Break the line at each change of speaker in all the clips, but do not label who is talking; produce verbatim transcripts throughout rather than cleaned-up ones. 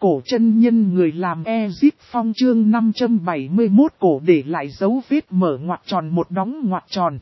Cổ chân nhân người làm Ezip Phong chương năm trăm bảy mươi mốt cổ để lại dấu vết mở ngoặc tròn một đóng ngoặc tròn.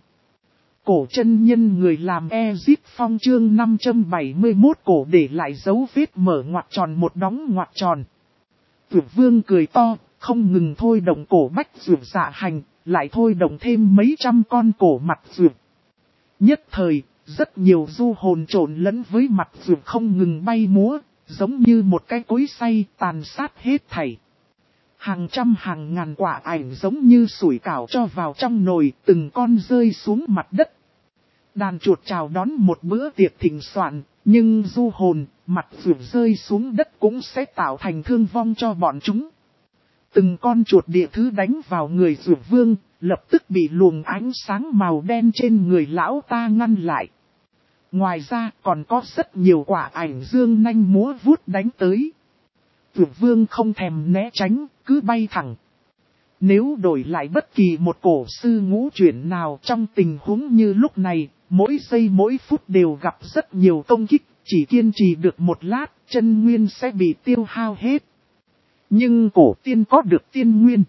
Cổ chân nhân người làm Ezip Phong chương năm trăm bảy mươi mốt cổ để lại dấu vết mở ngoặc tròn một đóng ngoặc tròn. Tuyệt vương cười to, không ngừng thôi động cổ bách dược dạ hành, lại thôi động thêm mấy trăm con cổ mặt dược. Nhất thời, rất nhiều du hồn trộn lẫn với mặt dược không ngừng bay múa, giống như một cái cối xay tàn sát hết thảy. Hàng trăm hàng ngàn quả ảnh giống như sủi cảo cho vào trong nồi, từng con rơi xuống mặt đất. Đàn chuột chào đón một bữa tiệc thịnh soạn, nhưng du hồn, mặt dược rơi xuống đất cũng sẽ tạo thành thương vong cho bọn chúng. Từng con chuột địa thứ đánh vào người dược vương, lập tức bị luồng ánh sáng màu đen trên người lão ta ngăn lại. Ngoài ra còn có rất nhiều quả ảnh dương nanh múa vuốt đánh tới. Dược vương không thèm né tránh, cứ bay thẳng. Nếu đổi lại bất kỳ một cổ sư ngũ chuyển nào trong tình huống như lúc này, mỗi giây mỗi phút đều gặp rất nhiều công kích, chỉ kiên trì được một lát, chân nguyên sẽ bị tiêu hao hết. Nhưng cổ tiên có được tiên nguyên.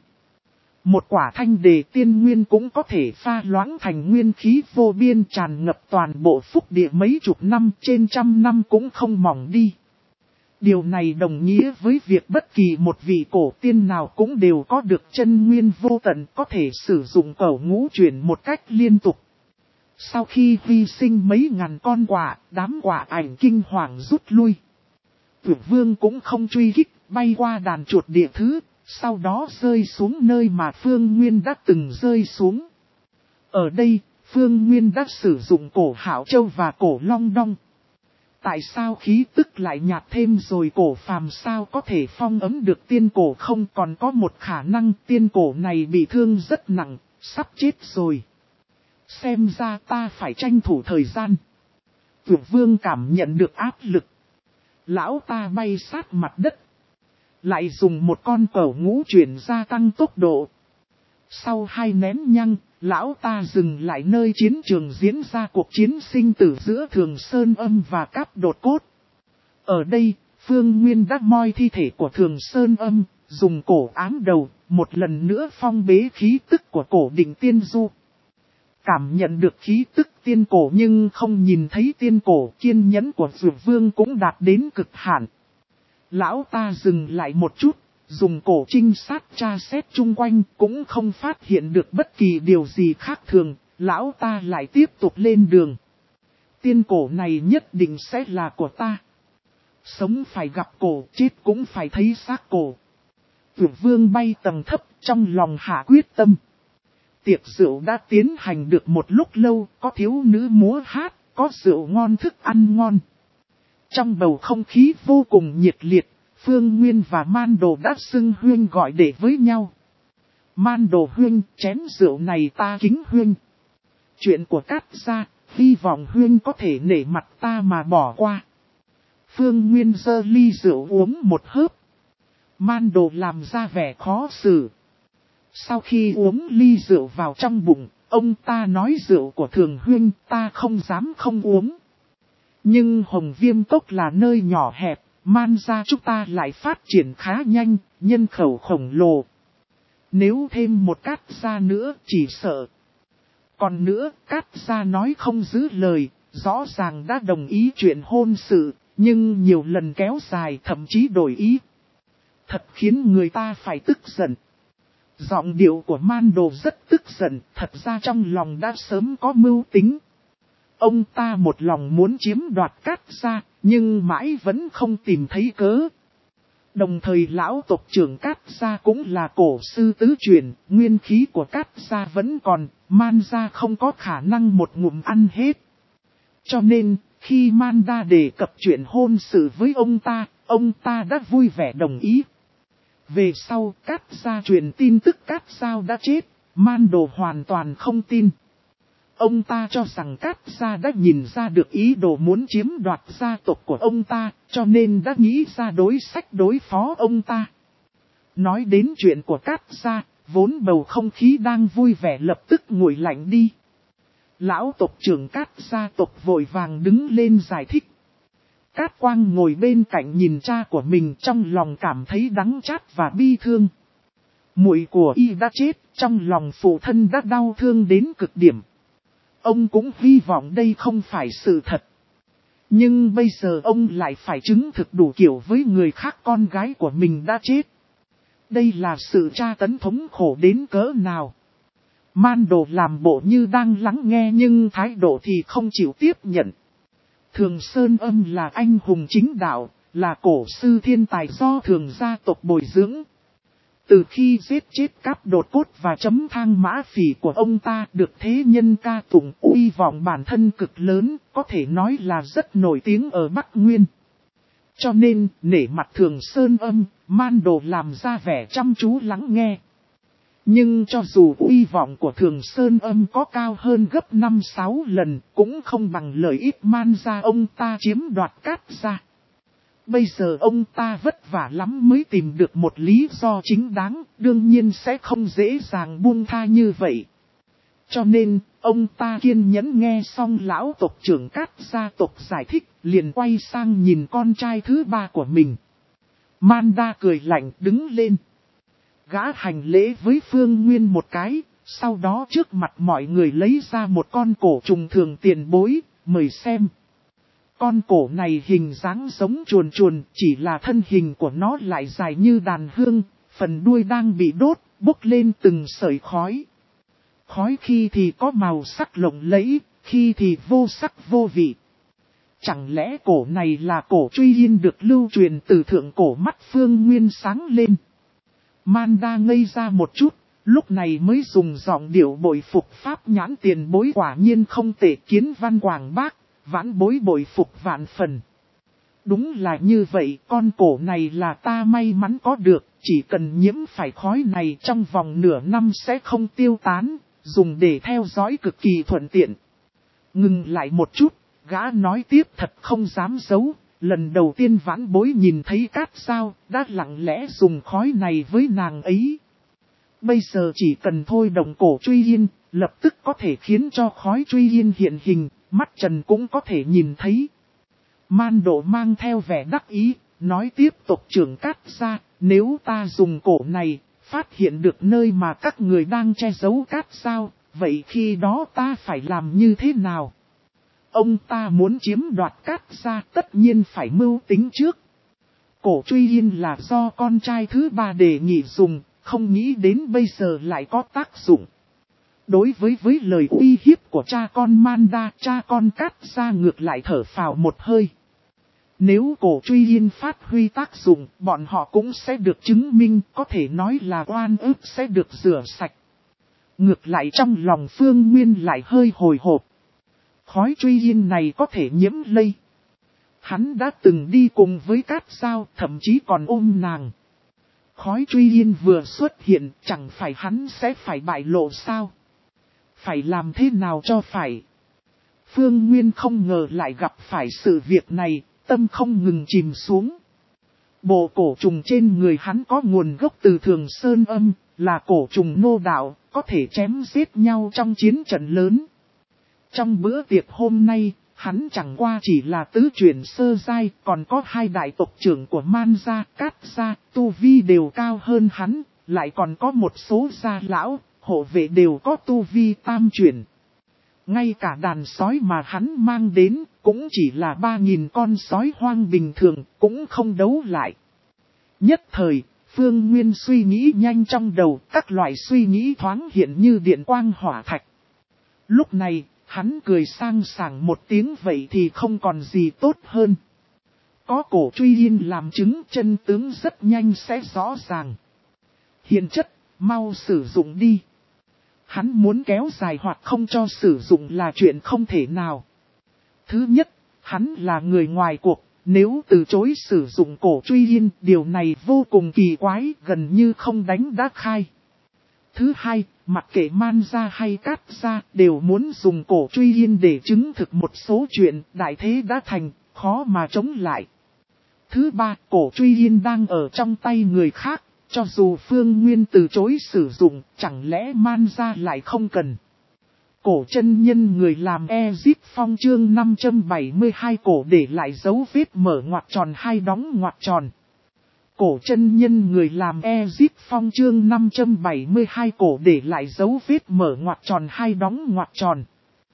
Một quả thanh đề tiên nguyên cũng có thể pha loãng thành nguyên khí vô biên tràn ngập toàn bộ phúc địa mấy chục năm trên trăm năm cũng không mỏng đi. Điều này đồng nghĩa với việc bất kỳ một vị cổ tiên nào cũng đều có được chân nguyên vô tận có thể sử dụng cẩu ngũ chuyển một cách liên tục. Sau khi hy sinh mấy ngàn con quả, đám quả ảnh kinh hoàng rút lui. Tuyệt vương cũng không truy kích, bay qua đàn chuột địa thứ, sau đó rơi xuống nơi mà Phương Nguyên đã từng rơi xuống. Ở đây, Phương Nguyên đã sử dụng cổ Hảo Châu và cổ Long Đong. Tại sao khí tức lại nhạt thêm rồi cổ phàm sao có thể phong ấm được tiên cổ không? Còn có một khả năng tiên cổ này bị thương rất nặng, sắp chết rồi. Xem ra ta phải tranh thủ thời gian. Tuyệt vương cảm nhận được áp lực. Lão ta bay sát mặt đất. Lại dùng một con cẩu ngũ chuyển gia tăng tốc độ. Sau hai nén nhăng, lão ta dừng lại nơi chiến trường diễn ra cuộc chiến sinh tử giữa Thường Sơn Âm và Cáp Đột Cốt. Ở đây, Phương Nguyên đã moi thi thể của Thường Sơn Âm, dùng cổ ám đầu, một lần nữa phong bế khí tức của cổ Định Tiên Du. Cảm nhận được khí tức tiên cổ nhưng không nhìn thấy tiên cổ, kiên nhẫn của Dược Vương cũng đạt đến cực hạn. Lão ta dừng lại một chút, dùng cổ trinh sát tra xét chung quanh cũng không phát hiện được bất kỳ điều gì khác thường, lão ta lại tiếp tục lên đường. Tiên cổ này nhất định sẽ là của ta. Sống phải gặp cổ, chết cũng phải thấy xác cổ. Dược Vương bay tầng thấp trong lòng hạ quyết tâm. Tiệc rượu đã tiến hành được một lúc lâu, có thiếu nữ múa hát, có rượu ngon thức ăn ngon. Trong bầu không khí vô cùng nhiệt liệt, Phương Nguyên và Man Đồ đã xưng huynh gọi đệ với nhau. Man Đồ huynh, chén rượu này ta kính huynh. Chuyện của Cát gia, hy vọng huynh có thể nể mặt ta mà bỏ qua. Phương Nguyên giơ ly rượu uống một hớp. Man Đồ làm ra vẻ khó xử. Sau khi uống ly rượu vào trong bụng, ông ta nói rượu của Thường huynh ta không dám không uống. Nhưng Hồng Viêm Cốc là nơi nhỏ hẹp, Man gia chúng ta lại phát triển khá nhanh, nhân khẩu khổng lồ. Nếu thêm một Cát gia nữa chỉ sợ. Còn nữa, Cát gia nói không giữ lời, rõ ràng đã đồng ý chuyện hôn sự, nhưng nhiều lần kéo dài thậm chí đổi ý. Thật khiến người ta phải tức giận. Giọng điệu của Man Đồ rất tức giận, thật ra trong lòng đã sớm có mưu tính. Ông ta một lòng muốn chiếm đoạt Cát gia, nhưng mãi vẫn không tìm thấy cớ. Đồng thời lão tộc trưởng Cát gia cũng là cổ sư tứ truyền, nguyên khí của Cát gia vẫn còn, Man gia không có khả năng một ngụm ăn hết. Cho nên, khi Man đa đề cập chuyện hôn sự với ông ta, ông ta đã vui vẻ đồng ý. Về sau, Cát gia truyền tin tức Cát Giao đã chết, Man Đồ hoàn toàn không tin. Ông ta cho rằng Cát gia đã nhìn ra được ý đồ muốn chiếm đoạt gia tộc của ông ta, cho nên đã nghĩ ra đối sách đối phó ông ta. Nói đến chuyện của Cát gia, vốn bầu không khí đang vui vẻ lập tức nguội lạnh đi. Lão tộc trưởng Cát gia tộc vội vàng đứng lên giải thích. Cát Quang ngồi bên cạnh nhìn cha của mình trong lòng cảm thấy đắng chát và bi thương. Muội của y đã chết, trong lòng phụ thân đã đau thương đến cực điểm. Ông cũng hy vọng đây không phải sự thật. Nhưng bây giờ ông lại phải chứng thực đủ kiểu với người khác con gái của mình đã chết. Đây là sự tra tấn thống khổ đến cỡ nào. Man Đồ làm bộ như đang lắng nghe nhưng thái độ thì không chịu tiếp nhận. Thường Sơn Âm là anh hùng chính đạo, là cổ sư thiên tài do thường gia tộc bồi dưỡng. Từ khi giết chết cáp đột cốt và chấm thang mã phỉ của ông ta được thế nhân ca tụng, uy vọng bản thân cực lớn, có thể nói là rất nổi tiếng ở Bắc Nguyên. Cho nên, nể mặt Thường Sơn Âm, Man Đồ làm ra vẻ chăm chú lắng nghe. Nhưng cho dù uy vọng của Thường Sơn Âm có cao hơn gấp năm sáu lần, cũng không bằng lợi ích Man gia ông ta chiếm đoạt Cát gia. Bây giờ ông ta vất vả lắm mới tìm được một lý do chính đáng, đương nhiên sẽ không dễ dàng buông tha như vậy. Cho nên, ông ta kiên nhẫn nghe xong lão tộc trưởng Cát gia tộc giải thích, liền quay sang nhìn con trai thứ ba của mình. Man Đa cười lạnh đứng lên. Gã hành lễ với Phương Nguyên một cái, sau đó trước mặt mọi người lấy ra một con cổ trùng thường tiền bối, mời xem. Con cổ này hình dáng giống chuồn chuồn, chỉ là thân hình của nó lại dài như đàn hương, phần đuôi đang bị đốt, bốc lên từng sợi khói. Khói khi thì có màu sắc lộng lẫy, khi thì vô sắc vô vị. Chẳng lẽ cổ này là cổ truy yên được lưu truyền từ thượng cổ? Mắt Phương Nguyên sáng lên. Man Đa ngây ra một chút, lúc này mới dùng giọng điệu bội phục pháp nhãn tiền bối quả nhiên không tệ. Kiến Văn quảng bác, vãn bối bội phục vạn phần. Đúng là như vậy, con cổ này là ta may mắn có được, chỉ cần nhiễm phải khói này trong vòng nửa năm sẽ không tiêu tán, dùng để theo dõi cực kỳ thuận tiện. Ngừng lại một chút, gã nói tiếp thật không dám giấu. Lần đầu tiên vãn bối nhìn thấy Cát Sao, đã lặng lẽ dùng khói này với nàng ấy. Bây giờ chỉ cần thôi động cổ truy yên, lập tức có thể khiến cho khói truy yên hiện hình, mắt trần cũng có thể nhìn thấy. Man Độ mang theo vẻ đắc ý, nói tiếp tộc trưởng Cát gia, nếu ta dùng cổ này, phát hiện được nơi mà các người đang che giấu Cát Sao, vậy khi đó ta phải làm như thế nào? Ông ta muốn chiếm đoạt Cát gia tất nhiên phải mưu tính trước. Cổ truy yên là do con trai thứ ba đề nghị dùng, không nghĩ đến bây giờ lại có tác dụng. Đối với với lời uy hiếp của cha con Man Đa, cha con Cát gia ngược lại thở phào một hơi. Nếu cổ truy yên phát huy tác dụng, bọn họ cũng sẽ được chứng minh, có thể nói là oan ức sẽ được rửa sạch. Ngược lại trong lòng Phương Nguyên lại hơi hồi hộp. Khói truy yên này có thể nhiễm lây. Hắn đã từng đi cùng với Cát Sao, thậm chí còn ôm nàng. Khói truy yên vừa xuất hiện, chẳng phải hắn sẽ phải bại lộ sao? Phải làm thế nào cho phải? Phương Nguyên không ngờ lại gặp phải sự việc này, tâm không ngừng chìm xuống. Bộ cổ trùng trên người hắn có nguồn gốc từ Thường Sơn Âm, là cổ trùng nô đạo, có thể chém giết nhau trong chiến trận lớn. Trong bữa tiệc hôm nay, hắn chẳng qua chỉ là tứ chuyển sơ giai, còn có hai đại tộc trưởng của Man gia, Cát gia, tu vi đều cao hơn hắn, lại còn có một số gia lão, hộ vệ đều có tu vi tam chuyển. Ngay cả đàn sói mà hắn mang đến, cũng chỉ là ba nghìn con sói hoang bình thường, cũng không đấu lại. Nhất thời, Phương Nguyên suy nghĩ nhanh trong đầu, các loại suy nghĩ thoáng hiện như điện quang hỏa thạch. Lúc này, hắn cười sang sảng một tiếng, vậy thì không còn gì tốt hơn. Có cổ truy yên làm chứng, chân tướng rất nhanh sẽ rõ ràng. Hiện chất, mau sử dụng đi. Hắn muốn kéo dài hoặc không cho sử dụng là chuyện không thể nào. Thứ nhất, hắn là người ngoài cuộc, nếu từ chối sử dụng cổ truy yên, điều này vô cùng kỳ quái, gần như không đánh đã khai. Thứ hai, mặc kệ Man gia hay Cát gia, đều muốn dùng cổ truy yên để chứng thực một số chuyện, đại thế đã thành, khó mà chống lại. Thứ ba, cổ truy yên đang ở trong tay người khác, cho dù Phương Nguyên từ chối sử dụng, chẳng lẽ Man gia lại không cần. Cổ chân nhân người làm Ezip Phong chương năm trăm bảy mươi hai cổ để lại dấu vết mở ngoặc tròn hai đóng ngoặc tròn. Cổ chân nhân người làm Ezip Phong chương năm trăm bảy mươi hai cổ để lại dấu vết mở ngoặc tròn hai đóng ngoặc tròn.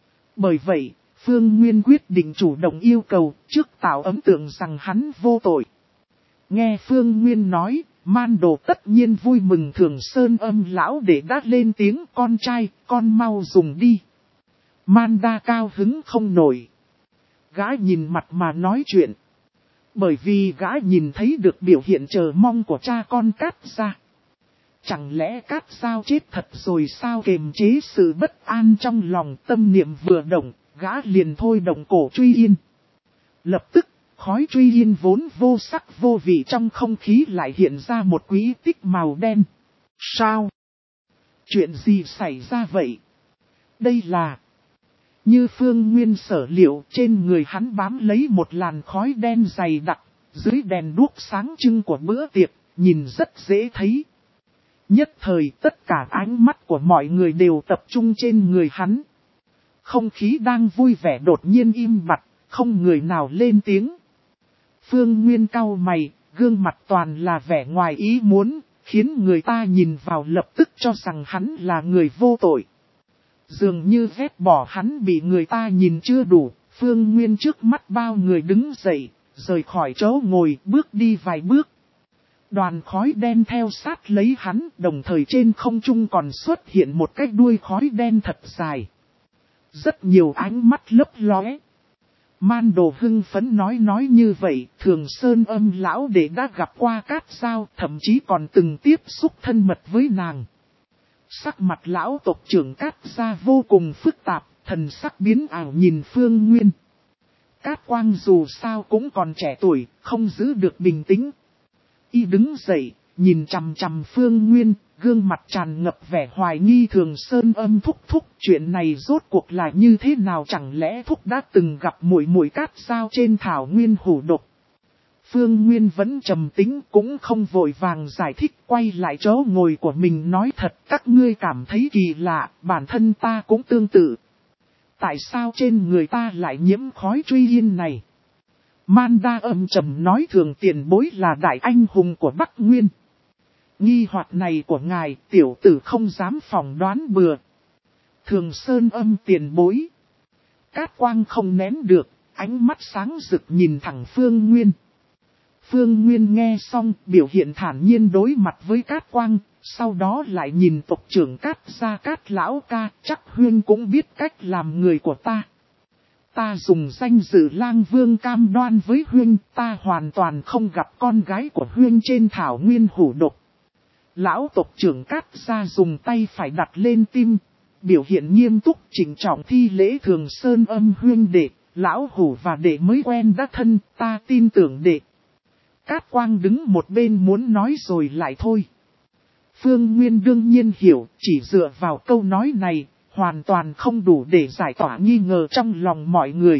Bởi vậy, Phương Nguyên quyết định chủ động yêu cầu trước tạo ấn tượng rằng hắn vô tội. Nghe Phương Nguyên nói, Man Đồ tất nhiên vui mừng. Thường Sơn Âm lão để đã lên tiếng, con trai, con mau dùng đi. Man Đa cao hứng không nổi. Gã nhìn mặt mà nói chuyện. Bởi vì gã nhìn thấy được biểu hiện chờ mong của cha con Cát Gia. Chẳng lẽ Cát Giao chết thật rồi sao? Kiềm chế sự bất an trong lòng, tâm niệm vừa động, gã liền thôi động cổ truy yên. Lập tức, khói truy yên vốn vô sắc vô vị trong không khí lại hiện ra một quỹ tích màu đen. Sao? Chuyện gì xảy ra vậy? Đây là... Như Phương Nguyên sở liệu, trên người hắn bám lấy một làn khói đen dày đặc, dưới đèn đuốc sáng trưng của bữa tiệc, nhìn rất dễ thấy. Nhất thời tất cả ánh mắt của mọi người đều tập trung trên người hắn. Không khí đang vui vẻ đột nhiên im bặt, không người nào lên tiếng. Phương Nguyên cau mày, gương mặt toàn là vẻ ngoài ý muốn, khiến người ta nhìn vào lập tức cho rằng hắn là người vô tội. Dường như ghét bỏ hắn bị người ta nhìn chưa đủ, Phương Nguyên trước mắt bao người đứng dậy, rời khỏi chỗ ngồi, bước đi vài bước. Đoàn khói đen theo sát lấy hắn, đồng thời trên không trung còn xuất hiện một cái đuôi khói đen thật dài. Rất nhiều ánh mắt lấp lóe. Man Đồ hưng phấn nói nói như vậy, Thường Sơn Âm lão đệ đã gặp qua Cát Giao, thậm chí còn từng tiếp xúc thân mật với nàng. Sắc mặt lão tộc trưởng Cát Gia vô cùng phức tạp, thần sắc biến ảo nhìn Phương Nguyên. Cát Quang dù sao cũng còn trẻ tuổi, không giữ được bình tĩnh. Y đứng dậy, nhìn chằm chằm Phương Nguyên, gương mặt tràn ngập vẻ hoài nghi. Thường Sơn Âm thúc thúc, chuyện này rốt cuộc là như thế nào? Chẳng lẽ thúc đã từng gặp muội muội Cát Giao trên thảo nguyên hủ độc? Phương Nguyên vẫn trầm tĩnh, cũng không vội vàng giải thích, quay lại chỗ ngồi của mình nói thật, các ngươi cảm thấy kỳ lạ, bản thân ta cũng tương tự. Tại sao trên người ta lại nhiễm khói truy yên này? Man Đa âm trầm nói, Thường tiền bối là đại anh hùng của Bắc Nguyên. Nghi hoặc này của ngài, tiểu tử không dám phỏng đoán bừa. Thường Sơn Âm tiền bối. Cát Quang không nén được, ánh mắt sáng rực nhìn thẳng Phương Nguyên. Phương Nguyên nghe xong, biểu hiện thản nhiên đối mặt với Cát Quang, sau đó lại nhìn tộc trưởng Cát Gia Cát lão ca, chắc Huyên cũng biết cách làm người của ta. Ta dùng danh dự Lang Vương cam đoan với Huyên, ta hoàn toàn không gặp con gái của Huyên trên thảo nguyên hủ độc. Lão tộc trưởng Cát Gia dùng tay phải đặt lên tim, biểu hiện nghiêm túc chỉnh trọng thi lễ. Thường Sơn Âm Huyên đệ, lão hủ và đệ mới quen đã thân, ta tin tưởng đệ. Cát Quang đứng một bên muốn nói rồi lại thôi. Phương Nguyên đương nhiên hiểu, chỉ dựa vào câu nói này, hoàn toàn không đủ để giải tỏa nghi ngờ trong lòng mọi người.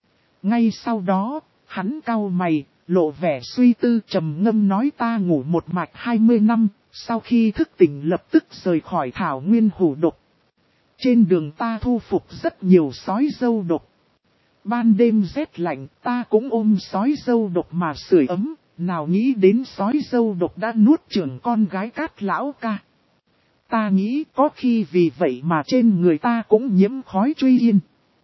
Ngay sau đó, hắn cau mày, lộ vẻ suy tư trầm ngâm nói, ta ngủ một mạch hai mươi năm, sau khi thức tỉnh lập tức rời khỏi thảo nguyên hủ độc. Trên đường ta thu phục rất nhiều sói dâu độc. Ban đêm rét lạnh, ta cũng ôm sói dâu độc mà sưởi ấm. Nào nghĩ đến sói dâu độc đã nuốt chửng con gái Cát lão ca. Ta nghĩ có khi vì vậy mà trên người ta cũng nhiễm khói truy yên.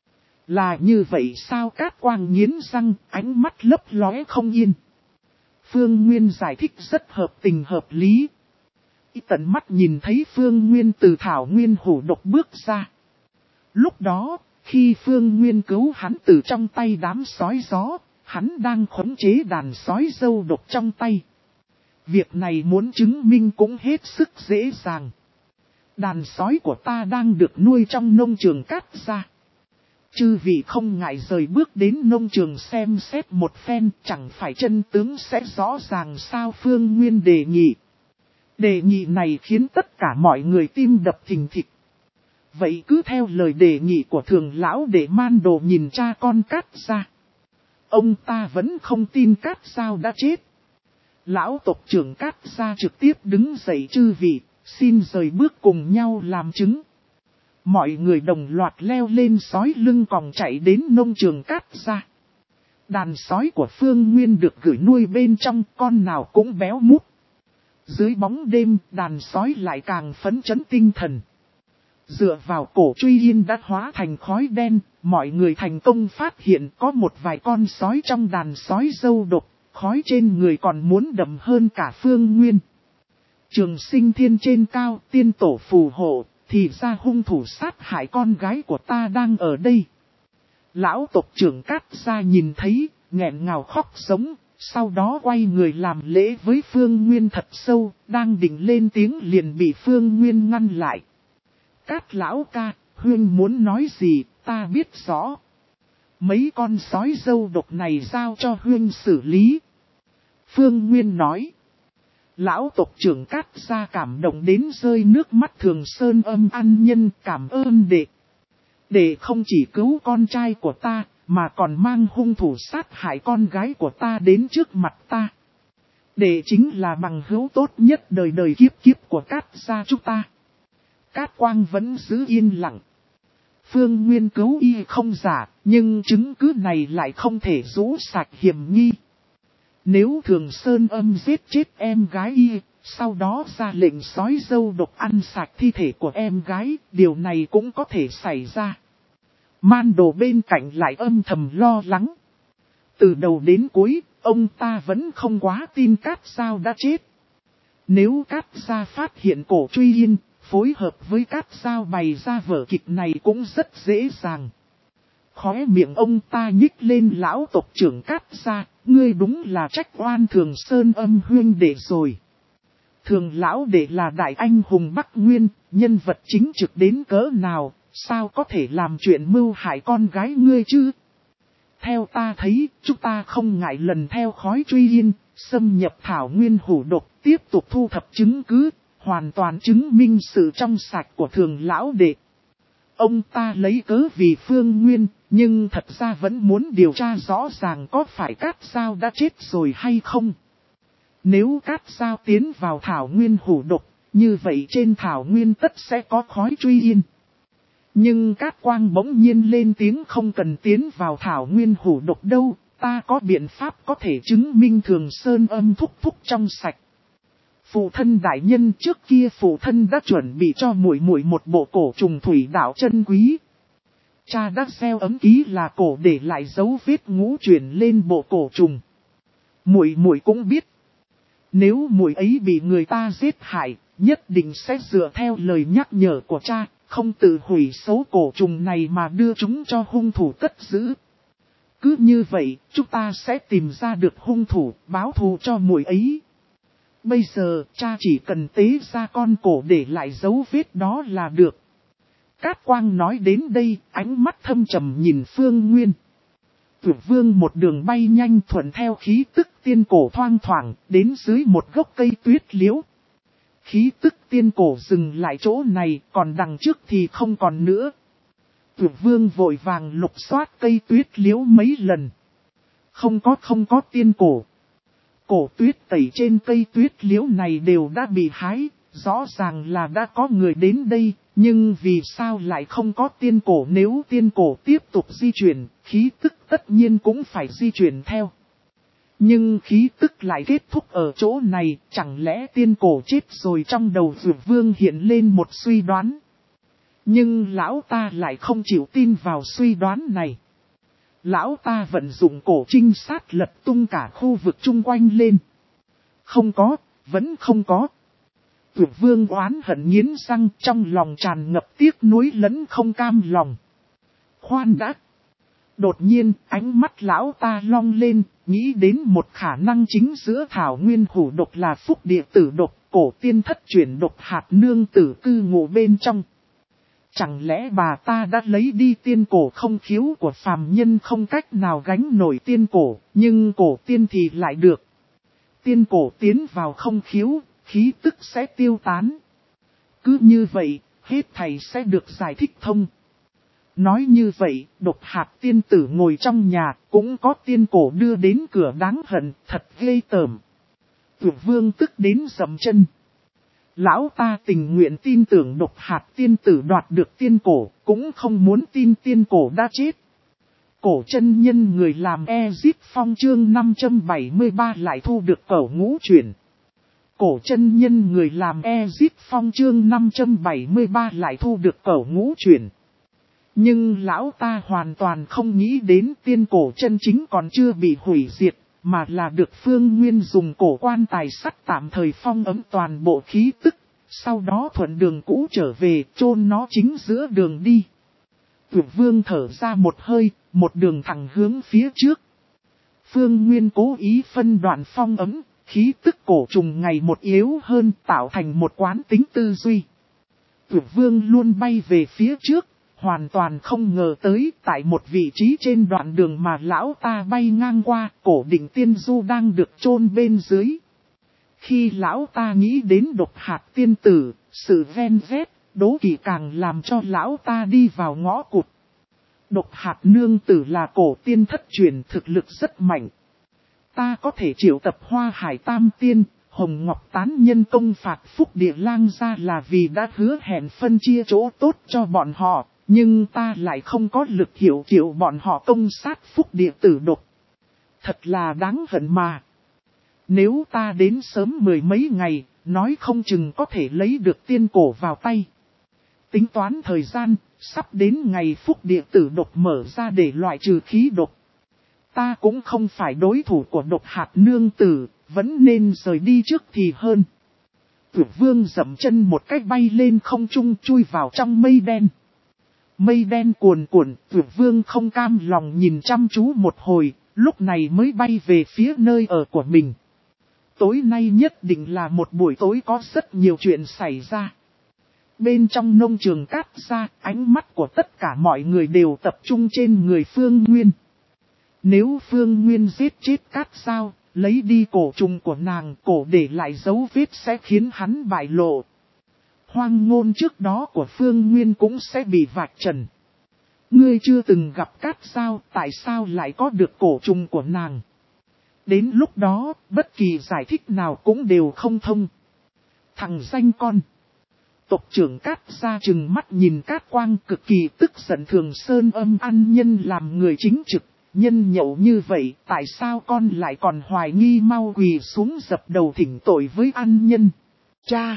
Là như vậy sao? Cát Quang nghiến răng, ánh mắt lấp lóe không yên. Phương Nguyên giải thích rất hợp tình hợp lý. Y tận mắt nhìn thấy Phương Nguyên từ thảo nguyên hủ độc bước ra. Lúc đó, khi Phương Nguyên cứu hắn từ trong tay đám sói gió, hắn đang khống chế đàn sói dâu độc trong tay. Việc này muốn chứng minh cũng hết sức dễ dàng. Đàn sói của ta đang được nuôi trong nông trường Cát Gia. Chư vị không ngại rời bước đến nông trường xem xét một phen, chẳng phải chân tướng sẽ rõ ràng sao? Phương Nguyên đề nghị. Đề nghị này khiến tất cả mọi người tim đập thình thịch. Vậy cứ theo lời đề nghị của Thường lão để Man Đồ nhìn cha con Cát Gia. Ông ta vẫn không tin Cát Giao đã chết. Lão tộc trưởng Cát Gia trực tiếp đứng dậy, chư vị, xin rời bước cùng nhau làm chứng. mọi người đồng loạt leo lên sói lưng còng chạy đến nông trường Cát Gia. Đàn sói của Phương Nguyên được gửi nuôi bên trong, con nào cũng béo mút. Dưới bóng đêm, đàn sói lại càng phấn chấn tinh thần. Dựa vào cổ truy yên đã hóa thành khói đen, mọi người thành công phát hiện có một vài con sói trong đàn sói dâu độc, khói trên người còn muốn đậm hơn cả Phương Nguyên. Trường Sinh Thiên trên cao, tiên tổ phù hộ, thì ra hung thủ sát hại con gái của ta đang ở đây. Lão tộc trưởng Cát Gia nhìn thấy, nghẹn ngào khóc giống, sau đó quay người làm lễ với Phương Nguyên thật sâu, đang định lên tiếng liền bị Phương Nguyên ngăn lại. Cát lão ca, huynh muốn nói gì, ta biết rõ. Mấy con sói dâu độc này giao cho huynh xử lý. Phương Nguyên nói. Lão tộc trưởng Cát Gia cảm động đến rơi nước mắt. Thường Sơn Âm ăn nhân cảm ơn đệ. Đệ không chỉ cứu con trai của ta, mà còn mang hung thủ sát hại con gái của ta đến trước mặt ta. Đệ chính là bằng hữu tốt nhất đời đời kiếp kiếp của Cát Gia chúng ta. Cát Quang vẫn giữ yên lặng. Phương Nguyên cứu y không giả, nhưng chứng cứ này lại không thể rũ sạch hiểm nghi. Nếu Thường Sơn Âm giết chết em gái y, sau đó ra lệnh sói dâu độc ăn sạch thi thể của em gái, điều này cũng có thể xảy ra. Man Đồ bên cạnh lại âm thầm lo lắng. Từ đầu đến cuối, ông ta vẫn không quá tin Cát Giao đã chết. Nếu Cát Gia phát hiện cổ truy yên, phối hợp với Cát Giao bày ra vở kịch này cũng rất dễ dàng. Khóe miệng ông ta nhích lên. Lão tộc trưởng Cát Gia, ngươi đúng là trách oan Thường Sơn Âm huynh đệ rồi. Thường lão đệ là đại anh hùng Bắc Nguyên, nhân vật chính trực đến cỡ nào, sao có thể làm chuyện mưu hại con gái ngươi chứ? Theo ta thấy, chúng ta không ngại lần theo khói truy yên, xâm nhập thảo nguyên hủ độc, tiếp tục thu thập chứng cứ, hoàn toàn chứng minh sự trong sạch của Thường lão đệ. Ông ta lấy cớ vì Phương Nguyên, nhưng thật ra vẫn muốn điều tra rõ ràng có phải Cát Giao đã chết rồi hay không. Nếu Cát Giao tiến vào thảo nguyên hủ độc, như vậy trên thảo nguyên tất sẽ có khói truy yên. Nhưng Cát Quang bỗng nhiên lên tiếng không cần tiến vào thảo nguyên hủ độc đâu, ta có biện pháp có thể chứng minh Thường Sơn Âm thúc thúc trong sạch. Phụ thân đại nhân, trước kia phụ thân đã chuẩn bị cho muội muội một bộ cổ trùng thủy đạo chân quý. Cha đã gieo ấm ký là cổ để lại dấu vết ngũ chuyển lên bộ cổ trùng. Muội muội cũng biết, nếu muội ấy bị người ta giết hại, nhất định sẽ dựa theo lời nhắc nhở của cha, không tự hủy số cổ trùng này mà đưa chúng cho hung thủ cất giữ. Cứ như vậy, chúng ta sẽ tìm ra được hung thủ, báo thù cho muội ấy. Bây giờ, cha chỉ cần tế ra con cổ để lại dấu vết đó là được. Cát Quang nói đến đây, ánh mắt thâm trầm nhìn Phương Nguyên. Tuyệt Vương một đường bay nhanh thuận theo khí tức tiên cổ thoang thoảng, đến dưới một gốc cây tuyết liễu. Khí tức tiên cổ dừng lại chỗ này, còn đằng trước thì không còn nữa. Tuyệt Vương vội vàng lục soát cây tuyết liễu mấy lần. Không có không có tiên cổ. Cổ tuyết tẩy trên cây tuyết liễu này đều đã bị hái, rõ ràng là đã có người đến đây, nhưng vì sao lại không có tiên cổ? Nếu tiên cổ tiếp tục di chuyển, khí tức tất nhiên cũng phải di chuyển theo. Nhưng khí tức lại kết thúc ở chỗ này, chẳng lẽ tiên cổ chết rồi? Trong đầu Dược Vương hiện lên một suy đoán. Nhưng lão ta lại không chịu tin vào suy đoán này. Lão ta vận dụng cổ trinh sát lật tung cả khu vực chung quanh lên. Không có, vẫn không có. Tuyệt Vương oán hận nghiến răng, trong lòng tràn ngập tiếc nuối lẫn không cam lòng. Khoan đã. Đột nhiên, ánh mắt lão ta long lên, nghĩ đến một khả năng chính giữa thảo nguyên hủ độc là phúc địa tử độc, cổ tiên thất chuyển độc hạt nương tử cư ngụ bên trong. Chẳng lẽ bà ta đã lấy đi tiên cổ? Không khiếu của phàm nhân không cách nào gánh nổi tiên cổ, nhưng cổ tiên thì lại được. Tiên cổ tiến vào không khiếu, khí tức sẽ tiêu tán. Cứ như vậy, hết thảy sẽ được giải thích thông. Nói như vậy, độc hạt tiên tử ngồi trong nhà, cũng có tiên cổ đưa đến cửa, đáng hận, thật ghê tởm. Tuyệt Vương tức đến dậm chân. Lão ta tình nguyện tin tưởng độc hạt tiên tử đoạt được tiên cổ, cũng không muốn tin tiên cổ đã chết. Cổ chân nhân người làm Ezic Phong chương năm trăm bảy mươi ba lại thu được cẩu ngũ chuyển. Cổ chân nhân người làm Ezic Phong chương năm trăm bảy mươi ba lại thu được cẩu ngũ chuyển. Nhưng lão ta hoàn toàn không nghĩ đến tiên cổ chân chính còn chưa bị hủy diệt, mà là được Phương Nguyên dùng cổ quan tài sắt tạm thời phong ấm toàn bộ khí tức, sau đó thuận đường cũ trở về chôn nó chính giữa đường đi. Tuyệt Vương thở ra một hơi, một đường thẳng hướng phía trước. Phương Nguyên cố ý phân đoạn phong ấm, khí tức cổ trùng ngày một yếu hơn tạo thành một quán tính tư duy. Tuyệt Vương luôn bay về phía trước, hoàn toàn không ngờ tới tại một vị trí trên đoạn đường mà lão ta bay ngang qua, cổ đỉnh tiên du đang được chôn bên dưới. Khi lão ta nghĩ đến độc hạt tiên tử, sự ven vét, đố kỵ càng làm cho lão ta đi vào ngõ cụt. Độc hạt nương tử là cổ tiên thất truyền thực lực rất mạnh. Ta có thể triệu tập Hoa Hải Tam Tiên, Hồng Ngọc Tán nhân công phạt Phúc Địa Lang ra là vì đã hứa hẹn phân chia chỗ tốt cho bọn họ, nhưng ta lại không có lực hiểu triệu bọn họ công sát Phúc Địa tử độc. Thật là đáng hận mà. Nếu ta đến sớm mười mấy ngày, nói không chừng có thể lấy được tiên cổ vào tay. Tính toán thời gian, sắp đến ngày Phúc Địa tử độc mở ra để loại trừ khí độc. Ta cũng không phải đối thủ của độc hạt nương tử, vẫn nên rời đi trước thì hơn. Tuyệt Vương dậm chân một cách bay lên không trung chui vào trong mây đen. Mây đen cuồn cuộn, Tuyệt Vương không cam lòng nhìn chăm chú một hồi, lúc này mới bay về phía nơi ở của mình. Tối nay nhất định là một buổi tối có rất nhiều chuyện xảy ra. Bên trong nông trường Cát Gia, ánh mắt của tất cả mọi người đều tập trung trên người Phương Nguyên. Nếu Phương Nguyên giết chết Cát Giao, lấy đi cổ trùng của nàng, cổ để lại dấu vết sẽ khiến hắn bại lộ. Hoang ngôn trước đó của Phương Nguyên cũng sẽ bị vạch trần. Ngươi chưa từng gặp Cát Giao, tại sao lại có được cổ trùng của nàng? Đến lúc đó, bất kỳ giải thích nào cũng đều không thông. Thằng danh con. Tộc trưởng Cát Gia trừng mắt nhìn Cát Quang cực kỳ tức giận Thường Sơn Âm An Nhân làm người chính trực. Nhân nhậu như vậy, tại sao con lại còn hoài nghi mau quỳ xuống dập đầu thỉnh tội với An Nhân? Cha!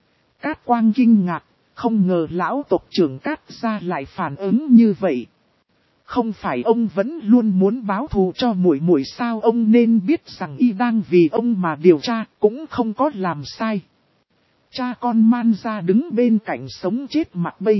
Cát Quang kinh ngạc, không ngờ lão tộc trưởng Cát Gia lại phản ứng như vậy. Không phải ông vẫn luôn muốn báo thù cho muội muội sao? Ông nên biết rằng y đang vì ông mà điều tra, cũng không có làm sai. Cha con Man ra đứng bên cạnh sống chết mặt bay.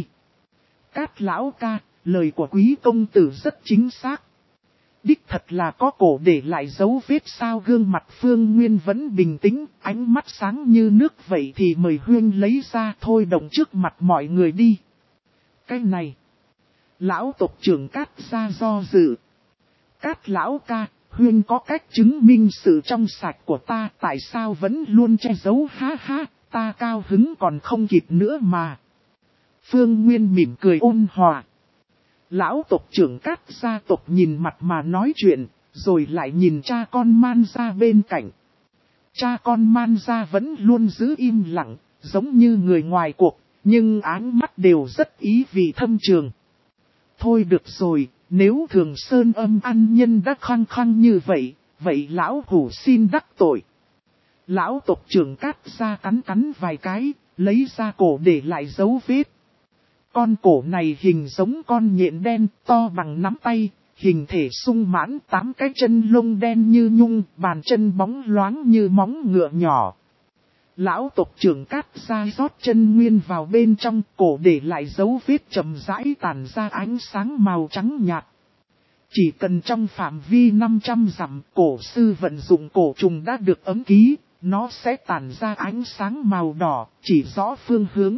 Cát lão ca, lời của quý công tử rất chính xác. Đích thật là có cổ để lại dấu vết sao? Gương mặt Phương Nguyên vẫn bình tĩnh, ánh mắt sáng như nước. Vậy thì mời Huyên lấy ra thôi động trước mặt mọi người đi. Cái này, lão tộc trưởng Cát Gia do dự. Cát lão ca, Huyên có cách chứng minh sự trong sạch của ta, tại sao vẫn luôn che giấu? Ha ha, ta cao hứng còn không kịp nữa mà. Phương Nguyên mỉm cười ôn hòa. Lão tộc trưởng Cát gia tộc nhìn mặt mà nói chuyện, rồi lại nhìn cha con Man ra bên cạnh. Cha con Man ra vẫn luôn giữ im lặng, giống như người ngoài cuộc, nhưng áng mắt đều rất ý vị thâm trường. Thôi được rồi, nếu Thường Sơn Âm An Nhân đã khăng khăng như vậy, vậy lão hủ xin đắc tội. Lão tộc trưởng Cát gia cắn cắn vài cái, lấy ra cổ để lại dấu vết. Con cổ này hình giống con nhện đen, to bằng nắm tay, hình thể sung mãn, tám cái chân lông đen như nhung, bàn chân bóng loáng như móng ngựa nhỏ. Lão tộc trưởng Cát gia rót chân nguyên vào bên trong, cổ để lại dấu vết chậm rãi tản ra ánh sáng màu trắng nhạt. Chỉ cần trong phạm vi năm trăm dặm, cổ sư vận dụng cổ trùng đã được ấm ký, nó sẽ tản ra ánh sáng màu đỏ, chỉ rõ phương hướng.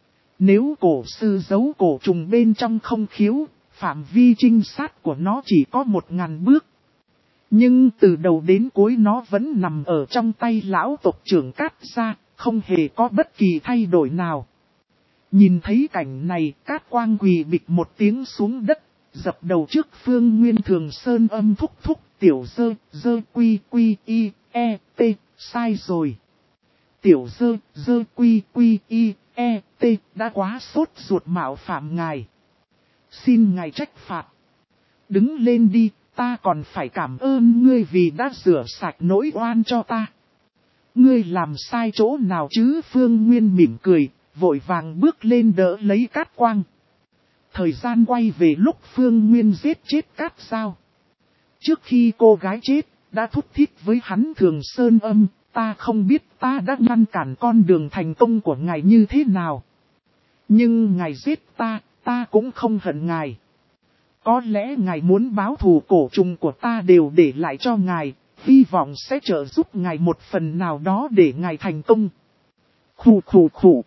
Nếu cổ sư giấu cổ trùng bên trong không khiếu, phạm vi trinh sát của nó chỉ có một ngàn bước. Nhưng từ đầu đến cuối nó vẫn nằm ở trong tay lão tộc trưởng Cát gia, không hề có bất kỳ thay đổi nào. Nhìn thấy cảnh này, Cát Quang quỳ bịch một tiếng xuống đất, dập đầu trước Phương Nguyên. Thường Sơn Âm thúc thúc, tiểu dơ, dơ quy quy y, e, t, sai rồi. Tiểu dơ, dơ quy quy y, e, t, đã quá sốt ruột mạo phạm ngài. Xin ngài trách phạt. Đứng lên đi, ta còn phải cảm ơn ngươi vì đã rửa sạch nỗi oan cho ta. Ngươi làm sai chỗ nào chứ? Phương Nguyên mỉm cười, vội vàng bước lên đỡ lấy Cát Quang. Thời gian quay về lúc Phương Nguyên giết chết Cát Dao. Trước khi cô gái chết, đã thúc thiết với hắn Thường Sơn Âm, ta không biết ta đã ngăn cản con đường thành công của ngài như thế nào. Nhưng ngài giết ta, ta cũng không hận ngài. Có lẽ ngài muốn báo thù, cổ trùng của ta đều để lại cho ngài, hy vọng sẽ trợ giúp ngài một phần nào đó để ngài thành công. Khủ khủ khủ.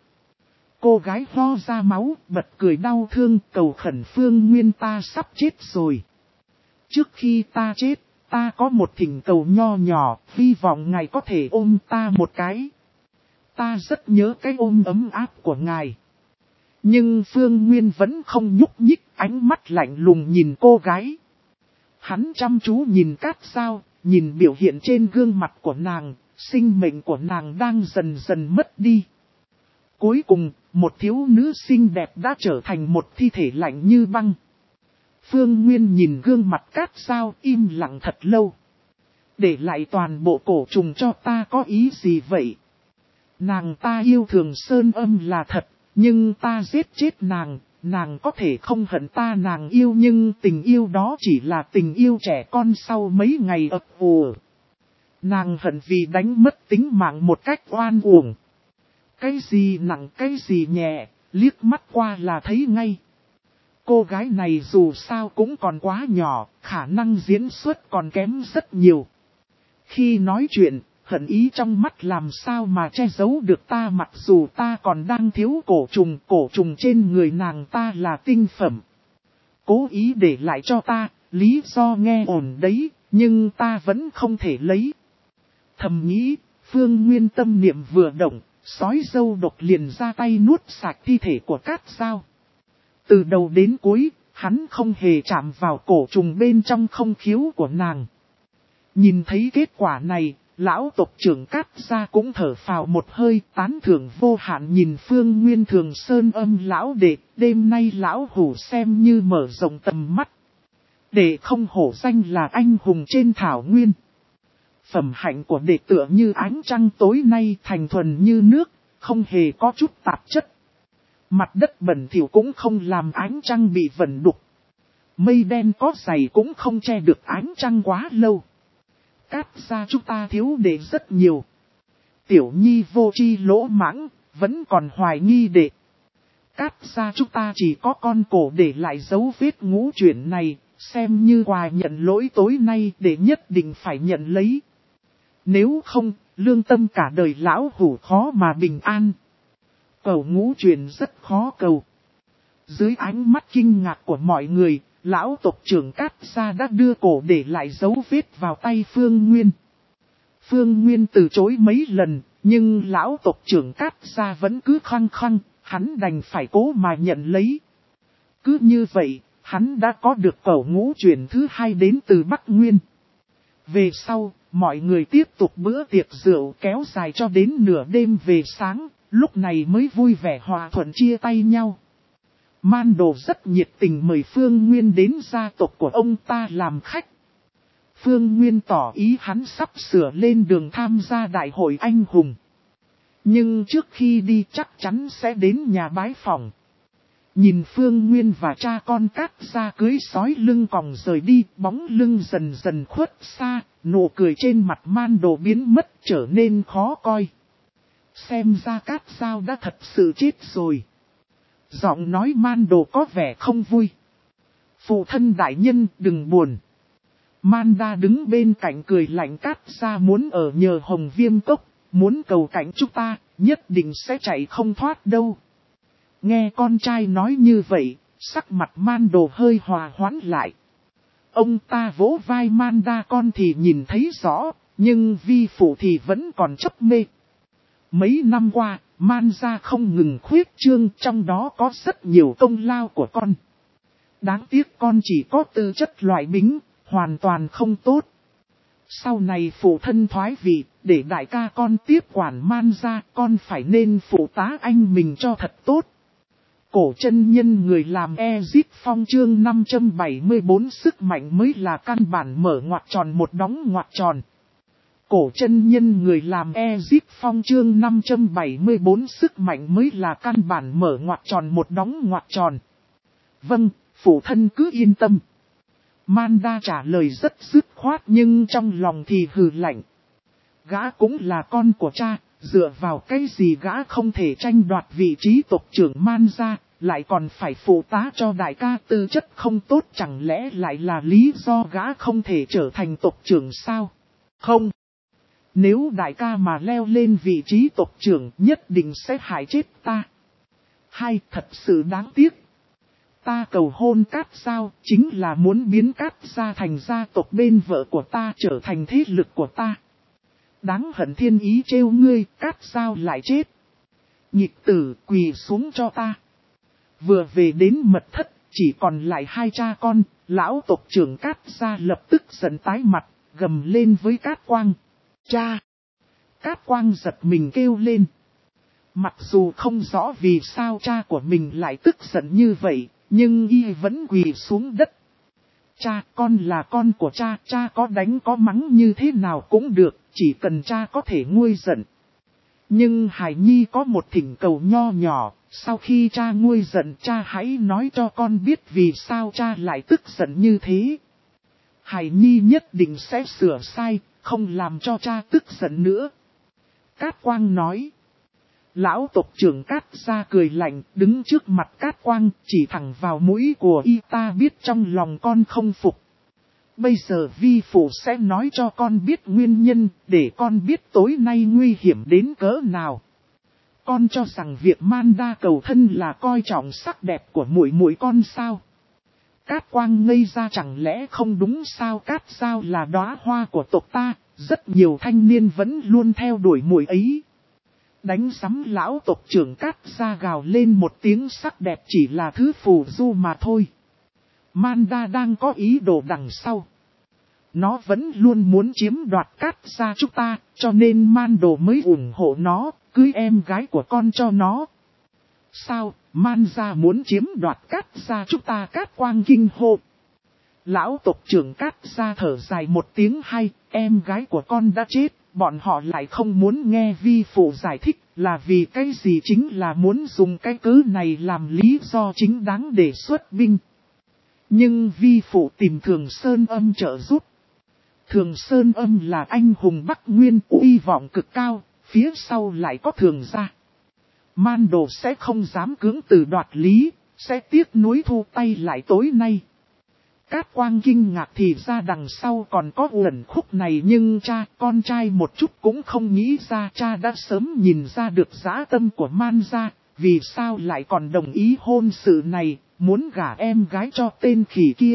Cô gái ho ra máu, bật cười đau thương, cầu khẩn Phương Nguyên, ta sắp chết rồi. Trước khi ta chết, ta có một thỉnh cầu nho nhỏ, hy vọng ngài có thể ôm ta một cái. Ta rất nhớ cái ôm ấm áp của ngài. Nhưng Phương Nguyên vẫn không nhúc nhích, ánh mắt lạnh lùng nhìn cô gái. Hắn chăm chú nhìn Cát Dao, nhìn biểu hiện trên gương mặt của nàng, sinh mệnh của nàng đang dần dần mất đi. Cuối cùng, một thiếu nữ xinh đẹp đã trở thành một thi thể lạnh như băng. Phương Nguyên nhìn gương mặt Cát Dao im lặng thật lâu. Để lại toàn bộ cổ trùng cho ta có ý gì vậy? Nàng ta yêu Thường Sơn Âm là thật, nhưng ta giết chết nàng, nàng có thể không hận ta, nàng yêu nhưng tình yêu đó chỉ là tình yêu trẻ con sau mấy ngày ập ùa. Nàng hận vì đánh mất tính mạng một cách oan uổng. Cái gì nặng cái gì nhẹ, liếc mắt qua là thấy ngay. Cô gái này dù sao cũng còn quá nhỏ, khả năng diễn xuất còn kém rất nhiều. Khi nói chuyện, hận ý trong mắt làm sao mà che giấu được ta, mặc dù ta còn đang thiếu cổ trùng, cổ trùng trên người nàng ta là tinh phẩm. Cố ý để lại cho ta, lý do nghe ổn đấy, nhưng ta vẫn không thể lấy. Thầm nghĩ, Phương Nguyên tâm niệm vừa động, sói dâu độc liền ra tay nuốt sạch thi thể của Cát Dao. Từ đầu đến cuối, hắn không hề chạm vào cổ trùng bên trong không khiếu của nàng. Nhìn thấy kết quả này, lão tộc trưởng Cát gia cũng thở phào một hơi, tán thưởng vô hạn nhìn Phương Nguyên. Thường Sơn Âm lão đệ, đêm nay lão hủ xem như mở rộng tầm mắt. Đệ không hổ danh là anh hùng trên thảo nguyên. Phẩm hạnh của đệ tựa như ánh trăng tối nay, thành thuần như nước, không hề có chút tạp chất. Mặt đất bẩn thỉu cũng không làm ánh trăng bị vẩn đục. Mây đen có dày cũng không che được ánh trăng quá lâu. Cát gia chúng ta thiếu đệ rất nhiều. Tiểu nhi vô tri lỗ mãng, vẫn còn hoài nghi đệ. Cát gia chúng ta chỉ có con cổ để lại dấu vết ngũ chuyển này, xem như quà nhận lỗi tối nay, đệ nhất định phải nhận lấy. Nếu không, lương tâm cả đời lão hủ khó mà bình an. Cầu ngũ chuyển rất khó cầu. Dưới ánh mắt kinh ngạc của mọi người, lão tộc trưởng Cát gia đã đưa cổ để lại dấu vết vào tay Phương Nguyên. Phương Nguyên từ chối mấy lần, nhưng lão tộc trưởng Cát gia vẫn cứ khăng khăng, hắn đành phải cố mà nhận lấy. Cứ như vậy, hắn đã có được cổ ngũ chuyển thứ hai đến từ Bắc Nguyên. Về sau, mọi người tiếp tục bữa tiệc rượu kéo dài cho đến nửa đêm về sáng, lúc này mới vui vẻ hòa thuận chia tay nhau. Man Đồ rất nhiệt tình mời Phương Nguyên đến gia tộc của ông ta làm khách. Phương Nguyên tỏ ý hắn sắp sửa lên đường tham gia đại hội anh hùng. Nhưng trước khi đi chắc chắn sẽ đến nhà bái phỏng. Nhìn Phương Nguyên và cha con Cát gia cưới sói lưng còng rời đi, bóng lưng dần dần khuất xa, nụ cười trên mặt Man Đồ biến mất trở nên khó coi. Xem ra Cát Dao đã thật sự chết rồi. Giọng nói Man Đồ có vẻ không vui. Phụ thân đại nhân đừng buồn. Man Đa đứng bên cạnh cười lạnh, Cát gia muốn ở nhờ Hồng Viêm Cốc, muốn cầu cảnh chúng ta, nhất định sẽ chạy không thoát đâu. Nghe con trai nói như vậy, sắc mặt Man Đồ hơi hòa hoãn lại. Ông ta vỗ vai Man Đa, con thì nhìn thấy rõ, nhưng vi phụ thì vẫn còn chấp mê. Mấy năm qua, Man gia không ngừng khuyết trương, trong đó có rất nhiều công lao của con. Đáng tiếc con chỉ có tư chất loại bính, hoàn toàn không tốt. Sau này phụ thân thoái vị, để đại ca con tiếp quản Man gia, con phải nên phụ tá anh mình cho thật tốt. Cổ chân nhân người làm Ezip Phong chương năm trăm bảy mươi bốn sức mạnh mới là căn bản mở ngoặc tròn một đóng ngoặc tròn. Cổ chân nhân người làm Ezip Phong chương năm trăm bảy mươi bốn sức mạnh mới là căn bản mở ngoặc tròn một đóng ngoặc tròn. Vâng, phụ thân cứ yên tâm. Manda trả lời rất dứt khoát nhưng trong lòng thì hừ lạnh. Gã cũng là con của cha, dựa vào cái gì gã không thể tranh đoạt vị trí tộc trưởng Man gia, lại còn phải phụ tá cho đại ca tư chất không tốt, chẳng lẽ lại là lý do gã không thể trở thành tộc trưởng sao? Không. Nếu đại ca mà leo lên vị trí tộc trưởng nhất định sẽ hại chết ta. Hai, thật sự đáng tiếc. Ta cầu hôn Cát Giao chính là muốn biến Cát gia thành gia tộc bên vợ của ta, trở thành thế lực của ta. Đáng hận thiên ý trêu ngươi, Cát Giao lại chết. Nhịch tử, quỳ xuống cho ta. Vừa về đến mật thất, chỉ còn lại hai cha con, lão tộc trưởng Cát gia lập tức giận tái mặt, gầm lên với Cát Quang. Cha! Cát Quang giật mình kêu lên. Mặc dù không rõ vì sao cha của mình lại tức giận như vậy, nhưng y vẫn quỳ xuống đất. Cha, con là con của cha, cha có đánh có mắng như thế nào cũng được, chỉ cần cha có thể nguôi giận. Nhưng Hải Nhi có một thỉnh cầu nho nhỏ, sau khi cha nguôi giận cha hãy nói cho con biết vì sao cha lại tức giận như thế. Hải Nhi nhất định sẽ sửa sai, không làm cho cha tức giận nữa. Cát Quang nói. Lão tộc trưởng Cát gia cười lạnh, đứng trước mặt Cát Quang, chỉ thẳng vào mũi của y. Ta biết trong lòng con không phục. Bây giờ vi phụ sẽ nói cho con biết nguyên nhân, để con biết tối nay nguy hiểm đến cỡ nào. Con cho rằng việc Manda cầu thân là coi trọng sắc đẹp của muội muội con sao? Cát Quang ngây ra, chẳng lẽ không đúng sao? Cát Giao là đóa hoa của tộc ta, rất nhiều thanh niên vẫn luôn theo đuổi muội ấy. Đánh sắm lão tộc trưởng Cát gia gào lên một tiếng, sắc đẹp chỉ là thứ phù du mà thôi. Manda đang có ý đồ đằng sau. Nó vẫn luôn muốn chiếm đoạt Cát gia chúng ta, cho nên Mando mới ủng hộ nó, cưới em gái của con cho nó. Sao, Man gia muốn chiếm đoạt Cát gia chúng ta? Cát Quang kinh hô. Lão tộc trưởng Cát gia thở dài một tiếng, hay, em gái của con đã chết, bọn họ lại không muốn nghe vi phụ giải thích, là vì cái gì? Chính là muốn dùng cái cớ này làm lý do chính đáng để xuất binh. Nhưng vi phụ tìm Thường Sơn Âm trợ giúp. Thường Sơn Âm là anh hùng Bắc Nguyên, uy vọng cực cao, phía sau lại có Thường gia. Mando sẽ không dám cưỡng từ đoạt lý, sẽ tiếc nuối thu tay lại tối nay. Cát Quang kinh ngạc, thì ra đằng sau còn có uẩn khúc này, nhưng cha, con trai một chút cũng không nghĩ ra. Cha đã sớm nhìn ra được dã tâm của Man gia, vì sao lại còn đồng ý hôn sự này, muốn gả em gái cho tên khỉ kia.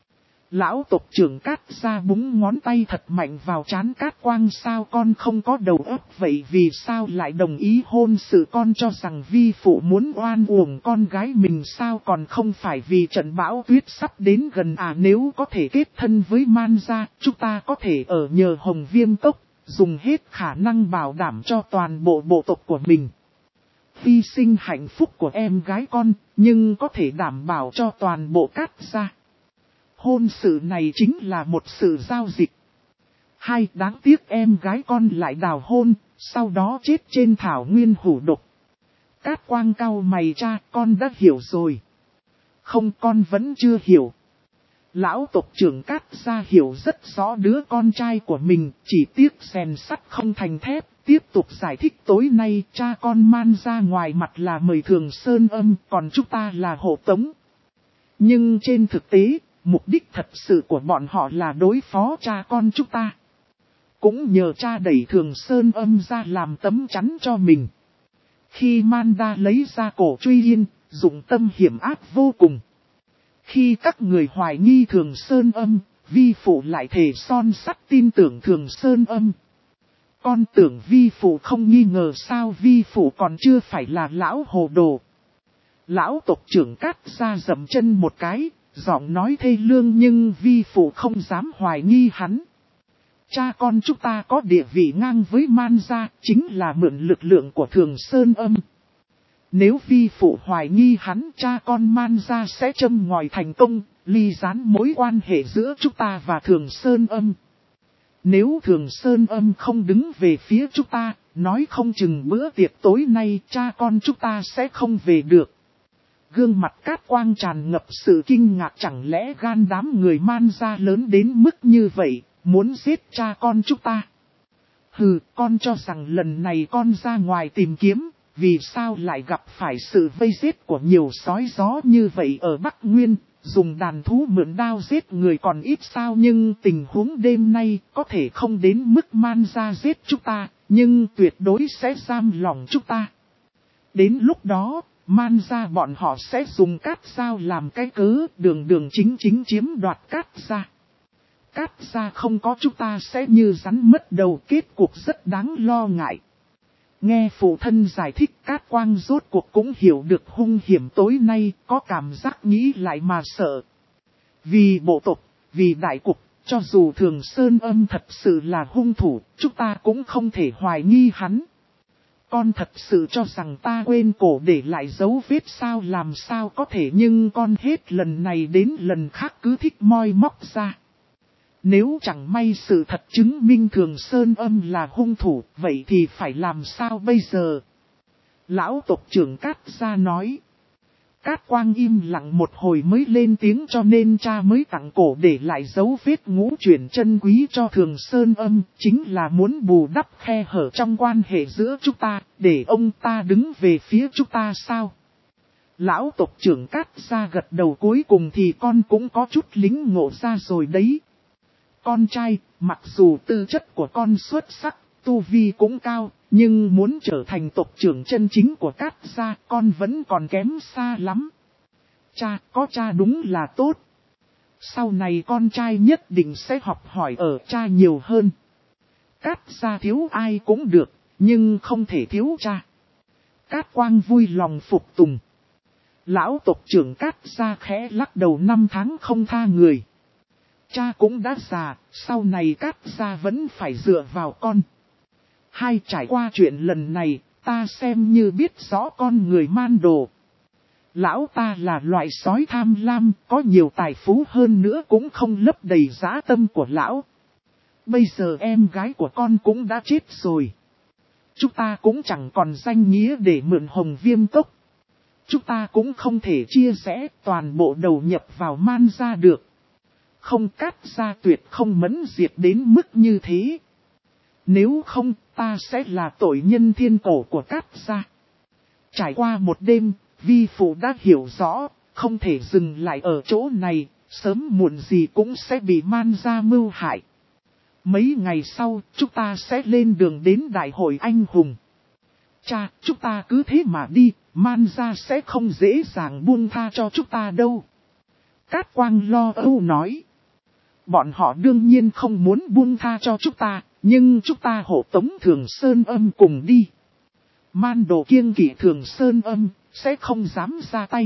Lão tộc trưởng Cát gia búng ngón tay thật mạnh vào trán Cát Quang. Sao con không có đầu óc vậy? Vì sao lại đồng ý hôn sự? Con cho rằng vi phụ muốn oan uổng con gái mình sao? Còn không phải vì trận bão tuyết sắp đến gần à? Nếu có thể kết thân với Man gia, chúng ta có thể ở nhờ Hồng Viêm Cốc, dùng hết khả năng bảo đảm cho toàn bộ bộ tộc của mình. Hy sinh hạnh phúc của em gái con, nhưng có thể đảm bảo cho toàn bộ Cát gia. Hôn sự này chính là một sự giao dịch. Hai, đáng tiếc em gái con lại đào hôn, sau đó chết trên thảo nguyên hủ độc. Cát Quang cau mày, cha, con đã hiểu rồi. Không, con vẫn chưa hiểu. Lão tộc trưởng Cát gia hiểu rất rõ đứa con trai của mình, chỉ tiếc rèn sắt không thành thép. Tiếp tục giải thích, tối nay cha con Man ra ngoài mặt là mời Thường Sơn Âm, còn chúng ta là hộ tống. Nhưng trên thực tế, mục đích thật sự của bọn họ là đối phó cha con chúng ta. Cũng nhờ cha đẩy Thường Sơn Âm ra làm tấm chắn cho mình. Khi Manda lấy ra cổ truy yên, dụng tâm hiểm ác vô cùng. Khi các người hoài nghi Thường Sơn Âm, vi phụ lại thề son sắt tin tưởng Thường Sơn Âm. Con tưởng vi phụ không nghi ngờ sao? Vi phụ còn chưa phải là lão hồ đồ. Lão tộc trưởng Cát ra dậm chân một cái, giọng nói thê lương, nhưng vi phụ không dám hoài nghi hắn. cha con chúng ta có địa vị ngang với Man gia, chính là mượn lực lượng của Thường Sơn Âm. Nếu vi phụ hoài nghi hắn, cha con Man gia sẽ châm ngòi thành công, ly gián mối quan hệ giữa chúng ta và Thường Sơn Âm. Nếu Thường Sơn Âm không đứng về phía chúng ta, nói không chừng bữa tiệc tối nay cha con chúng ta sẽ không về được. Gương mặt Cát Quang tràn ngập sự kinh ngạc, chẳng lẽ gan đám người Man gia lớn đến mức như vậy, muốn giết cha con chúng ta. Hừ, con cho rằng lần này con ra ngoài tìm kiếm, vì sao lại gặp phải sự vây giết của nhiều sói gió như vậy ở Bắc Nguyên, dùng đàn thú mượn đao giết người còn ít sao, nhưng tình huống đêm nay có thể không đến mức Man gia giết chúng ta, nhưng tuyệt đối sẽ giam lỏng chúng ta. Đến lúc đó, Man gia bọn họ sẽ dùng Cát Giao làm cái cớ, đường đường chính chính chiếm đoạt Cát gia. Cát gia không có chúng ta sẽ như rắn mất đầu, kết cục rất đáng lo ngại. Nghe phụ thân giải thích, Cát Quang rốt cuộc cũng hiểu được hung hiểm tối nay, có cảm giác nghĩ lại mà sợ. Vì bộ tộc, vì đại cục, cho dù Thường Sơn Âm thật sự là hung thủ, chúng ta cũng không thể hoài nghi hắn. Con thật sự cho rằng ta quên cổ để lại dấu vết sao, làm sao có thể, nhưng con hết lần này đến lần khác cứ thích moi móc ra. Nếu chẳng may sự thật chứng minh Thường Sơn Âm là hung thủ, vậy thì phải làm sao bây giờ? Lão tộc trưởng Cát gia nói. Cát Quang im lặng một hồi mới lên tiếng, cho nên cha mới tặng cổ để lại dấu vết ngũ chuyển chân quý cho Thường Sơn Âm, chính là muốn bù đắp khe hở trong quan hệ giữa chúng ta, để ông ta đứng về phía chúng ta sao? Lão tộc trưởng Cát gia gật đầu, cuối cùng thì con cũng có chút lính ngộ ra rồi đấy. Con trai, mặc dù tư chất của con xuất sắc, tu vi cũng cao, nhưng muốn trở thành tộc trưởng chân chính của Cát gia, con vẫn còn kém xa lắm. Cha, có cha đúng là tốt. Sau này con trai nhất định sẽ học hỏi ở cha nhiều hơn. Cát gia thiếu ai cũng được, nhưng không thể thiếu cha. Cát Quang vui lòng phục tùng. Lão tộc trưởng Cát gia khẽ lắc đầu, năm tháng không tha người. Cha cũng đã già, sau này Cát gia vẫn phải dựa vào con. Hai, trải qua chuyện lần này, ta xem như biết rõ con người Man Đồ. Lão ta là loại sói tham lam, có nhiều tài phú hơn nữa cũng không lấp đầy dã tâm của lão. Bây giờ em gái của con cũng đã chết rồi. Chúng ta cũng chẳng còn danh nghĩa để mượn Hồng Viêm Cốc. Chúng ta cũng không thể chia sẻ toàn bộ đầu nhập vào Man gia được. Không, Cát gia tuyệt không mẫn diệt đến mức như thế. Nếu không, ta sẽ là tội nhân thiên cổ của Cát gia. Trải qua một đêm, vi phụ đã hiểu rõ, không thể dừng lại ở chỗ này, sớm muộn gì cũng sẽ bị Man gia mưu hại. Mấy ngày sau, chúng ta sẽ lên đường đến đại hội anh hùng. Cha, chúng ta cứ thế mà đi, Man gia sẽ không dễ dàng buông tha cho chúng ta đâu. Cát Quang lo âu nói. Bọn họ đương nhiên không muốn buông tha cho chúng ta, nhưng chúng ta hộ tống Thường Sơn Âm cùng đi. Man Đồ kiêng kỵ Thường Sơn Âm, sẽ không dám ra tay.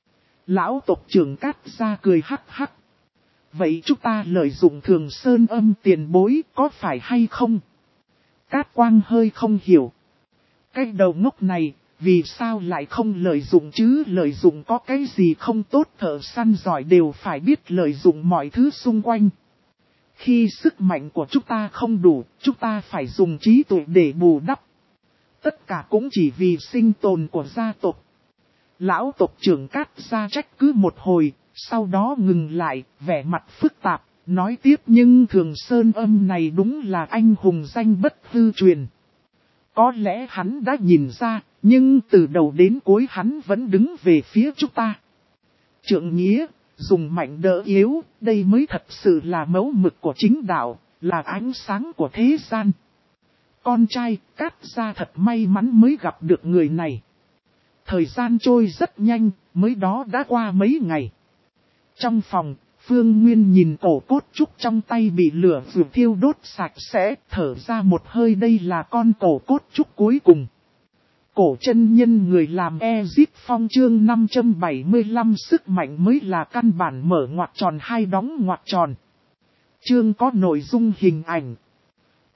Lão tộc trưởng Cát gia cười hắc hắc. Vậy chúng ta lợi dụng Thường Sơn Âm tiền bối có phải hay không? Cát Quang hơi không hiểu. Cái đầu ngốc này, vì sao lại không lợi dụng chứ? Lợi dụng có cái gì không tốt, thợ săn giỏi đều phải biết lợi dụng mọi thứ xung quanh. Khi sức mạnh của chúng ta không đủ, chúng ta phải dùng trí tuệ để bù đắp. Tất cả cũng chỉ vì sinh tồn của gia tộc. Lão tộc trưởng Cát gia trách cứ một hồi, sau đó ngừng lại, vẻ mặt phức tạp, nói tiếp, nhưng Thường Sơn Âm này đúng là anh hùng danh bất hư truyền. Có lẽ hắn đã nhìn ra, nhưng từ đầu đến cuối hắn vẫn đứng về phía chúng ta. Trượng nghĩa, dùng mạnh đỡ yếu, đây mới thật sự là mẫu mực của chính đạo, là ánh sáng của thế gian. Con trai, Cát gia thật may mắn mới gặp được người này. Thời gian trôi rất nhanh, mới đó đã qua mấy ngày. Trong phòng, Phương Nguyên nhìn cổ cốt trúc trong tay bị lửa vừa thiêu đốt sạch sẽ, thở ra một hơi, đây là con cổ cốt trúc cuối cùng. Cổ chân nhân người làm Ezip Phong chương năm trăm bảy mươi lăm sức mạnh mới là căn bản, mở ngoặc tròn hai đóng ngoặc tròn. Chương có nội dung hình ảnh.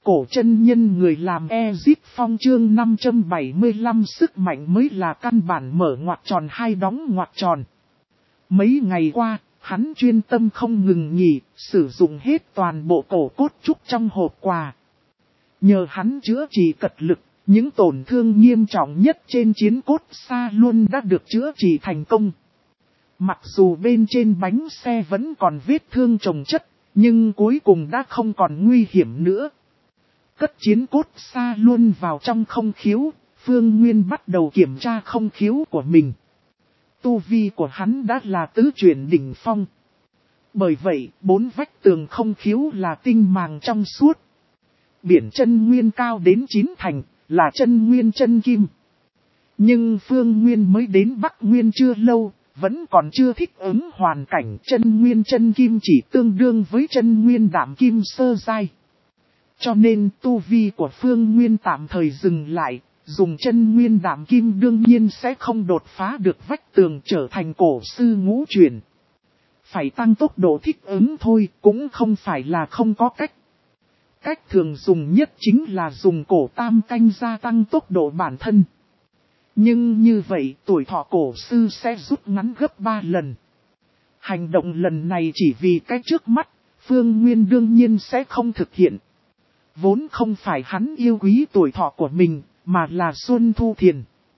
Cổ chân nhân người làm Ezip Phong chương năm trăm bảy mươi lăm sức mạnh mới là căn bản mở ngoặc tròn hai đóng ngoặc tròn. Mấy ngày qua, hắn chuyên tâm không ngừng nghỉ, sử dụng hết toàn bộ cổ cốt trúc trong hộp quà. Nhờ hắn chữa trị cật lực, những tổn thương nghiêm trọng nhất trên chiến cốt xa luôn đã được chữa trị thành công. Mặc dù bên trên bánh xe vẫn còn vết thương chồng chất, nhưng cuối cùng đã không còn nguy hiểm nữa. Cất chiến cốt xa luôn vào trong không khiếu, Phương Nguyên bắt đầu kiểm tra không khiếu của mình. Tu vi của hắn đã là tứ chuyển đỉnh phong. Bởi vậy, bốn vách tường không khiếu là tinh màng trong suốt. Biển chân nguyên cao đến chín thành, là chân nguyên chân kim. Nhưng Phương Nguyên mới đến Bắc Nguyên chưa lâu, vẫn còn chưa thích ứng hoàn cảnh chân nguyên chân kim chỉ tương đương với chân nguyên đạm kim sơ giai. Cho nên tu vi của Phương Nguyên tạm thời dừng lại, dùng chân nguyên đạm kim đương nhiên sẽ không đột phá được vách tường trở thành cổ sư ngũ chuyển. Phải tăng tốc độ thích ứng thôi, cũng không phải là không có cách. Cách thường dùng nhất chính là dùng cổ tam canh gia tăng tốc độ bản thân. Nhưng như vậy tuổi thọ cổ sư sẽ rút ngắn gấp ba lần. Hành động lần này chỉ vì cái trước mắt, Phương Nguyên đương nhiên sẽ không thực hiện. Vốn không phải hắn yêu quý tuổi thọ của mình, mà là Xuân Thu Thiền.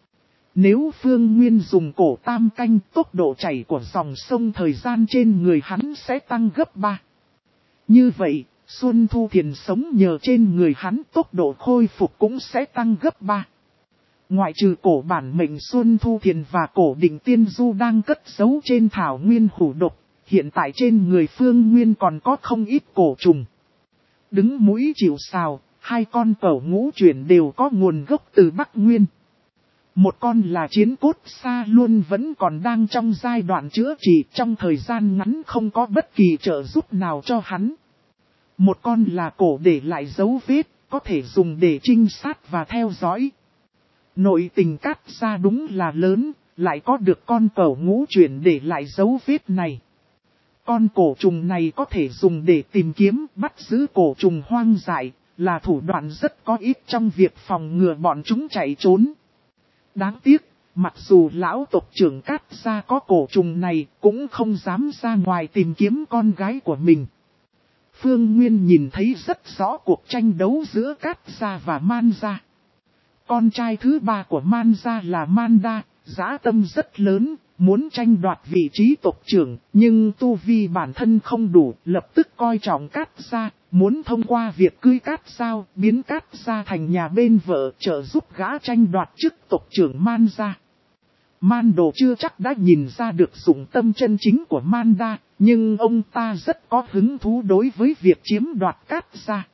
Nếu Phương Nguyên dùng cổ tam canh, tốc độ chảy của dòng sông thời gian trên người hắn sẽ tăng gấp ba. Như vậy, Xuân Thu Thiền sống nhờ trên người hắn tốc độ khôi phục cũng sẽ tăng gấp ba. Ngoại trừ cổ bản mệnh Xuân Thu Thiền và cổ đỉnh tiên du đang cất giấu trên thảo nguyên hủ độc, hiện tại trên người Phương Nguyên còn có không ít cổ trùng. Đứng mũi chịu sào, hai con cẩu ngũ chuyển đều có nguồn gốc từ Bắc Nguyên. Một con là chiến cốt xa luôn vẫn còn đang trong giai đoạn chữa trị, trong thời gian ngắn không có bất kỳ trợ giúp nào cho hắn. Một con là cổ để lại dấu vết, có thể dùng để trinh sát và theo dõi. Nội tình Cát Gia đúng là lớn, lại có được con cẩu ngũ chuyển để lại dấu vết này. Con cổ trùng này có thể dùng để tìm kiếm, bắt giữ cổ trùng hoang dại, là thủ đoạn rất có ích trong việc phòng ngừa bọn chúng chạy trốn. Đáng tiếc, mặc dù lão tộc trưởng Cát Gia có cổ trùng này, cũng không dám ra ngoài tìm kiếm con gái của mình. Phương Nguyên nhìn thấy rất rõ cuộc tranh đấu giữa Cát Gia và Man Gia. Con trai thứ ba của Man Gia là Man Đa, dã tâm rất lớn, muốn tranh đoạt vị trí tộc trưởng, nhưng tu vi bản thân không đủ, lập tức coi trọng Cát Gia, muốn thông qua việc cưới Cát Giao, biến Cát Gia thành nhà bên vợ, trợ giúp gã tranh đoạt chức tộc trưởng Man Gia. Man Đồ chưa chắc đã nhìn ra được dụng tâm chân chính của Man Đa, nhưng ông ta rất có hứng thú đối với việc chiếm đoạt Cát Gia.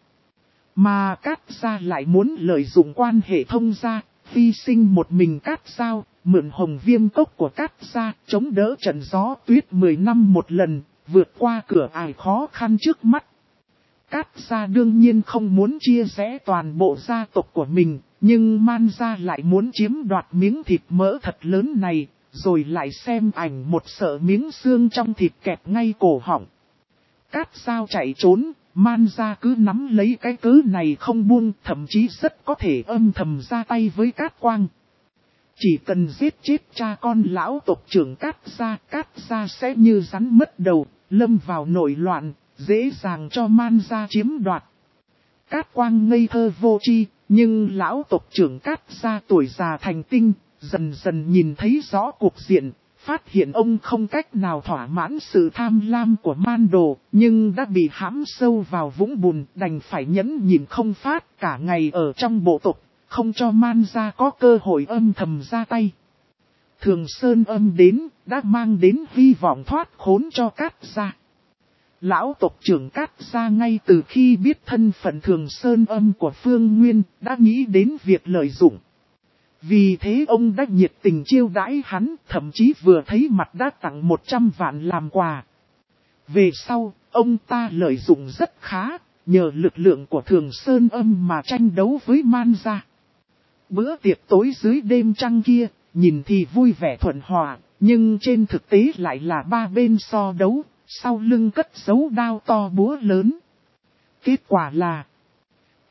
Mà Cát Gia lại muốn lợi dụng quan hệ thông gia, hy sinh một mình Cát Giao, mượn hồng viêm cốc của Cát Gia, chống đỡ trận gió tuyết mười năm một lần, vượt qua cửa ải khó khăn trước mắt. Cát Gia đương nhiên không muốn chia rẽ toàn bộ gia tộc của mình, nhưng Man Gia lại muốn chiếm đoạt miếng thịt mỡ thật lớn này, rồi lại xem ảnh một sợi miếng xương trong thịt kẹp ngay cổ họng. Cát Giao chạy trốn, Man Gia cứ nắm lấy cái cớ này không buông, thậm chí rất có thể âm thầm ra tay với Cát Quang. Chỉ cần giết chết cha con lão tộc trưởng Cát Gia, Cát Gia sẽ như rắn mất đầu, lâm vào nội loạn, dễ dàng cho Man Gia chiếm đoạt. Cát Quang ngây thơ vô tri, nhưng lão tộc trưởng Cát Gia tuổi già thành tinh, dần dần nhìn thấy rõ cuộc diện, phát hiện ông không cách nào thỏa mãn sự tham lam của Man Đồ, nhưng đã bị hãm sâu vào vũng bùn, đành phải nhẫn nhịn không phát cả ngày ở trong bộ tộc, không cho Man Gia có cơ hội âm thầm ra tay. Thường Sơn Âm đến, đã mang đến hy vọng thoát khốn cho Cát Gia. Lão tộc trưởng Cát Gia ngay từ khi biết thân phận Thường Sơn Âm của Phương Nguyên, đã nghĩ đến việc lợi dụng. Vì thế ông đã nhiệt tình chiêu đãi hắn, thậm chí vừa thấy mặt đã tặng một trăm vạn làm quà. Về sau, ông ta lợi dụng rất khá, nhờ lực lượng của Thường Sơn Âm mà tranh đấu với Man Gia. Bữa tiệc tối dưới đêm trăng kia, nhìn thì vui vẻ thuận hòa, nhưng trên thực tế lại là ba bên so đấu, sau lưng cất giấu đao to búa lớn. Kết quả là,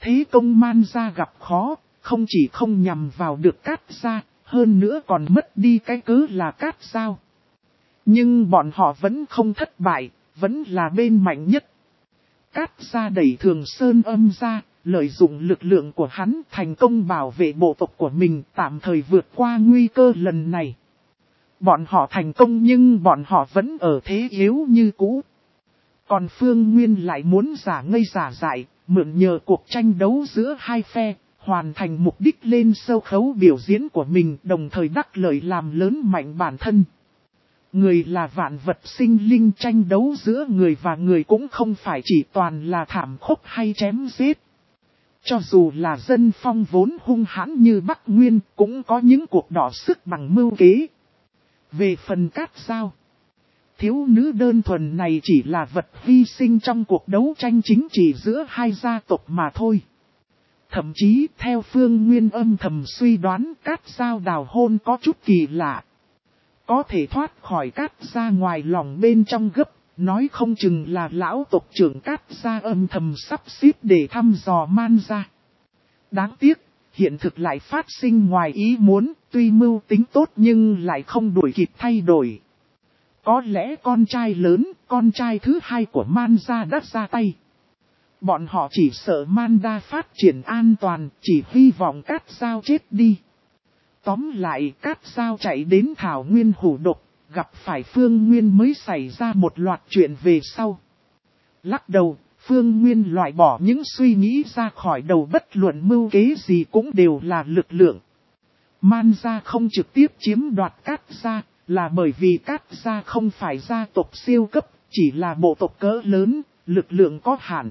Thế công Man gia gặp khó, không chỉ không nhằm vào được Cát gia, hơn nữa còn mất đi cái cớ là Cát Dao. Nhưng bọn họ vẫn không thất bại, vẫn là bên mạnh nhất. Cát gia đẩy Thường Sơn Âm ra, lợi dụng lực lượng của hắn thành công bảo vệ bộ tộc của mình, tạm thời vượt qua nguy cơ lần này. Bọn họ thành công nhưng bọn họ vẫn ở thế yếu như cũ. Còn Phương Nguyên lại muốn giả ngây giả dại, mượn nhờ cuộc tranh đấu giữa hai phe, hoàn thành mục đích lên sâu khấu biểu diễn của mình, đồng thời đắc lợi làm lớn mạnh bản thân. Người là vạn vật sinh linh, tranh đấu giữa người và người cũng không phải chỉ toàn là thảm khốc hay chém giết. Cho dù là dân phong vốn hung hãn như Bắc Nguyên, cũng có những cuộc đọ sức bằng mưu kế. Về phần Cát Dao, thiếu nữ đơn thuần này chỉ là vật hy sinh trong cuộc đấu tranh chính trị giữa hai gia tộc mà thôi. Thậm chí theo Phương Nguyên âm thầm suy đoán, Cát Dao đào hôn có chút kỳ lạ. Có thể thoát khỏi Cát gia ngoài lòng bên trong gấp, nói không chừng là lão tộc trưởng Cát gia âm thầm sắp xếp để thăm dò Man gia. Đáng tiếc, hiện thực lại phát sinh ngoài ý muốn, tuy mưu tính tốt nhưng lại không đuổi kịp thay đổi. Có lẽ con trai lớn, con trai thứ hai của Man gia đã ra tay. Bọn họ chỉ sợ Man đa phát triển an toàn, chỉ hy vọng Cát Dao chết đi. Tóm lại, Cát Dao chạy đến Thảo Nguyên hủ độc, gặp phải Phương Nguyên mới xảy ra một loạt chuyện về sau. Lắc đầu, Phương Nguyên loại bỏ những suy nghĩ ra khỏi đầu, bất luận mưu kế gì cũng đều là lực lượng. Man gia không trực tiếp chiếm đoạt Cát gia, là bởi vì Cát gia không phải gia tộc siêu cấp, chỉ là bộ tộc cỡ lớn, lực lượng có hạn.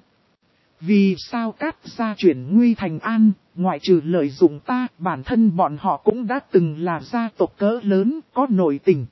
Vì sao Cát gia chuyển nguy thành an, ngoại trừ lợi dụng ta, bản thân bọn họ cũng đã từng là gia tộc cỡ lớn, có nội tình.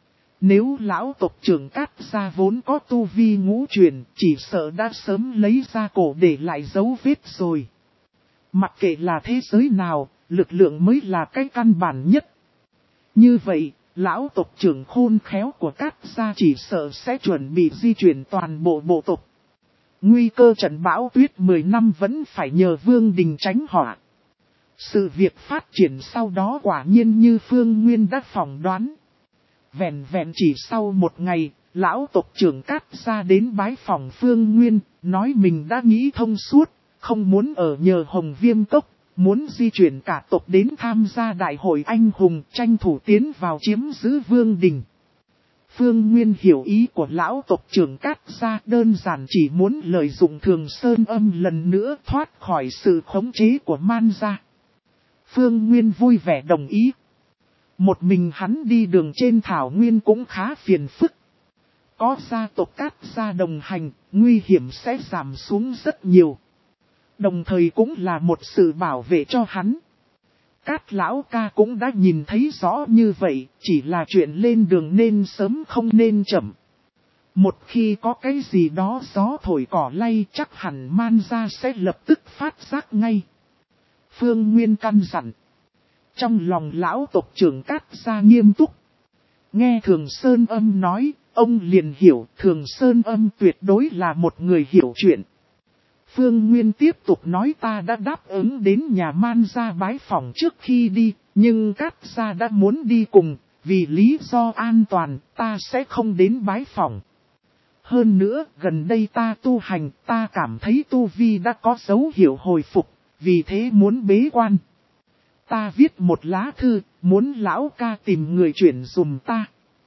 Nếu lão tộc trưởng Cát gia vốn có tu vi ngũ truyền, chỉ sợ đã sớm lấy ra cổ để lại dấu vết rồi. Mặc kệ là thế giới nào, lực lượng mới là cái căn bản nhất. Như vậy, lão tộc trưởng khôn khéo của Cát gia chỉ sợ sẽ chuẩn bị di chuyển toàn bộ bộ tộc. Nguy cơ trận bão tuyết mười năm vẫn phải nhờ Vương Đình tránh họa. Sự việc phát triển sau đó quả nhiên như Phương Nguyên đã phỏng đoán. Vẹn vẹn chỉ sau một ngày, lão tộc trưởng Cát gia đến bái phòng Phương Nguyên, nói mình đã nghĩ thông suốt, không muốn ở nhờ Hồng Viêm Cốc, muốn di chuyển cả tộc đến tham gia đại hội anh hùng, tranh thủ tiến vào chiếm giữ Vương Đình. Phương Nguyên hiểu ý của lão tộc trưởng Cát gia, đơn giản chỉ muốn lợi dụng Thường Sơn Âm lần nữa thoát khỏi sự khống chế của Man gia. Phương Nguyên vui vẻ đồng ý. Một mình hắn đi đường trên thảo nguyên cũng khá phiền phức. Có gia tộc Cát gia đồng hành, nguy hiểm sẽ giảm xuống rất nhiều. Đồng thời cũng là một sự bảo vệ cho hắn. Cát lão ca cũng đã nhìn thấy rõ như vậy, chỉ là chuyện lên đường nên sớm không nên chậm. Một khi có cái gì đó gió thổi cỏ lay, chắc hẳn Man gia sẽ lập tức phát giác ngay. Phương Nguyên căn dặn. Trong lòng lão tộc trưởng Cát gia nghiêm túc. Nghe Thường Sơn Âm nói, ông liền hiểu Thường Sơn Âm tuyệt đối là một người hiểu chuyện. Phương Nguyên tiếp tục nói, ta đã đáp ứng đến nhà Man gia bái phỏng trước khi đi, nhưng Cát gia đã muốn đi cùng, vì lý do an toàn, ta sẽ không đến bái phỏng. Hơn nữa, gần đây ta tu hành, ta cảm thấy tu vi đã có dấu hiệu hồi phục, vì thế muốn bế quan. Ta viết một lá thư, muốn lão ca tìm người chuyển dùm ta.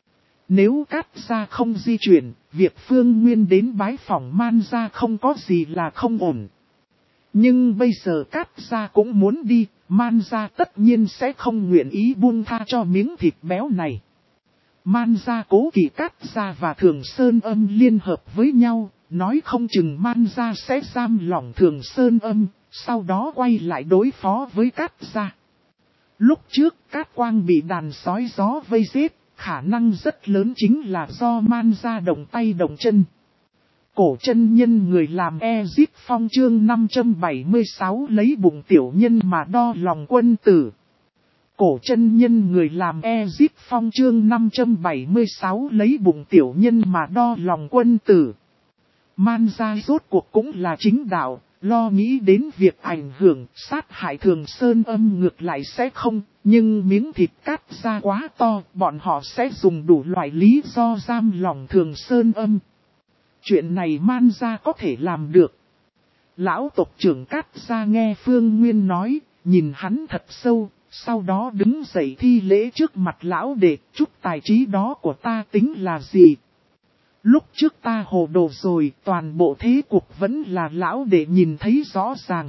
Nếu Cát gia không di chuyển, việc Phương Nguyên đến bái phỏng Man gia không có gì là không ổn. Nhưng bây giờ Cát gia cũng muốn đi, Man gia tất nhiên sẽ không nguyện ý buông tha cho miếng thịt béo này. Man gia cố kỵ Cát gia và Thường Sơn Âm liên hợp với nhau, nói không chừng Man gia sẽ giam lỏng Thường Sơn Âm, sau đó quay lại đối phó với Cát gia. Lúc trước Cát Quang bị đàn sói gió vây giết, khả năng rất lớn chính là do Man gia động tay động chân. Cổ chân nhân người làm Ezip Phong chương năm trăm bảy mươi sáu lấy bụng tiểu nhân mà đo lòng quân tử. Cổ chân nhân người làm Ezip Phong chương năm trăm bảy mươi sáu lấy bụng tiểu nhân mà đo lòng quân tử. Man gia rốt cuộc cũng là chính đạo, Lo nghĩ đến việc ảnh hưởng sát hại Thường Sơn Âm ngược lại sẽ không, nhưng miếng thịt Cát Gia quá to, bọn họ sẽ dùng đủ loại lý do giam lỏng Thường Sơn Âm. Chuyện này Man gia có thể làm được. Lão tộc trưởng Cát Gia nghe Phương Nguyên nói, nhìn hắn thật sâu, sau đó đứng dậy thi lễ trước mặt lão đệ, chút tài trí đó của ta tính là gì? Lúc trước ta hồ đồ rồi, toàn bộ thế cuộc vẫn là lão đệ nhìn thấy rõ ràng.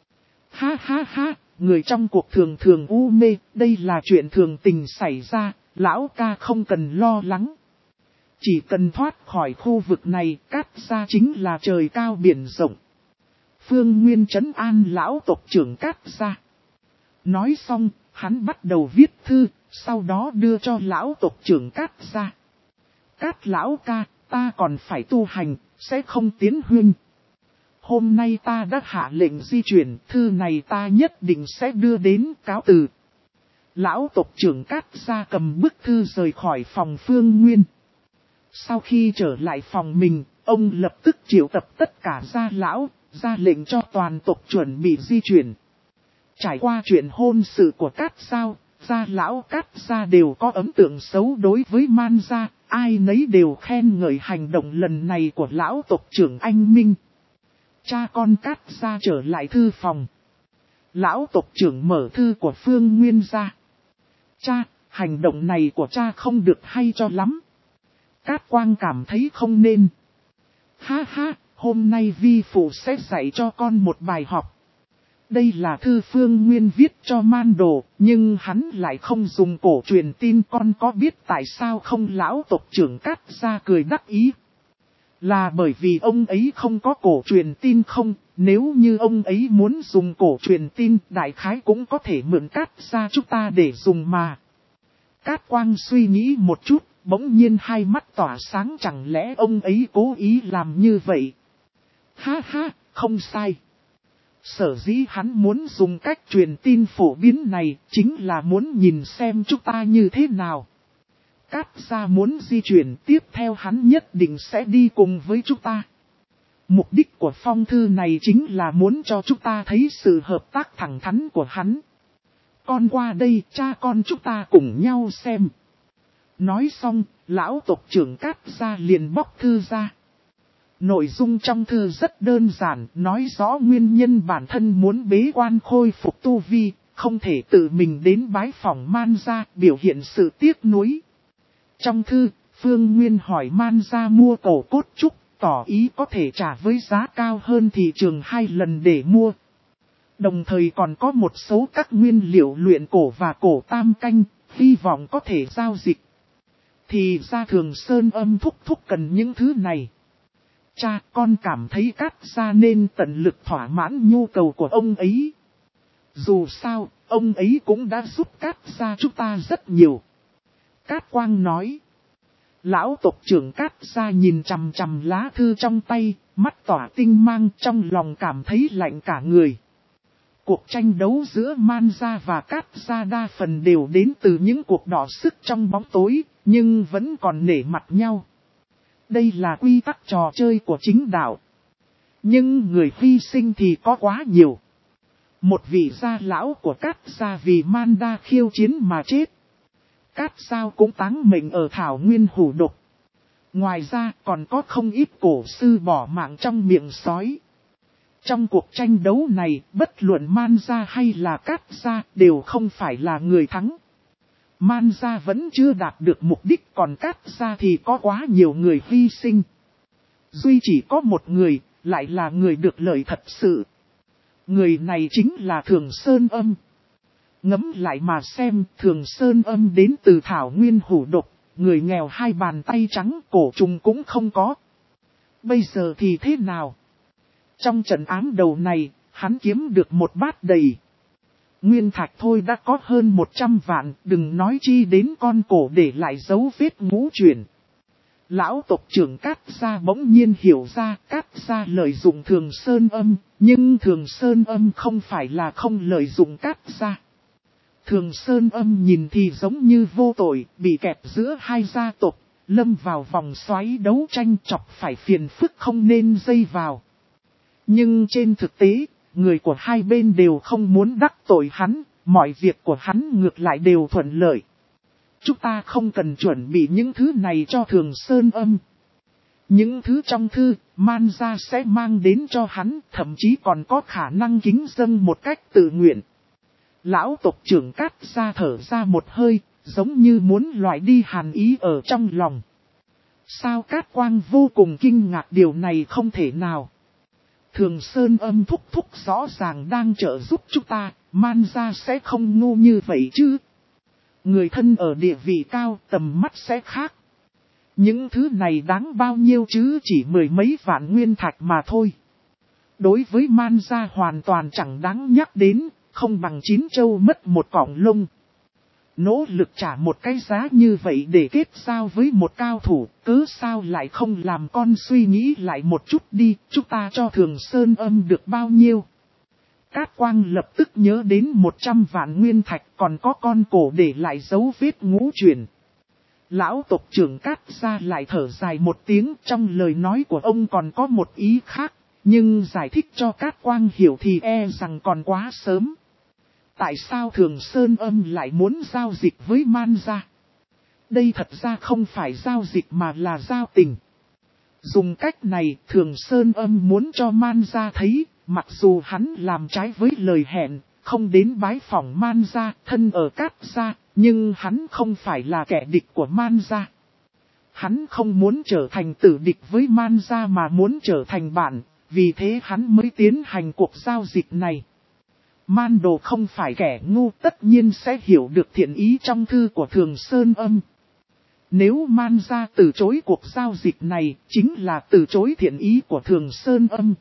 Ha ha ha, người trong cuộc thường thường u mê, đây là chuyện thường tình xảy ra, lão ca không cần lo lắng. Chỉ cần thoát khỏi khu vực này, Cát Gia chính là trời cao biển rộng. Phương Nguyên trấn an lão tộc trưởng Cát Gia. Nói xong, hắn bắt đầu viết thư, sau đó đưa cho lão tộc trưởng Cát Gia. Cát lão ca, ta còn phải tu hành, sẽ không tiến huynh. Hôm nay ta đã hạ lệnh di chuyển, thư này ta nhất định sẽ đưa đến cáo từ. Lão tộc trưởng Cát Gia cầm bức thư rời khỏi phòng Phương Nguyên. Sau khi trở lại phòng mình, ông lập tức triệu tập tất cả gia lão, ra lệnh cho toàn tộc chuẩn bị di chuyển. Trải qua chuyện hôn sự của Cát Giao, gia lão Cát Gia đều có ấn tượng xấu đối với Man gia, ai nấy đều khen ngợi hành động lần này của lão tộc trưởng Anh Minh. Cha con Cát Gia trở lại thư phòng. Lão tộc trưởng mở thư của Phương Nguyên ra. Cha, hành động này của cha không được hay cho lắm. Cát Quang cảm thấy không nên. Ha ha, hôm nay vi phụ sẽ dạy cho con một bài học. Đây là thư Phương Nguyên viết cho Man Đồ, nhưng hắn lại không dùng cổ truyền tin. Con có biết tại sao không? Lão tộc trưởng Cát Gia cười đắc ý. Là bởi vì ông ấy không có cổ truyền tin không? Nếu như ông ấy muốn dùng cổ truyền tin, đại khái cũng có thể mượn Cát Gia chúng ta để dùng mà. Cát Quang suy nghĩ một chút, bỗng nhiên hai mắt tỏa sáng, chẳng lẽ ông ấy cố ý làm như vậy? Ha ha, không sai. Sở dĩ hắn muốn dùng cách truyền tin phổ biến này, chính là muốn nhìn xem chúng ta như thế nào. Cát Gia muốn di chuyển tiếp theo, hắn nhất định sẽ đi cùng với chúng ta. Mục đích của phong thư này chính là muốn cho chúng ta thấy sự hợp tác thẳng thắn của hắn. Con qua đây, cha con chúng ta cùng nhau xem. Nói xong, lão tộc trưởng Cát Gia liền bóc thư ra. Nội dung trong thư rất đơn giản, nói rõ nguyên nhân bản thân muốn bế quan khôi phục tu vi, không thể tự mình đến bái phỏng Man gia, biểu hiện sự tiếc nuối. Trong thư, Phương Nguyên hỏi Man gia mua cổ cốt trúc, tỏ ý có thể trả với giá cao hơn thị trường hai lần để mua. Đồng thời còn có một số các nguyên liệu luyện cổ và cổ tam canh, hy vọng có thể giao dịch. Thì ra Thường Sơn Âm thúc thúc cần những thứ này. Cha, con cảm thấy Cát Gia nên tận lực thỏa mãn nhu cầu của ông ấy. Dù sao, ông ấy cũng đã giúp Cát Gia chúng ta rất nhiều. Cát Quang nói. Lão tộc trưởng Cát Gia nhìn chằm chằm lá thư trong tay, mắt tỏa tinh mang, trong lòng cảm thấy lạnh cả người. Cuộc tranh đấu giữa Man gia và Cát Gia đa phần đều đến từ những cuộc đọ sức trong bóng tối, nhưng vẫn còn nể mặt nhau. Đây là quy tắc trò chơi của chính đạo. Nhưng người hy sinh thì có quá nhiều. Một vị gia lão của Cát Gia vì Man đa khiêu chiến mà chết. Cát Giao cũng táng mệnh ở thảo nguyên hủ độc. Ngoài ra còn có không ít cổ sư bỏ mạng trong miệng sói. Trong cuộc tranh đấu này, bất luận Man gia hay là Cát Gia đều không phải là người thắng. Man gia vẫn chưa đạt được mục đích, còn Cát Gia thì có quá nhiều người hy sinh. Duy chỉ có một người, lại là người được lợi thật sự. Người này chính là Thường Sơn Âm. Ngẫm lại mà xem, Thường Sơn Âm đến từ thảo nguyên hủ độc, người nghèo hai bàn tay trắng, cổ trùng cũng không có. Bây giờ thì thế nào? Trong trận ám đầu này, hắn kiếm được một bát đầy. Nguyên thạch thôi đã có hơn một trăm vạn, đừng nói chi đến con cổ để lại dấu vết ngũ chuyển. Lão tộc trưởng Cát Gia bỗng nhiên hiểu ra, Cát Gia lợi dụng Thường Sơn Âm, nhưng Thường Sơn Âm không phải là không lợi dụng Cát Gia. Thường Sơn Âm nhìn thì giống như vô tội, bị kẹp giữa hai gia tộc, lâm vào vòng xoáy đấu tranh, chọc phải phiền phức không nên dây vào. Nhưng trên thực tế, người của hai bên đều không muốn đắc tội hắn, mọi việc của hắn ngược lại đều thuận lợi. Chúng ta không cần chuẩn bị những thứ này cho Thường Sơn Âm. Những thứ trong thư, Man gia sẽ mang đến cho hắn, thậm chí còn có khả năng kính dâng một cách tự nguyện. Lão tộc trưởng Cát gia thở ra một hơi, giống như muốn loại đi hàn ý ở trong lòng. Sao Cát Quang vô cùng kinh ngạc điều này không thể nào. Thường Sơn Âm thúc thúc rõ ràng đang trợ giúp chúng ta, Man gia sẽ không ngu như vậy chứ. Người thân ở địa vị cao, tầm mắt sẽ khác. Những thứ này đáng bao nhiêu chứ, chỉ mười mấy vạn nguyên thạch mà thôi. Đối với Man gia hoàn toàn chẳng đáng nhắc đến, không bằng chín châu mất một cọng lông. Nỗ lực trả một cái giá như vậy để kết giao với một cao thủ, cớ sao lại không làm con suy nghĩ lại một chút đi, chúng ta cho Thường Sơn Âm được bao nhiêu. Cát Quang lập tức nhớ đến một trăm vạn nguyên thạch, còn có con cổ để lại dấu vết ngũ chuyển. Lão tộc trưởng Cát gia lại thở dài một tiếng, trong lời nói của ông còn có một ý khác, nhưng giải thích cho Cát Quang hiểu thì e rằng còn quá sớm. Tại sao Thường Sơn Âm lại muốn giao dịch với Man gia? Đây thật ra không phải giao dịch mà là giao tình. Dùng cách này, Thường Sơn Âm muốn cho Man gia thấy, mặc dù hắn làm trái với lời hẹn, không đến bái phỏng Man gia, thân ở Cát gia, nhưng hắn không phải là kẻ địch của Man gia. Hắn không muốn trở thành tử địch với Man gia mà muốn trở thành bạn, vì thế hắn mới tiến hành cuộc giao dịch này. Man Đồ không phải kẻ ngu, tất nhiên sẽ hiểu được thiện ý trong thư của Thường Sơn Âm. Nếu Man gia từ chối cuộc giao dịch này, chính là từ chối thiện ý của Thường Sơn Âm.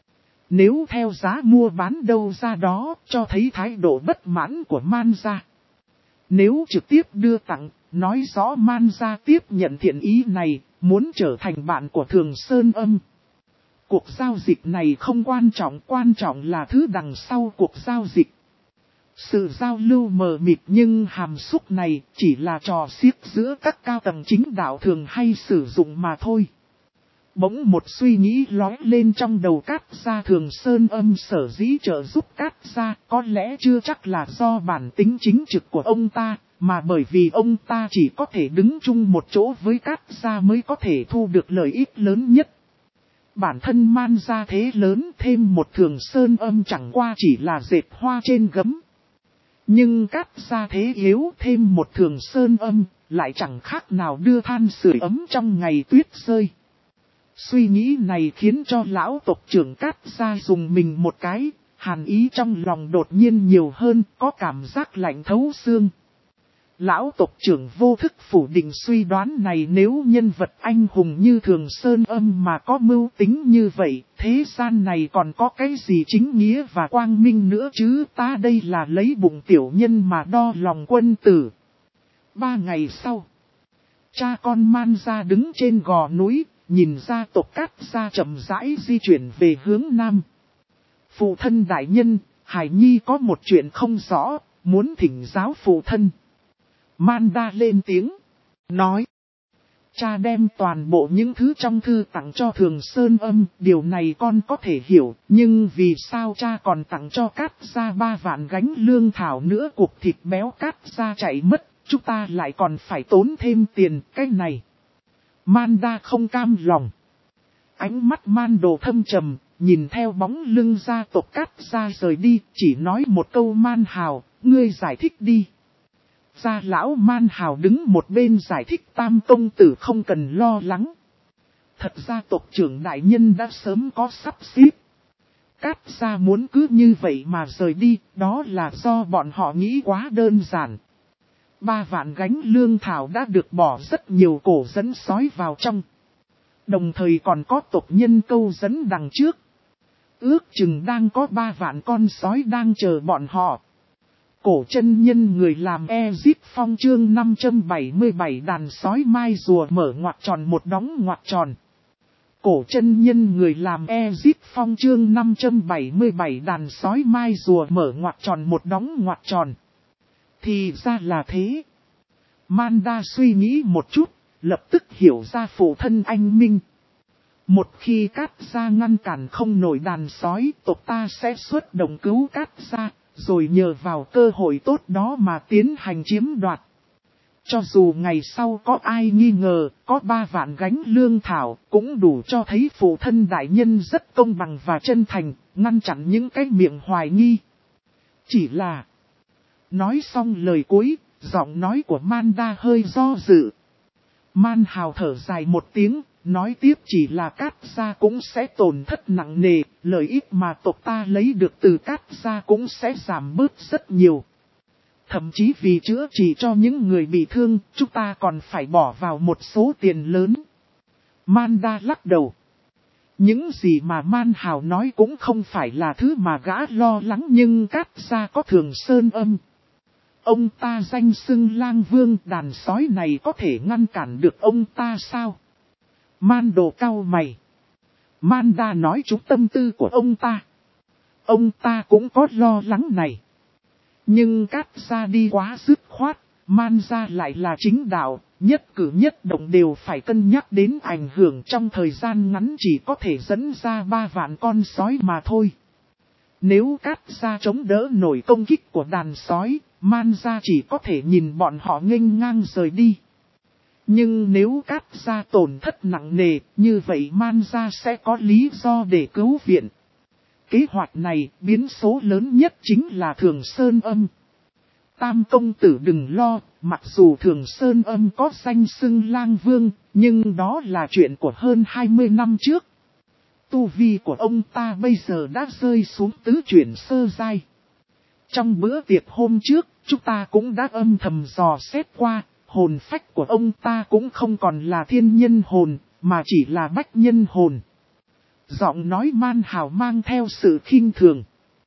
Nếu theo giá mua bán đâu ra đó, cho thấy thái độ bất mãn của Man gia. Nếu trực tiếp đưa tặng, nói rõ Man gia tiếp nhận thiện ý này, muốn trở thành bạn của Thường Sơn Âm. Cuộc giao dịch này không quan trọng, quan trọng là thứ đằng sau cuộc giao dịch. Sự giao lưu mờ mịt nhưng hàm xúc này chỉ là trò xiếc giữa các cao tầng chính đạo thường hay sử dụng mà thôi. Bỗng một suy nghĩ lóe lên trong đầu Cát gia. Thường Sơn Âm sở dĩ trợ giúp Cát gia, có lẽ chưa chắc là do bản tính chính trực của ông ta, mà bởi vì ông ta chỉ có thể đứng chung một chỗ với Cát gia mới có thể thu được lợi ích lớn nhất. Bản thân Man gia thế lớn, thêm một Thường Sơn Âm chẳng qua chỉ là dệt hoa trên gấm. Nhưng Cát gia thế yếu, thêm một Thường Sơn Âm, lại chẳng khác nào đưa than sưởi ấm trong ngày tuyết rơi. Suy nghĩ này khiến cho lão tộc trưởng Cát gia dùng mình một cái, hàn ý trong lòng đột nhiên nhiều hơn, có cảm giác lạnh thấu xương. Lão tộc trưởng vô thức phủ định suy đoán này, nếu nhân vật anh hùng như Thường Sơn Âm mà có mưu tính như vậy, thế gian này còn có cái gì chính nghĩa và quang minh nữa chứ, ta đây là lấy bụng tiểu nhân mà đo lòng quân tử. Ba ngày sau, cha con Man gia đứng trên gò núi, nhìn gia tộc Cát gia chậm rãi di chuyển về hướng nam. Phụ thân đại nhân, Hải Nhi có một chuyện không rõ, muốn thỉnh giáo phụ thân. Manda lên tiếng, nói. Cha đem toàn bộ những thứ trong thư tặng cho Thường Sơn Âm, điều này con có thể hiểu, nhưng vì sao cha còn tặng cho Cát gia ba vạn gánh lương thảo nữa, cuộc thịt béo Cát gia chạy mất, chúng ta lại còn phải tốn thêm tiền, cái này. Manda không cam lòng. Ánh mắt Man Đồ thâm trầm, nhìn theo bóng lưng gia tộc Cát gia rời đi, chỉ nói một câu: Man Hào, ngươi giải thích đi. Gia lão Man Hào đứng một bên giải thích: Tam công tử không cần lo lắng. Thật ra tộc trưởng đại nhân đã sớm có sắp xếp. Cát gia muốn cứ như vậy mà rời đi, đó là do bọn họ nghĩ quá đơn giản. Ba vạn gánh lương thảo đã được bỏ rất nhiều cổ dẫn sói vào trong. Đồng thời còn có tộc nhân câu dẫn đằng trước. Ước chừng đang có ba vạn con sói đang chờ bọn họ. Cổ chân nhân người làm Ezip Phong chương năm trăm bảy mươi bảy đàn sói mai rùa mở ngoặc tròn một đóng ngoặc tròn. Cổ chân nhân người làm Ezip Phong chương năm trăm bảy mươi bảy đàn sói mai rùa mở ngoặc tròn một đóng ngoặc tròn. Thì ra là thế. Manda suy nghĩ một chút, lập tức hiểu ra phụ thân anh Minh. Một khi Cát Gia ngăn cản không nổi đàn sói, tộc ta sẽ xuất động cứu Cát Gia, rồi nhờ vào cơ hội tốt đó mà tiến hành chiếm đoạt. Cho dù ngày sau có ai nghi ngờ, có ba vạn gánh lương thảo, cũng đủ cho thấy phụ thân đại nhân rất công bằng và chân thành, ngăn chặn những cái miệng hoài nghi. Chỉ là... Nói xong lời cuối, giọng nói của Manda hơi do dự. Man Hào thở dài một tiếng, nói tiếp chỉ là Cát Gia cũng sẽ tổn thất nặng nề, lợi ích mà tộc ta lấy được từ Cát Gia cũng sẽ giảm bớt rất nhiều. Thậm chí vì chữa trị cho những người bị thương, chúng ta còn phải bỏ vào một số tiền lớn. Manda lắc đầu. Những gì mà Man Hào nói cũng không phải là thứ mà gã lo lắng, nhưng Cát Gia có Thường Sơn Âm. Ông ta danh xưng lang vương, đàn sói này có thể ngăn cản được ông ta sao? Man Đồ cau mày. Manda nói trúng tâm tư của ông ta. Ông ta cũng có lo lắng này. Nhưng Cát Gia đi quá dứt khoát, Man gia lại là chính đạo, nhất cử nhất động đều phải cân nhắc đến ảnh hưởng, trong thời gian ngắn chỉ có thể dẫn ra ba vạn con sói mà thôi. Nếu Cát Gia chống đỡ nổi công kích của đàn sói, Man gia chỉ có thể nhìn bọn họ nghênh ngang rời đi. Nhưng nếu Cát Gia tổn thất nặng nề, như vậy Man gia sẽ có lý do để cứu viện. Kế hoạch này, biến số lớn nhất chính là Thường Sơn Âm. Tam công tử đừng lo, mặc dù Thường Sơn Âm có danh xưng lang vương, nhưng đó là chuyện của hơn hai mươi năm trước. Tu vi của ông ta bây giờ đã rơi xuống tứ chuyển sơ giai. Trong bữa tiệc hôm trước, chúng ta cũng đã âm thầm dò xét qua, hồn phách của ông ta cũng không còn là thiên nhân hồn, mà chỉ là bách nhân hồn. Giọng nói Man Hào mang theo sự khinh thường.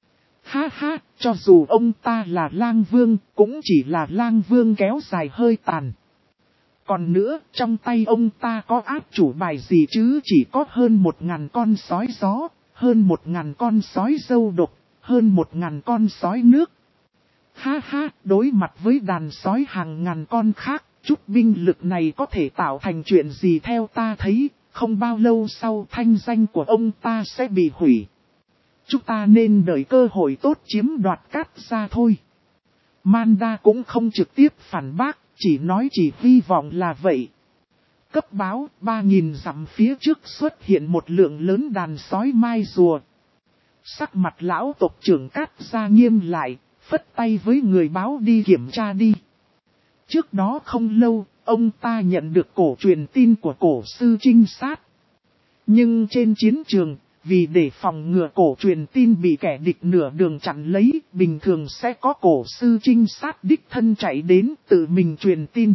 Ha ha, cho dù ông ta là lang vương, cũng chỉ là lang vương kéo dài hơi tàn. Còn nữa, trong tay ông ta có áp chủ bài gì chứ, chỉ có hơn một ngàn con sói gió, hơn một ngàn con sói dâu độc, hơn một ngàn con sói nước. Ha ha, đối mặt với đàn sói hàng ngàn con khác, chút binh lực này có thể tạo thành chuyện gì theo ta thấy, không bao lâu sau thanh danh của ông ta sẽ bị hủy. Chúng ta nên đợi cơ hội tốt chiếm đoạt Cát Gia thôi. Manda cũng không trực tiếp phản bác, chỉ nói chỉ hy vọng là vậy. Cấp báo, ba nghìn dặm phía trước xuất hiện một lượng lớn đàn sói mai rùa. Sắc mặt lão tộc trưởng Cát Gia nghiêm lại, phất tay với người báo đi kiểm tra đi. Trước đó không lâu, ông ta nhận được cổ truyền tin của cổ sư trinh sát. Nhưng trên chiến trường, vì để phòng ngừa cổ truyền tin bị kẻ địch nửa đường chặn lấy, bình thường sẽ có cổ sư trinh sát đích thân chạy đến tự mình truyền tin.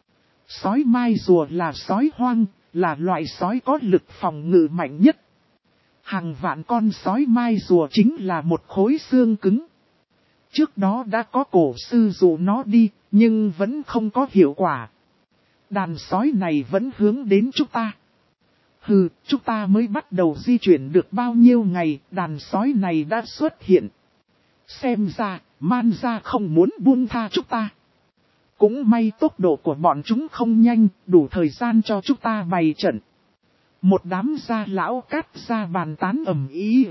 Sói mai rùa là sói hoang, là loại sói có lực phòng ngự mạnh nhất. Hàng vạn con sói mai rùa chính là một khối xương cứng. Trước đó đã có cổ sư dụ nó đi, nhưng vẫn không có hiệu quả. Đàn sói này vẫn hướng đến chúng ta. Hừ, chúng ta mới bắt đầu di chuyển được bao nhiêu ngày, đàn sói này đã xuất hiện. Xem ra, Man gia không muốn buông tha chúng ta. Cũng may tốc độ của bọn chúng không nhanh, đủ thời gian cho chúng ta bày trận. Một đám gia lão Cát gia bàn tán ầm ĩ.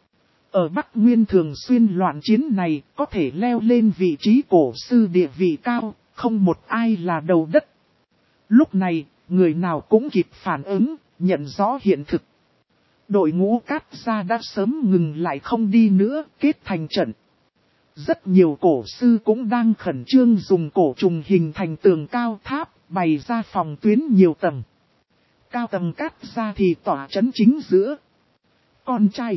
Ở Bắc Nguyên thường xuyên loạn chiến này, có thể leo lên vị trí cổ sư địa vị cao, không một ai là đầu đất. Lúc này, người nào cũng kịp phản ứng, nhận rõ hiện thực. Đội ngũ Cát gia đã sớm ngừng lại không đi nữa, kết thành trận. Rất nhiều cổ sư cũng đang khẩn trương dùng cổ trùng hình thành tường cao tháp, bày ra phòng tuyến nhiều tầng. Cao tầng Cát gia thì tỏa trấn chính giữa. Con trai.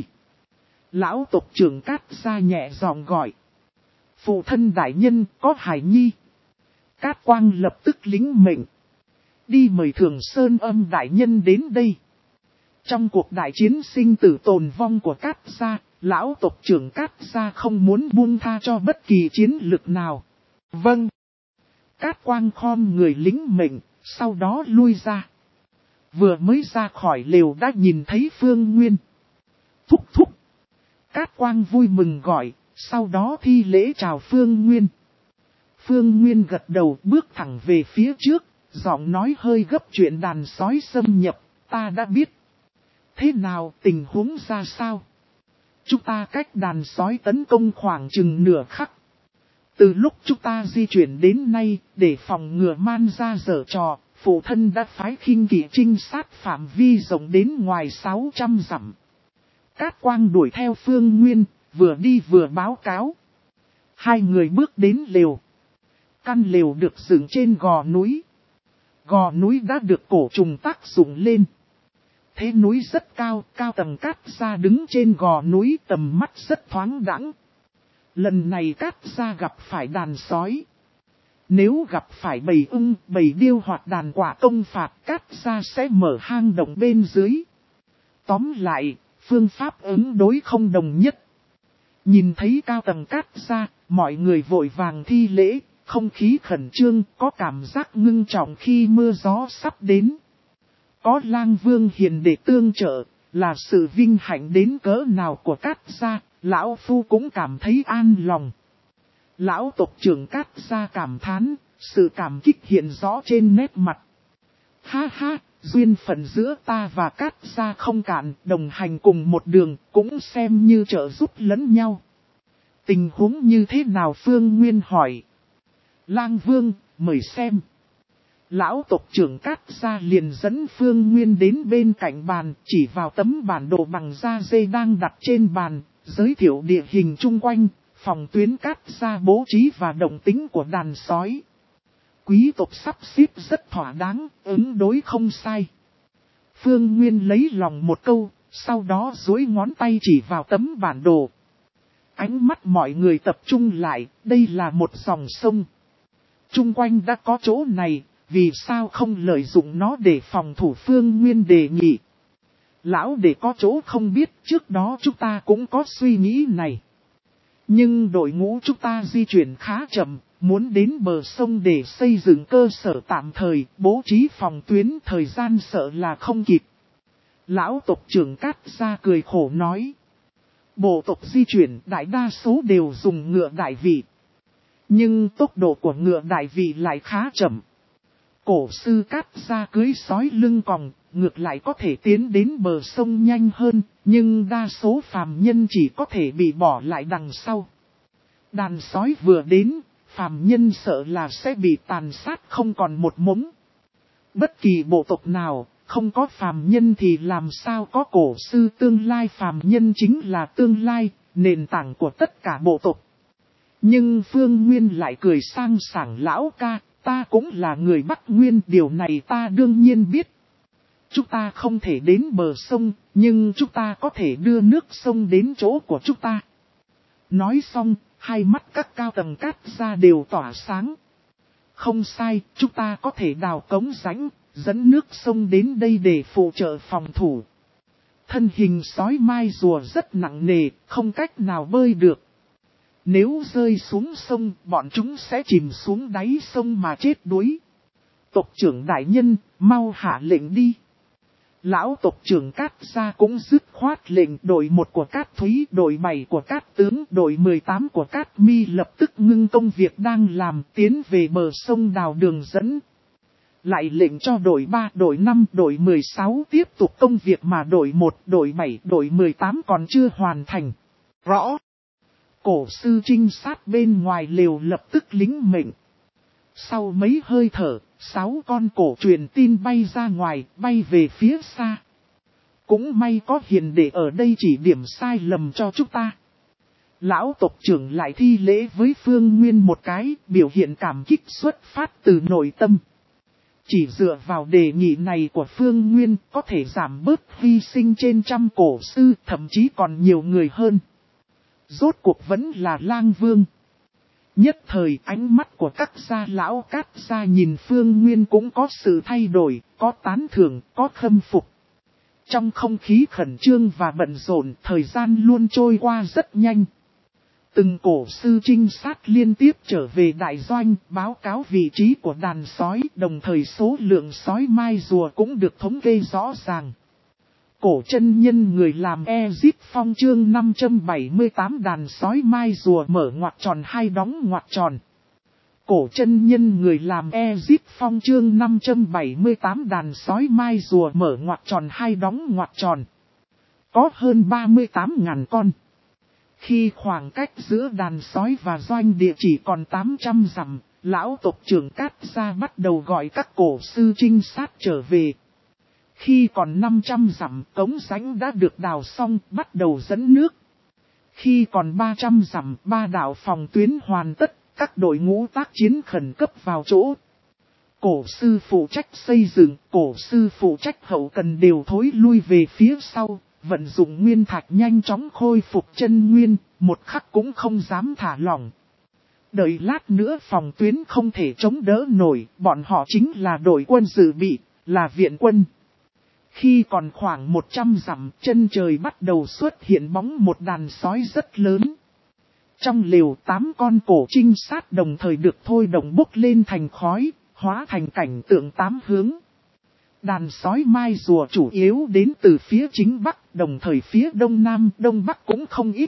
Lão tộc trưởng Cát gia nhẹ giọng gọi. Phụ thân đại nhân có Hải Nhi. Cát Quang lập tức lính mệnh. Đi mời Thường Sơn Âm đại nhân đến đây. Trong cuộc đại chiến sinh tử tồn vong của Cát gia, lão tộc trưởng Cát gia không muốn buông tha cho bất kỳ chiến lực nào. Vâng. Cát Quang khom người lính mệnh, sau đó lui ra. Vừa mới ra khỏi lều đã nhìn thấy Phương Nguyên. Thúc thúc. Cát Quang vui mừng gọi, sau đó thi lễ chào Phương Nguyên. Phương Nguyên gật đầu bước thẳng về phía trước, giọng nói hơi gấp chuyện đàn sói xâm nhập, ta đã biết. Thế nào, tình huống ra sao? Chúng ta cách đàn sói tấn công khoảng chừng nửa khắc. Từ lúc chúng ta di chuyển đến nay, để phòng ngừa man ra dở trò, phụ thân đã phái khinh kỵ trinh sát phạm vi rộng đến ngoài sáu trăm dặm. Cát Quang đuổi theo Phương Nguyên, vừa đi vừa báo cáo. Hai người bước đến lều. Căn lều được dựng trên gò núi. Gò núi đã được cổ trùng tác dụng lên. Thế núi rất cao, cao tầng Cát Gia đứng trên gò núi, tầm mắt rất thoáng đãng. Lần này Cát Gia gặp phải đàn sói. Nếu gặp phải bầy ưng, bầy điêu hoặc đàn quả công phạt, Cát Gia sẽ mở hang động bên dưới. Tóm lại, phương pháp ứng đối không đồng nhất. Nhìn thấy cao tầng Cát Gia, mọi người vội vàng thi lễ, không khí khẩn trương, có cảm giác ngưng trọng khi mưa gió sắp đến. Có Lang Vương hiền để tương trợ, là sự vinh hạnh đến cỡ nào của Cát Gia, lão phu cũng cảm thấy an lòng. Lão tộc trưởng Cát Gia cảm thán, sự cảm kích hiện rõ trên nét mặt. Ha ha, duyên phận giữa ta và Cát Gia không cạn, đồng hành cùng một đường, cũng xem như trợ giúp lẫn nhau. Tình huống như thế nào? Phương Nguyên hỏi. Lang Vương, mời xem. Lão tộc trưởng Cát Gia liền dẫn Phương Nguyên đến bên cạnh bàn, chỉ vào tấm bản đồ bằng da dê đang đặt trên bàn, giới thiệu địa hình chung quanh, phòng tuyến Cát Gia bố trí và động tính của đàn sói. Quý tộc sắp xếp rất thỏa đáng, ứng đối không sai. Phương Nguyên lấy lòng một câu, sau đó duỗi ngón tay chỉ vào tấm bản đồ. Ánh mắt mọi người tập trung lại, đây là một dòng sông. Chung quanh đã có chỗ này, vì sao không lợi dụng nó để phòng thủ? Phương Nguyên đề nghị. Lão để có chỗ không biết, trước đó chúng ta cũng có suy nghĩ này. Nhưng đội ngũ chúng ta di chuyển khá chậm, muốn đến bờ sông để xây dựng cơ sở tạm thời, bố trí phòng tuyến, thời gian sợ là không kịp. Lão tộc trưởng Cát Gia cười khổ nói. Bộ tộc di chuyển đại đa số đều dùng ngựa đại vị. Nhưng tốc độ của ngựa đại vị lại khá chậm. Cổ sư Cát Gia cưới sói lưng còng, ngược lại có thể tiến đến bờ sông nhanh hơn, nhưng đa số phàm nhân chỉ có thể bị bỏ lại đằng sau. Đàn sói vừa đến, phàm nhân sợ là sẽ bị tàn sát không còn một mống. Bất kỳ bộ tộc nào, không có phàm nhân thì làm sao có cổ sư? Tương lai phàm nhân chính là tương lai, nền tảng của tất cả bộ tộc. Nhưng Phương Nguyên lại cười sang sảng. Lão ca, ta cũng là người Bắc Nguyên, điều này ta đương nhiên biết. Chúng ta không thể đến bờ sông, nhưng chúng ta có thể đưa nước sông đến chỗ của chúng ta. Nói xong, hai mắt các cao tầng Cát Gia đều tỏa sáng. Không sai, chúng ta có thể đào cống rãnh, dẫn nước sông đến đây để phụ trợ phòng thủ. Thân hình sói mai rùa rất nặng nề, không cách nào bơi được. Nếu rơi xuống sông, bọn chúng sẽ chìm xuống đáy sông mà chết đuối. Tộc trưởng đại nhân, mau hạ lệnh đi. Lão tộc trưởng Cát Gia cũng dứt khoát lệnh. Đội một của Cát Thúy, đội bảy của Cát Tướng, đội mười tám của Cát Mi lập tức ngưng công việc đang làm, tiến về bờ sông đào đường dẫn. Lại lệnh cho đội ba, đội năm, đội mười sáu tiếp tục công việc mà đội một, đội bảy, đội mười tám còn chưa hoàn thành. Rõ. Cổ sư trinh sát bên ngoài lều lập tức lính mệnh. Sau mấy hơi thở, sáu con cổ truyền tin bay ra ngoài, bay về phía xa. Cũng may có hiền để ở đây chỉ điểm sai lầm cho chúng ta. Lão tộc trưởng lại thi lễ với Phương Nguyên một cái, biểu hiện cảm kích xuất phát từ nội tâm. Chỉ dựa vào đề nghị này của Phương Nguyên có thể giảm bớt hy sinh trên trăm cổ sư, thậm chí còn nhiều người hơn. Rốt cuộc vẫn là Lang Vương. Nhất thời ánh mắt của các gia lão Cát Gia nhìn Phương Nguyên cũng có sự thay đổi, có tán thưởng, có khâm phục. Trong không khí khẩn trương và bận rộn, thời gian luôn trôi qua rất nhanh. Từng cổ sư trinh sát liên tiếp trở về đại doanh, báo cáo vị trí của đàn sói, đồng thời số lượng sói mai rùa cũng được thống kê rõ ràng. Cổ chân nhân người làm Ezip Phong chương năm trăm bảy mươi tám đàn sói mai rùa mở ngoặc tròn hai đóng ngoặc tròn. Cổ chân nhân người làm Ezip Phong chương năm trăm bảy mươi tám đàn sói mai rùa mở ngoặc tròn hai đóng ngoặc tròn. có hơn ba mươi tám nghìn con. Khi khoảng cách giữa đàn sói và doanh địa chỉ còn tám trăm dặm, lão tộc trưởng Cát Gia bắt đầu gọi các cổ sư trinh sát trở về. Khi còn năm trăm dặm, cống rãnh đã được đào xong, bắt đầu dẫn nước. Khi còn ba trăm dặm, ba đạo phòng tuyến hoàn tất, các đội ngũ tác chiến khẩn cấp vào chỗ. Cổ sư phụ trách xây dựng, cổ sư phụ trách hậu cần đều thối lui về phía sau, vận dụng nguyên thạch nhanh chóng khôi phục chân nguyên, một khắc cũng không dám thả lỏng. Đợi lát nữa phòng tuyến không thể chống đỡ nổi, bọn họ chính là đội quân dự bị, là viện quân. Khi còn khoảng một trăm dặm, chân trời bắt đầu xuất hiện bóng một đàn sói rất lớn. Trong lều tám con cổ trinh sát đồng thời được thôi động bốc lên thành khói, hóa thành cảnh tượng tám hướng. Đàn sói mai rùa chủ yếu đến từ phía chính bắc, đồng thời phía đông nam, đông bắc cũng không ít.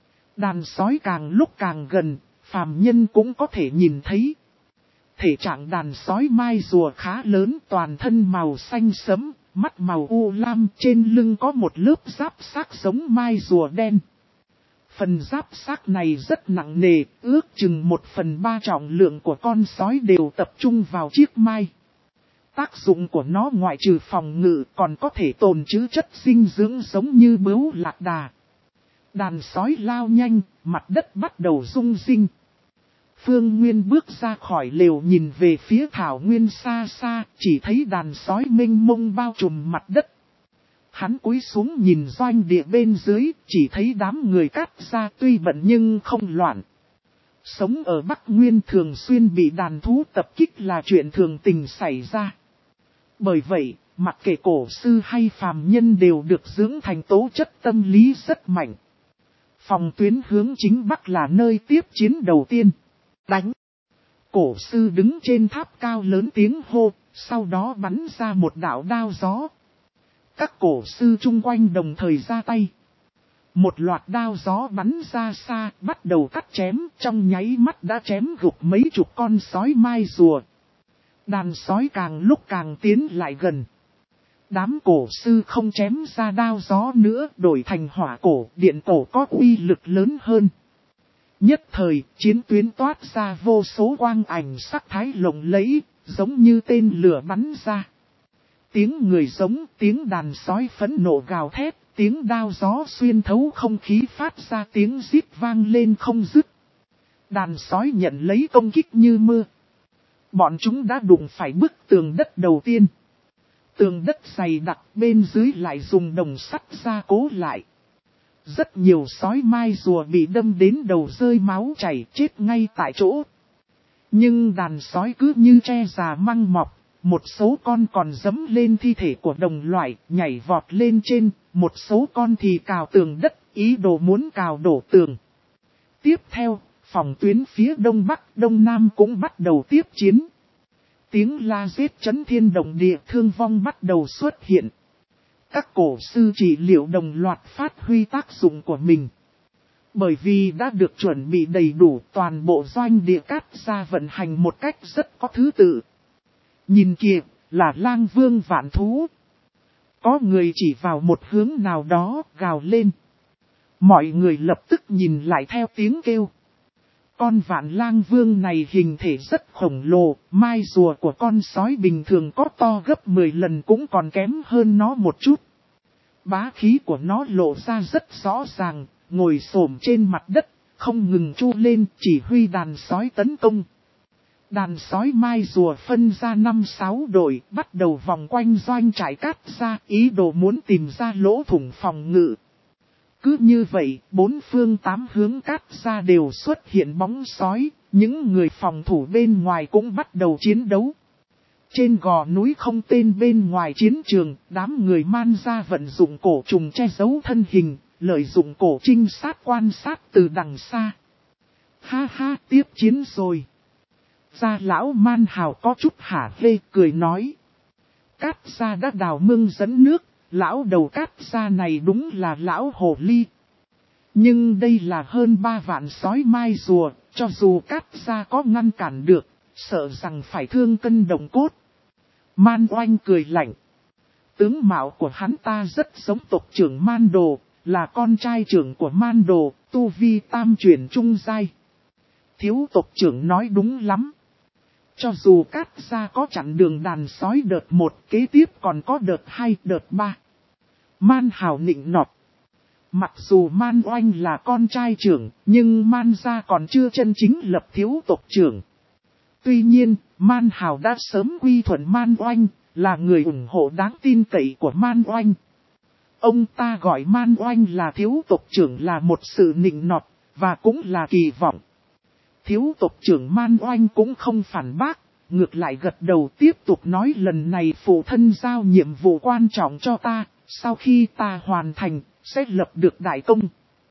Đàn sói càng lúc càng gần, phàm nhân cũng có thể nhìn thấy. Thể trạng đàn sói mai rùa khá lớn, toàn thân màu xanh sẫm, mắt màu u lam, trên lưng có một lớp giáp xác giống mai rùa đen. Phần giáp xác này rất nặng nề, ước chừng một phần ba trọng lượng của con sói đều tập trung vào chiếc mai. Tác dụng của nó ngoại trừ phòng ngự còn có thể tồn trữ chất dinh dưỡng giống như bướu lạc đà. Đàn sói lao nhanh, mặt đất bắt đầu rung rinh. Phương Nguyên bước ra khỏi lều nhìn về phía thảo nguyên xa xa, chỉ thấy đàn sói mênh mông bao trùm mặt đất. Hắn cúi xuống nhìn doanh địa bên dưới, chỉ thấy đám người Cát Gia tuy bận nhưng không loạn. Sống ở Bắc Nguyên thường xuyên bị đàn thú tập kích là chuyện thường tình xảy ra. Bởi vậy, mặc kệ cổ sư hay phàm nhân đều được dưỡng thành tố chất tâm lý rất mạnh. Phòng tuyến hướng chính Bắc là nơi tiếp chiến đầu tiên. Đánh! Cổ sư đứng trên tháp cao lớn tiếng hô, sau đó bắn ra một đạo đao gió. Các cổ sư chung quanh đồng thời ra tay. Một loạt đao gió bắn ra xa, bắt đầu cắt chém, trong nháy mắt đã chém gục mấy chục con sói mai rùa. Đàn sói càng lúc càng tiến lại gần. Đám cổ sư không chém ra đao gió nữa, đổi thành hỏa cổ, điện cổ có uy lực lớn hơn. Nhất thời, chiến tuyến toát ra vô số quang ảnh sắc thái lộng lẫy, giống như tên lửa bắn ra. Tiếng người giống, tiếng đàn sói phẫn nộ gào thét, tiếng đao gió xuyên thấu không khí phát ra tiếng rít vang lên không dứt. Đàn sói nhận lấy công kích như mưa. Bọn chúng đã đụng phải bức tường đất đầu tiên. Tường đất dày đặc bên dưới lại dùng đồng sắt gia cố lại. Rất nhiều sói mai rùa bị đâm đến đầu rơi máu chảy chết ngay tại chỗ. Nhưng đàn sói cứ như tre già măng mọc. Một số con còn dẫm lên thi thể của đồng loại, nhảy vọt lên trên, một số con thì cào tường đất, ý đồ muốn cào đổ tường. Tiếp theo, phòng tuyến phía đông bắc, đông nam cũng bắt đầu tiếp chiến. Tiếng la giết chấn thiên động địa, thương vong bắt đầu xuất hiện. Các cổ sư trị liệu đồng loạt phát huy tác dụng của mình. Bởi vì đã được chuẩn bị đầy đủ, toàn bộ doanh địa Cát Gia vận hành một cách rất có thứ tự. Nhìn kìa, là lang vương vạn thú. Có người chỉ vào một hướng nào đó, gào lên. Mọi người lập tức nhìn lại theo tiếng kêu. Con vạn lang vương này hình thể rất khổng lồ, mai rùa của con sói bình thường có to gấp mười lần cũng còn kém hơn nó một chút. Bá khí của nó lộ ra rất rõ ràng, ngồi xổm trên mặt đất, không ngừng chu lên, chỉ huy đàn sói tấn công. Đàn sói mai rùa phân ra năm sáu đội, bắt đầu vòng quanh doanh trại Cát Gia, ý đồ muốn tìm ra lỗ thủng phòng ngự. Cứ như vậy, bốn phương tám hướng Cát Gia đều xuất hiện bóng sói, những người phòng thủ bên ngoài cũng bắt đầu chiến đấu. Trên gò núi không tên bên ngoài chiến trường, đám người man ra vận dụng cổ trùng che giấu thân hình, lợi dụng cổ trinh sát quan sát từ đằng xa. Ha ha, tiếp chiến rồi. Gia lão man hào có chút hả hê cười nói. Cát Gia đã đào mương dẫn nước, lão đầu Cát Gia này đúng là lão hồ ly. Nhưng đây là hơn ba vạn sói mai rùa, cho dù Cát Gia có ngăn cản được, sợ rằng phải thương cân động cốt. Man Oanh cười lạnh. Tướng mạo của hắn ta rất giống tộc trưởng Man Đồ, là con trai trưởng của Man Đồ, tu vi tam chuyển trung giai. Thiếu tộc trưởng nói đúng lắm. Cho dù Cát gia có chặn đường đàn sói đợt một, kế tiếp còn có đợt hai, đợt ba. Man Hào nịnh nọt. Mặc dù Man Oanh là con trai trưởng, nhưng Man gia còn chưa chân chính lập thiếu tộc trưởng. Tuy nhiên, Man Hào đã sớm quy thuận Man Oanh, là người ủng hộ đáng tin cậy của Man Oanh. Ông ta gọi Man Oanh là thiếu tộc trưởng là một sự nịnh nọt, và cũng là kỳ vọng. Thiếu tộc trưởng Man Oanh cũng không phản bác, ngược lại gật đầu tiếp tục nói lần này phụ thân giao nhiệm vụ quan trọng cho ta, sau khi ta hoàn thành, sẽ lập được đại công.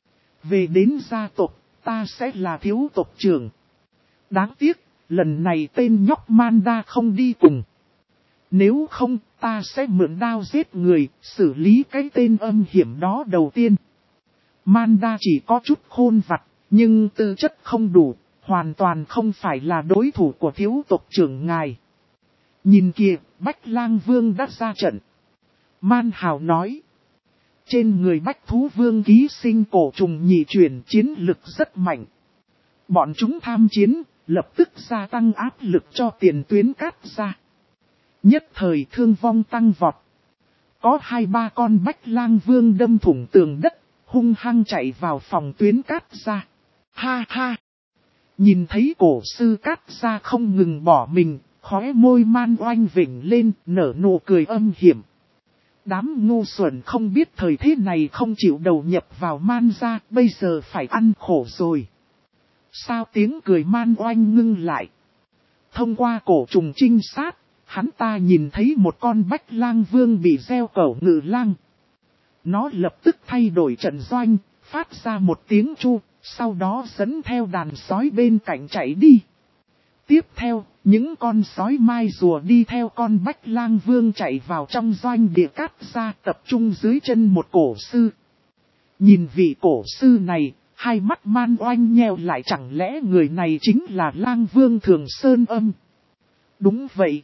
Về đến gia tộc, ta sẽ là thiếu tộc trưởng. Đáng tiếc, lần này tên nhóc Manda không đi cùng. Nếu không, ta sẽ mượn đao giết người, xử lý cái tên âm hiểm đó đầu tiên. Manda chỉ có chút khôn vặt, nhưng tư chất không đủ, hoàn toàn không phải là đối thủ của thiếu tộc trưởng ngài. Nhìn kìa, Bách Lang Vương đã ra trận. Man Hào nói. Trên người Bách Thú Vương ký sinh cổ trùng nhị chuyển chiến lực rất mạnh. Bọn chúng tham chiến, lập tức gia tăng áp lực cho tiền tuyến Cát gia. Nhất thời thương vong tăng vọt. Có hai ba con Bách Lang Vương đâm thủng tường đất, hung hăng chạy vào phòng tuyến Cát gia. Ha ha! Nhìn thấy cổ sư Cát gia không ngừng bỏ mình, khóe môi Man Oanh vểnh lên, nở nụ cười âm hiểm. Đám ngu xuẩn không biết thời thế này không chịu đầu nhập vào Man gia, bây giờ phải ăn khổ rồi. Sao tiếng cười Man Oanh ngưng lại? Thông qua cổ trùng trinh sát, hắn ta nhìn thấy một con Bách Lang Vương bị gieo cẩu ngự lang. Nó lập tức thay đổi trận doanh, phát ra một tiếng chu, sau đó dẫn theo đàn sói bên cạnh chạy đi. Tiếp theo, những con sói mai rùa đi theo con Bách Lang Vương chạy vào trong doanh địa Cát gia tập trung dưới chân một cổ sư. Nhìn vị cổ sư này, hai mắt Man Oanh nheo lại, chẳng lẽ người này chính là Lang Vương Thường Sơn Âm? Đúng vậy.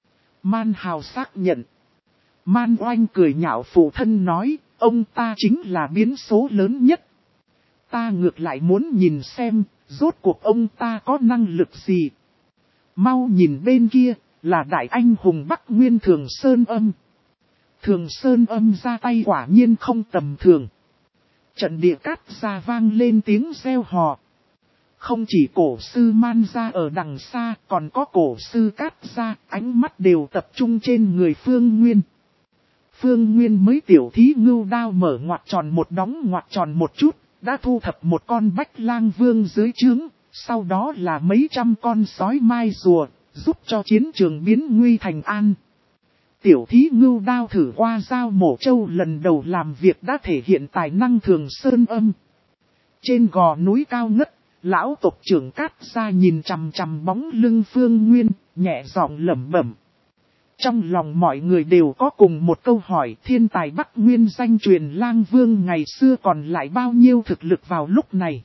Man Hào xác nhận. Man Oanh cười nhạo phụ thân nói, ông ta chính là biến số lớn nhất. Ta ngược lại muốn nhìn xem, rốt cuộc ông ta có năng lực gì. Mau nhìn bên kia, là đại anh hùng Bắc Nguyên Thường Sơn Âm. Thường Sơn Âm ra tay quả nhiên không tầm thường. Trận địa Cát gia vang lên tiếng reo hò. Không chỉ cổ sư Man gia ở đằng xa, còn có cổ sư Cát gia, ánh mắt đều tập trung trên người Phương Nguyên. Phương Nguyên mới tiểu thí ngưu đao mở ngoặt tròn một đóng ngoặt tròn một chút, đã thu thập một con Bách Lang Vương dưới trướng, sau đó là mấy trăm con sói mai rùa, giúp cho chiến trường biến nguy thành an. Tiểu thí ngưu đao thử qua dao mổ trâu lần đầu làm việc đã thể hiện tài năng Thường Sơn Âm. Trên gò núi cao ngất, lão tộc trưởng Cát gia nhìn chằm chằm bóng lưng Phương Nguyên, nhẹ giọng lẩm bẩm. Trong lòng mọi người đều có cùng một câu hỏi, thiên tài Bắc Nguyên danh truyền Lang Vương ngày xưa còn lại bao nhiêu thực lực vào lúc này.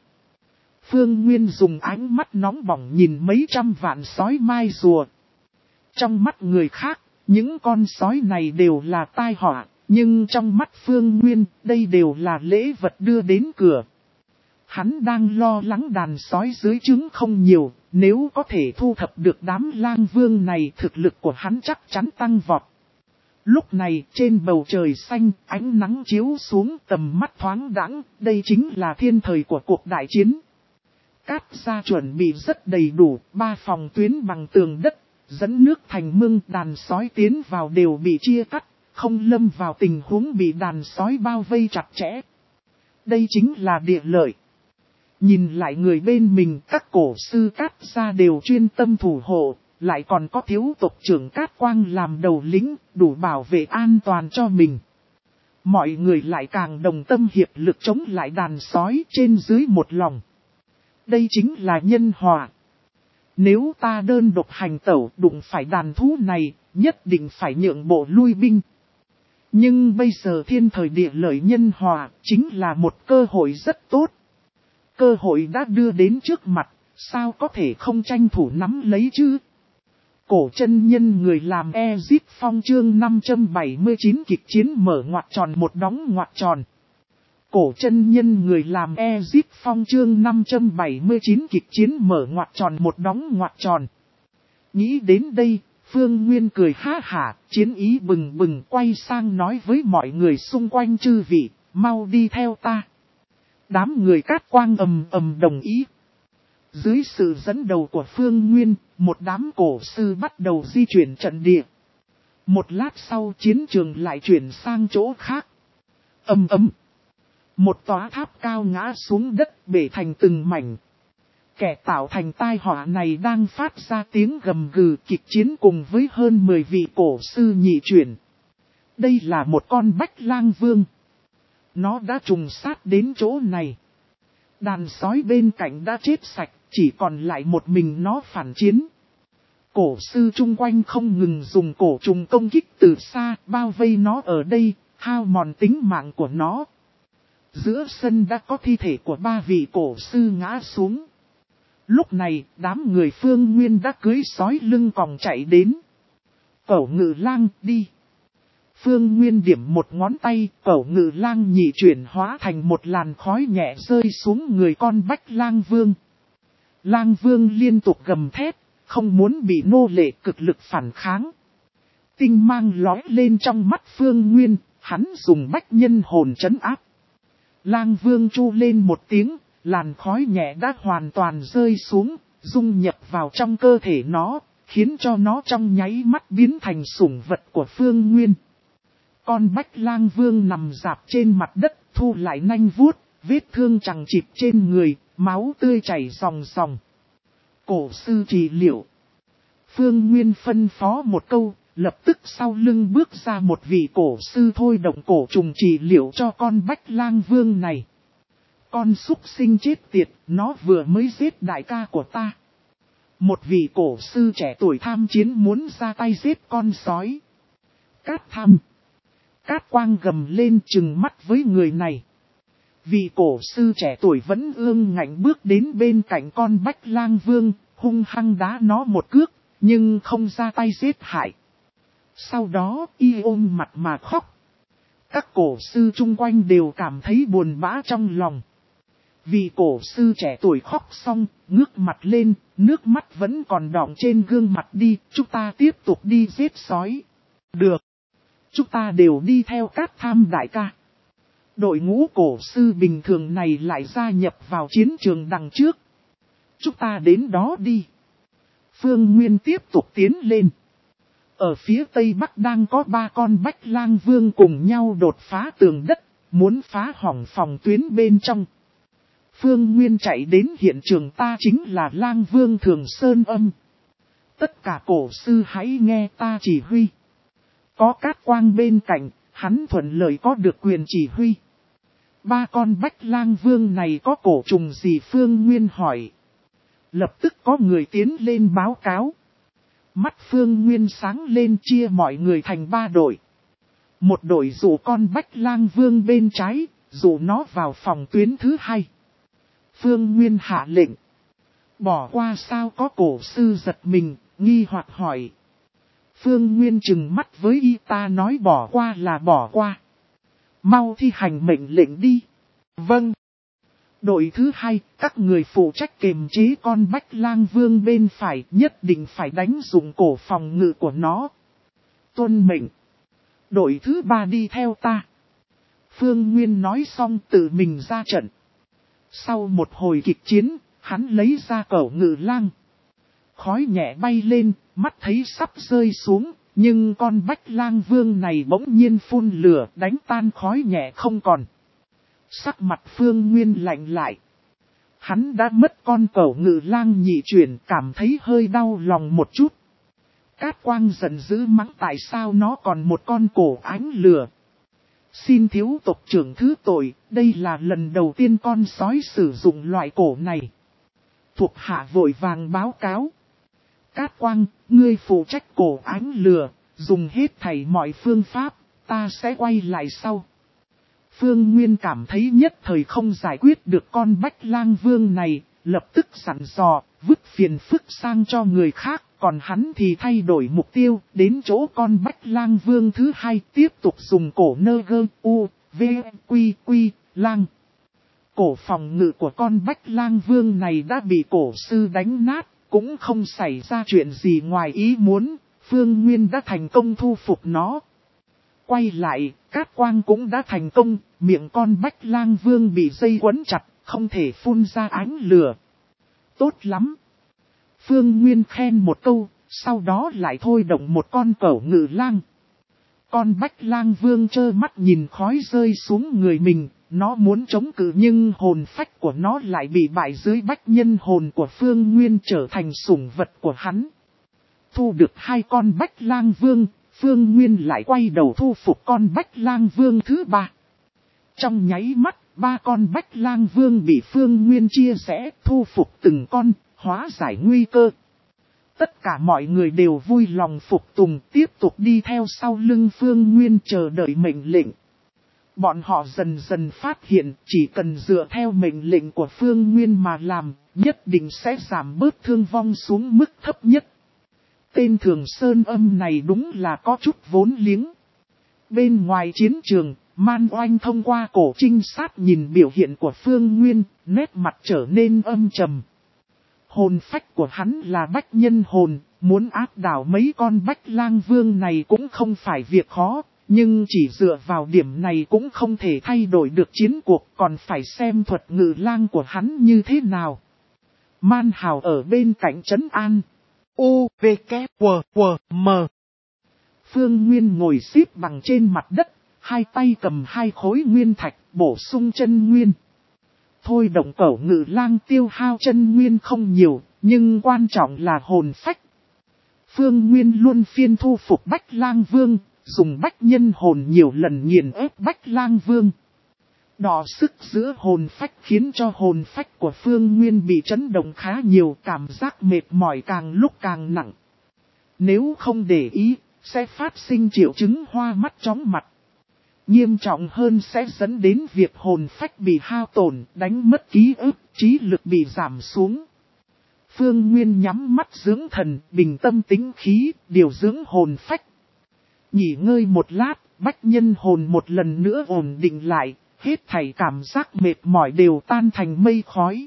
Phương Nguyên dùng ánh mắt nóng bỏng nhìn mấy trăm vạn sói mai rùa. Trong mắt người khác, những con sói này đều là tai họa, nhưng trong mắt Phương Nguyên, đây đều là lễ vật đưa đến cửa. Hắn đang lo lắng đàn sói dưới trứng không nhiều, nếu có thể thu thập được đám Lang Vương này thực lực của hắn chắc chắn tăng vọt. Lúc này trên bầu trời xanh, ánh nắng chiếu xuống tầm mắt thoáng đãng, đây chính là thiên thời của cuộc đại chiến. Cát gia chuẩn bị rất đầy đủ, ba phòng tuyến bằng tường đất, dẫn nước thành mương, đàn sói tiến vào đều bị chia cắt, không lâm vào tình huống bị đàn sói bao vây chặt chẽ. Đây chính là địa lợi. Nhìn lại người bên mình, các cổ sư Cát gia đều chuyên tâm thủ hộ, lại còn có thiếu tộc trưởng Cát Quang làm đầu lĩnh, đủ bảo vệ an toàn cho mình. Mọi người lại càng đồng tâm hiệp lực chống lại đàn sói trên dưới một lòng. Đây chính là nhân hòa. Nếu ta đơn độc hành tẩu đụng phải đàn thú này, nhất định phải nhượng bộ lui binh. Nhưng bây giờ thiên thời địa lợi nhân hòa, chính là một cơ hội rất tốt. Cơ hội đã đưa đến trước mặt, sao có thể không tranh thủ nắm lấy chứ? Cổ chân nhân người làm Ezic Phong chương năm trăm bảy mươi chín kịch chiến mở ngoặc tròn một đóng ngoặc tròn. Cổ chân nhân người làm Ezic Phong chương năm trăm bảy mươi chín kịch chiến mở ngoặc tròn một đóng ngoặc tròn. Nghĩ đến đây, Phương Nguyên cười ha hả, chiến ý bừng bừng quay sang nói với mọi người xung quanh chư vị, mau đi theo ta. Đám người Cát Quang ầm ầm đồng ý. Dưới sự dẫn đầu của Phương Nguyên, một đám cổ sư bắt đầu di chuyển trận địa. Một lát sau chiến trường lại chuyển sang chỗ khác. Ầm ầm. Một tòa tháp cao ngã xuống đất bể thành từng mảnh. Kẻ tạo thành tai họa này đang phát ra tiếng gầm gừ kịch chiến cùng với hơn mười vị cổ sư nhị chuyển. Đây là một con Bách Lang Vương. Nó đã trùng sát đến chỗ này. Đàn sói bên cạnh đã chết sạch, chỉ còn lại một mình nó phản chiến. Cổ sư chung quanh không ngừng dùng cổ trùng công kích từ xa, bao vây nó ở đây, hao mòn tính mạng của nó. Giữa sân đã có thi thể của ba vị cổ sư ngã xuống. Lúc này, đám người Phương Nguyên đã cưỡi sói lưng còng chạy đến. Cẩu Ngự Lang đi. Phương Nguyên điểm một ngón tay, Cẩu Ngự Lang nhị chuyển hóa thành một làn khói nhẹ rơi xuống người con Bách Lang Vương. Lang Vương liên tục gầm thét, không muốn bị nô lệ cực lực phản kháng. Tinh mang lói lên trong mắt Phương Nguyên, hắn dùng bách nhân hồn trấn áp. Lang Vương chu lên một tiếng, làn khói nhẹ đã hoàn toàn rơi xuống, dung nhập vào trong cơ thể nó, khiến cho nó trong nháy mắt biến thành sủng vật của Phương Nguyên. Con Bách Lang Vương nằm rạp trên mặt đất, thu lại nanh vuốt, vết thương chằng chịt trên người, máu tươi chảy ròng ròng. Cổ sư trị liệu. Phương Nguyên phân phó một câu, lập tức sau lưng bước ra một vị cổ sư thôi động cổ trùng trị liệu cho con Bách Lang Vương này. Con súc sinh chết tiệt, nó vừa mới giết đại ca của ta. Một vị cổ sư trẻ tuổi tham chiến muốn ra tay giết con sói. Cát Tham. Cát Quang gầm lên trừng mắt với người này. Vị cổ sư trẻ tuổi vẫn ương ngạnh bước đến bên cạnh con Bách Lang Vương, hung hăng đá nó một cước, nhưng không ra tay giết hại. Sau đó y ôm mặt mà khóc. Các cổ sư chung quanh đều cảm thấy buồn bã trong lòng. Vị cổ sư trẻ tuổi khóc xong, ngước mặt lên, nước mắt vẫn còn đọng trên gương mặt đi, chúng ta tiếp tục đi giết sói. Được. Chúng ta đều đi theo Cát Tham đại ca. Đội ngũ cổ sư bình thường này lại gia nhập vào chiến trường đằng trước. Chúng ta đến đó đi. Phương Nguyên tiếp tục tiến lên. Ở phía tây bắc đang có ba con Bách Lang Vương cùng nhau đột phá tường đất, muốn phá hỏng phòng tuyến bên trong. Phương Nguyên chạy đến hiện trường, ta chính là Lang Vương Thường Sơn Âm. Tất cả cổ sư hãy nghe ta chỉ huy. Có Cát Quang bên cạnh, hắn thuận lợi có được quyền chỉ huy. Ba con Bách Lang Vương này có cổ trùng gì? Phương Nguyên hỏi. Lập tức có người tiến lên báo cáo. Mắt Phương Nguyên sáng lên, chia mọi người thành ba đội. Một đội dụ con Bách Lang Vương bên trái, dụ nó vào phòng tuyến thứ hai. Phương Nguyên hạ lệnh. Bỏ qua sao? Có cổ sư giật mình, nghi hoặc hỏi. Phương Nguyên trừng mắt với y, ta nói bỏ qua là bỏ qua. Mau thi hành mệnh lệnh đi. Vâng. Đội thứ hai, các người phụ trách kiềm chế con Bách Lang Vương bên phải, nhất định phải đánh dụng cổ phòng ngự của nó. Tuân mệnh. Đội thứ ba đi theo ta. Phương Nguyên nói xong tự mình ra trận. Sau một hồi kịch chiến, hắn lấy ra Cẩu Ngự Lang. Khói nhẹ bay lên, mắt thấy sắp rơi xuống, nhưng con Bách Lang Vương này bỗng nhiên phun lửa đánh tan khói nhẹ không còn. Sắc mặt Phương Nguyên lạnh lại. Hắn đã mất con Cẩu Ngự Lang nhị chuyển, cảm thấy hơi đau lòng một chút. Cát Quang giận dữ mắng tại sao nó còn một con cổ ánh lửa. Xin thiếu tộc trưởng thứ tội, đây là lần đầu tiên con sói sử dụng loại cổ này. Thuộc hạ vội vàng báo cáo. Cát Quang, ngươi phụ trách cổ ánh lửa, dùng hết thảy mọi phương pháp, ta sẽ quay lại sau. Phương Nguyên cảm thấy nhất thời không giải quyết được con Bách Lang Vương này, lập tức sẵn dò, vứt phiền phức sang cho người khác, còn hắn thì thay đổi mục tiêu, đến chỗ con Bách Lang Vương thứ hai tiếp tục dùng cổ nơ gơ u, v, quy quy, lang. Cổ phòng ngự của con Bách Lang Vương này đã bị cổ sư đánh nát, cũng không xảy ra chuyện gì ngoài ý muốn, Phương Nguyên đã thành công thu phục nó. Quay lại, Cát Quang cũng đã thành công, miệng con Bách Lang Vương bị dây quấn chặt, không thể phun ra ánh lửa. Tốt lắm! Phương Nguyên khen một câu, sau đó lại thôi động một con cẩu ngự lang. Con Bách Lang Vương trơ mắt nhìn khói rơi xuống người mình, nó muốn chống cự nhưng hồn phách của nó lại bị bại dưới bách nhân hồn của Phương Nguyên trở thành sủng vật của hắn. Thu được hai con Bách Lang Vương, Phương Nguyên lại quay đầu thu phục con Bách Lang Vương thứ ba. Trong nháy mắt, ba con Bách Lang Vương bị Phương Nguyên chia rẽ, thu phục từng con, hóa giải nguy cơ. Tất cả mọi người đều vui lòng phục tùng, tiếp tục đi theo sau lưng Phương Nguyên chờ đợi mệnh lệnh. Bọn họ dần dần phát hiện, chỉ cần dựa theo mệnh lệnh của Phương Nguyên mà làm, nhất định sẽ giảm bớt thương vong xuống mức thấp nhất. Tên Thường Sơn Âm này đúng là có chút vốn liếng. Bên ngoài chiến trường, Man Oanh thông qua cổ trinh sát nhìn biểu hiện của Phương Nguyên, nét mặt trở nên âm trầm. Hồn phách của hắn là bách nhân hồn, muốn áp đảo mấy con Bách Lang Vương này cũng không phải việc khó, nhưng chỉ dựa vào điểm này cũng không thể thay đổi được chiến cuộc, còn phải xem thuật ngự lang của hắn như thế nào. Man Hào ở bên cạnh trấn an. U, V, K, W, W, M. Phương Nguyên ngồi xếp bằng trên mặt đất, hai tay cầm hai khối nguyên thạch, bổ sung chân nguyên. Thôi động cẩu ngự lang tiêu hao chân nguyên không nhiều, nhưng quan trọng là hồn phách. Phương Nguyên luôn phiên thu phục Bách Lang Vương, dùng bách nhân hồn nhiều lần nghiền ép Bách Lang Vương. Đọ sức giữa hồn phách khiến cho hồn phách của Phương Nguyên bị chấn động khá nhiều, cảm giác mệt mỏi càng lúc càng nặng. Nếu không để ý, sẽ phát sinh triệu chứng hoa mắt chóng mặt. Nghiêm trọng hơn sẽ dẫn đến việc hồn phách bị hao tổn, đánh mất ký ức, trí lực bị giảm xuống. Phương Nguyên nhắm mắt dưỡng thần, bình tâm tĩnh khí, điều dưỡng hồn phách. Nghỉ ngơi một lát, bách nhân hồn một lần nữa ổn định lại, hết thảy cảm giác mệt mỏi đều tan thành mây khói.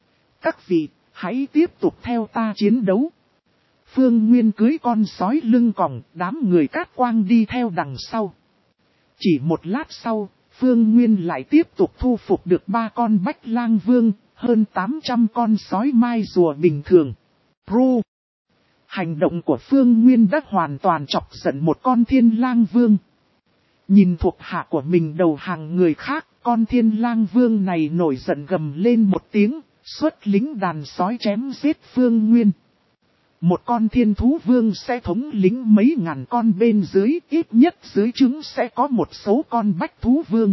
Các vị, hãy tiếp tục theo ta chiến đấu. Phương Nguyên cưới con sói lưng còng, đám người Cát Quang đi theo đằng sau. Chỉ một lát sau, Phương Nguyên lại tiếp tục thu phục được ba con Bách Lang Vương, hơn tám trăm con sói mai rùa bình thường. Ru! Hành động của Phương Nguyên đã hoàn toàn chọc giận một con Thiên Lang Vương. Nhìn thuộc hạ của mình đầu hàng người khác, con Thiên Lang Vương này nổi giận gầm lên một tiếng, xuất lính đàn sói chém giết Phương Nguyên. Một con thiên thú vương sẽ thống lĩnh mấy ngàn con bên dưới, ít nhất dưới trứng sẽ có một số con bách thú vương.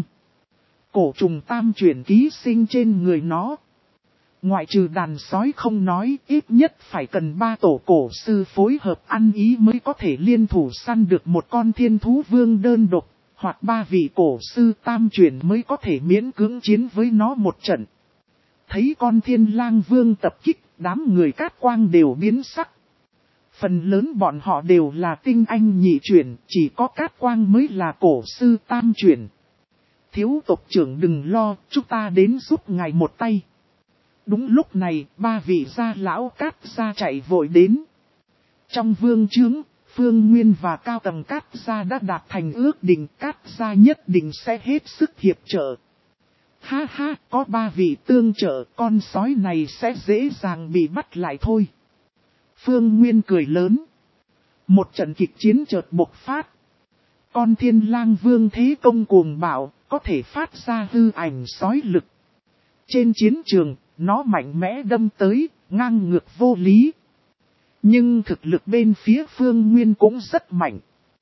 Cổ trùng tam chuyển ký sinh trên người nó. Ngoại trừ đàn sói không nói, ít nhất phải cần ba tổ cổ sư phối hợp ăn ý mới có thể liên thủ săn được một con thiên thú vương đơn độc, hoặc ba vị cổ sư tam chuyển mới có thể miễn cưỡng chiến với nó một trận. Thấy con Thiên Lang Vương tập kích, đám người Cát Quang đều biến sắc. Phần lớn bọn họ đều là tinh anh nhị chuyển, chỉ có Cát Quang mới là cổ sư tam chuyển. Thiếu tộc trưởng đừng lo, chúng ta đến giúp ngài một tay. Đúng lúc này, ba vị gia lão Cát gia chạy vội đến. Trong vương trướng, Phương Nguyên và cao tầng Cát gia đã đạt thành ước định, Cát gia nhất định sẽ hết sức hiệp trợ. Ha ha, có ba vị tương trợ, con sói này sẽ dễ dàng bị bắt lại thôi. Phương Nguyên cười lớn. Một trận kịch chiến chợt bộc phát. Con Thiên Lang Vương thế công cuồng bạo, có thể phát ra hư ảnh sói lực. Trên chiến trường, nó mạnh mẽ đâm tới, ngang ngược vô lý. Nhưng thực lực bên phía Phương Nguyên cũng rất mạnh.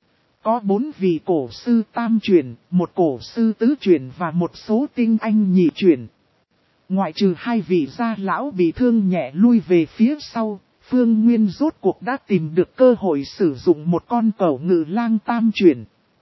Có bốn vị cổ sư tam truyền, một cổ sư tứ truyền và một số tinh anh nhị truyền. Ngoại trừ hai vị gia lão bị thương nhẹ lui về phía sau, Phương Nguyên rốt cuộc đã tìm được cơ hội sử dụng một con cẩu ngự lang tam truyền.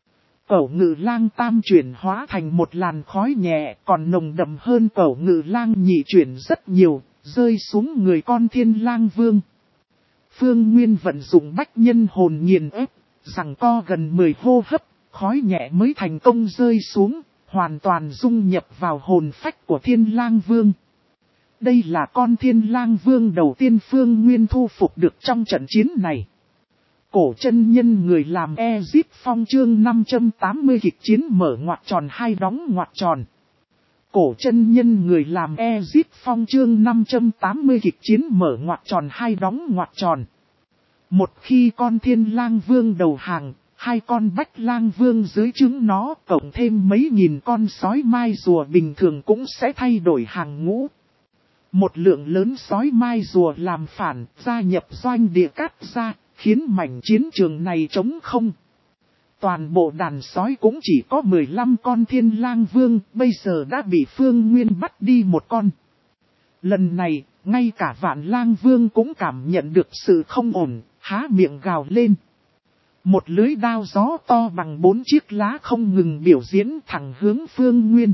Cẩu ngự lang tam truyền hóa thành một làn khói nhẹ, còn nồng đậm hơn cẩu ngự lang nhị truyền rất nhiều, rơi xuống người con Thiên Lang Vương. Phương Nguyên vận dụng bách nhân hồn nghiền ép, giằng co gần mười hô hấp, khói nhẹ mới thành công rơi xuống, hoàn toàn dung nhập vào hồn phách của Thiên Lang Vương. Đây là con Thiên Lang Vương đầu tiên Phương Nguyên thu phục được trong trận chiến này. Cổ chân nhân người làm Ezip Phong chương năm trăm tám mươi kịch chiến mở ngoặc tròn hai đóng ngoặc tròn. Cổ chân nhân người làm Ezip Phong chương năm trăm tám mươi kịch chiến mở ngoặc tròn hai đóng ngoặc tròn. Một khi con Thiên Lang Vương đầu hàng, hai con Bách Lang Vương dưới trứng nó cộng thêm mấy nghìn con sói mai rùa bình thường cũng sẽ thay đổi hàng ngũ. Một lượng lớn sói mai rùa làm phản, gia nhập doanh địa Cát Gia, khiến mảnh chiến trường này trống không. Toàn bộ đàn sói cũng chỉ có mười lăm con Thiên Lang Vương, bây giờ đã bị Phương Nguyên bắt đi một con. Lần này, ngay cả Vạn Lang Vương cũng cảm nhận được sự không ổn, há miệng gào lên. Một lưới đao gió to bằng bốn chiếc lá không ngừng biểu diễn thẳng hướng Phương Nguyên.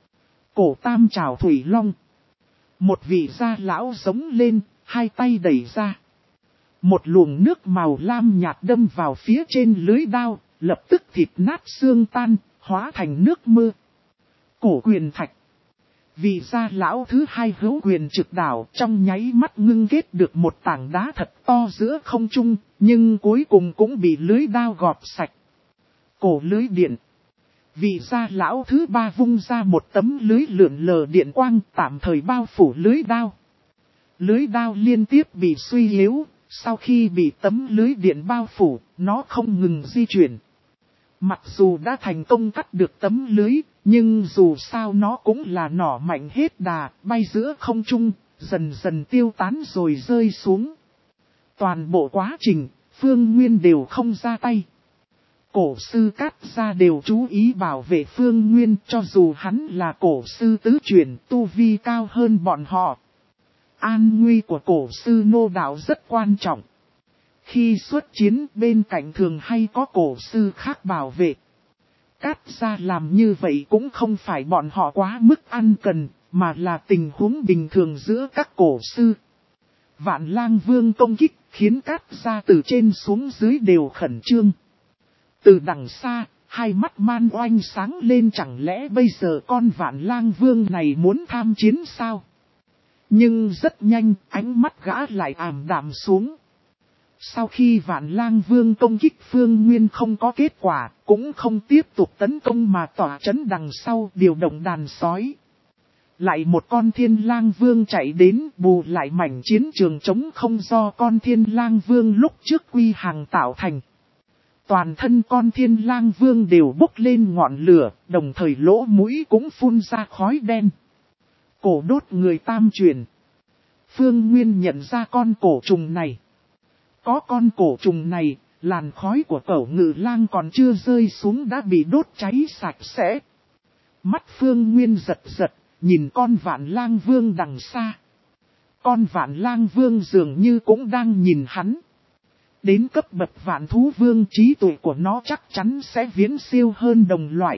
Cổ tam trảo thủy long. Một vị gia lão giống lên, hai tay đẩy ra. Một luồng nước màu lam nhạt đâm vào phía trên lưới đao, lập tức thịt nát xương tan, hóa thành nước mưa. Cổ quyền thạch. Vị gia lão thứ hai hữu quyền trực đảo trong nháy mắt ngưng kết được một tảng đá thật to giữa không trung, nhưng cuối cùng cũng bị lưới đao gọt sạch. Cổ lưới điện. Vị gia lão thứ ba vung ra một tấm lưới lượn lờ điện quang tạm thời bao phủ lưới đao. Lưới đao liên tiếp bị suy yếu, sau khi bị tấm lưới điện bao phủ, nó không ngừng di chuyển. Mặc dù đã thành công cắt được tấm lưới, nhưng dù sao nó cũng là nỏ mạnh hết đà, bay giữa không trung, dần dần tiêu tán rồi rơi xuống. Toàn bộ quá trình, Phương Nguyên đều không ra tay. Cổ sư Cát Gia đều chú ý bảo vệ Phương Nguyên cho dù hắn là cổ sư tứ truyền tu vi cao hơn bọn họ. An nguy của cổ sư nô đạo rất quan trọng. Khi xuất chiến bên cạnh thường hay có cổ sư khác bảo vệ. Cát Gia làm như vậy cũng không phải bọn họ quá mức ăn cần, mà là tình huống bình thường giữa các cổ sư. Vạn Lang Vương công kích khiến Cát Gia từ trên xuống dưới đều khẩn trương. Từ đằng xa, hai mắt man oanh sáng lên chẳng lẽ bây giờ con Vạn Lang Vương này muốn tham chiến sao? Nhưng rất nhanh, ánh mắt gã lại ảm đạm xuống. Sau khi Vạn Lang Vương công kích Phương Nguyên không có kết quả, cũng không tiếp tục tấn công mà tỏa chấn đằng sau điều động đàn sói. Lại một con Thiên Lang Vương chạy đến bù lại mảnh chiến trường trống không do con Thiên Lang Vương lúc trước quy hàng tạo thành. Toàn thân con Thiên Lang Vương đều bốc lên ngọn lửa, đồng thời lỗ mũi cũng phun ra khói đen. Cổ đốt người tam truyền. Phương Nguyên nhận ra con cổ trùng này. Có con cổ trùng này, làn khói của cẩu ngự lang còn chưa rơi xuống đã bị đốt cháy sạch sẽ. Mắt Phương Nguyên giật giật, nhìn con Vạn Lang Vương đằng xa. Con Vạn Lang Vương dường như cũng đang nhìn hắn. Đến cấp bậc Vạn Thú Vương trí tuệ của nó chắc chắn sẽ viễn siêu hơn đồng loại.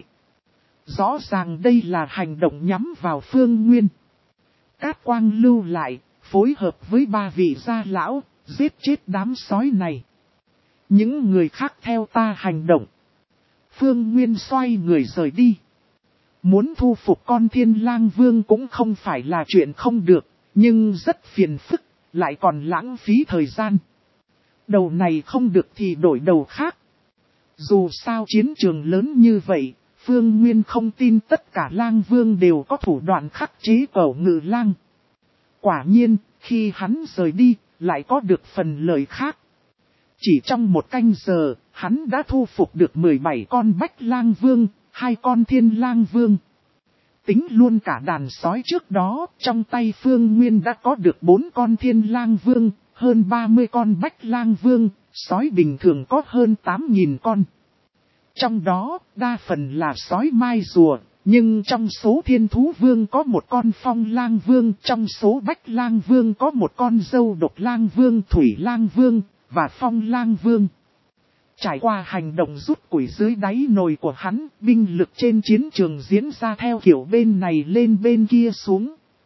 Rõ ràng đây là hành động nhắm vào Phương Nguyên. Cát quang lưu lại, phối hợp với ba vị gia lão, giết chết đám sói này. Những người khác theo ta hành động. Phương Nguyên xoay người rời đi. Muốn thu phục con Thiên Lang Vương cũng không phải là chuyện không được, nhưng rất phiền phức, lại còn lãng phí thời gian. Đầu này không được thì đổi đầu khác. Dù sao chiến trường lớn như vậy, Phương Nguyên không tin tất cả Lang Vương đều có thủ đoạn khắc chế cẩu ngự lang. Quả nhiên, khi hắn rời đi, lại có được phần lợi khác. Chỉ trong một canh giờ, hắn đã thu phục được mười bảy con Bách Lang Vương, hai con Thiên Lang Vương. Tính luôn cả đàn sói trước đó, trong tay Phương Nguyên đã có được bốn con Thiên Lang Vương, hơn ba mươi con Bách Lang Vương, sói bình thường có hơn tám nghìn con. Trong đó, đa phần là sói mai rùa, nhưng trong số Thiên Thú Vương có một con Phong Lang Vương, trong số Bách Lang Vương có một con Dâu Độc Lang Vương, Thủy Lang Vương, và Phong Lang Vương. Trải qua hành động rút củi dưới đáy nồi của hắn, binh lực trên chiến trường diễn ra theo kiểu bên này lên bên kia xuống.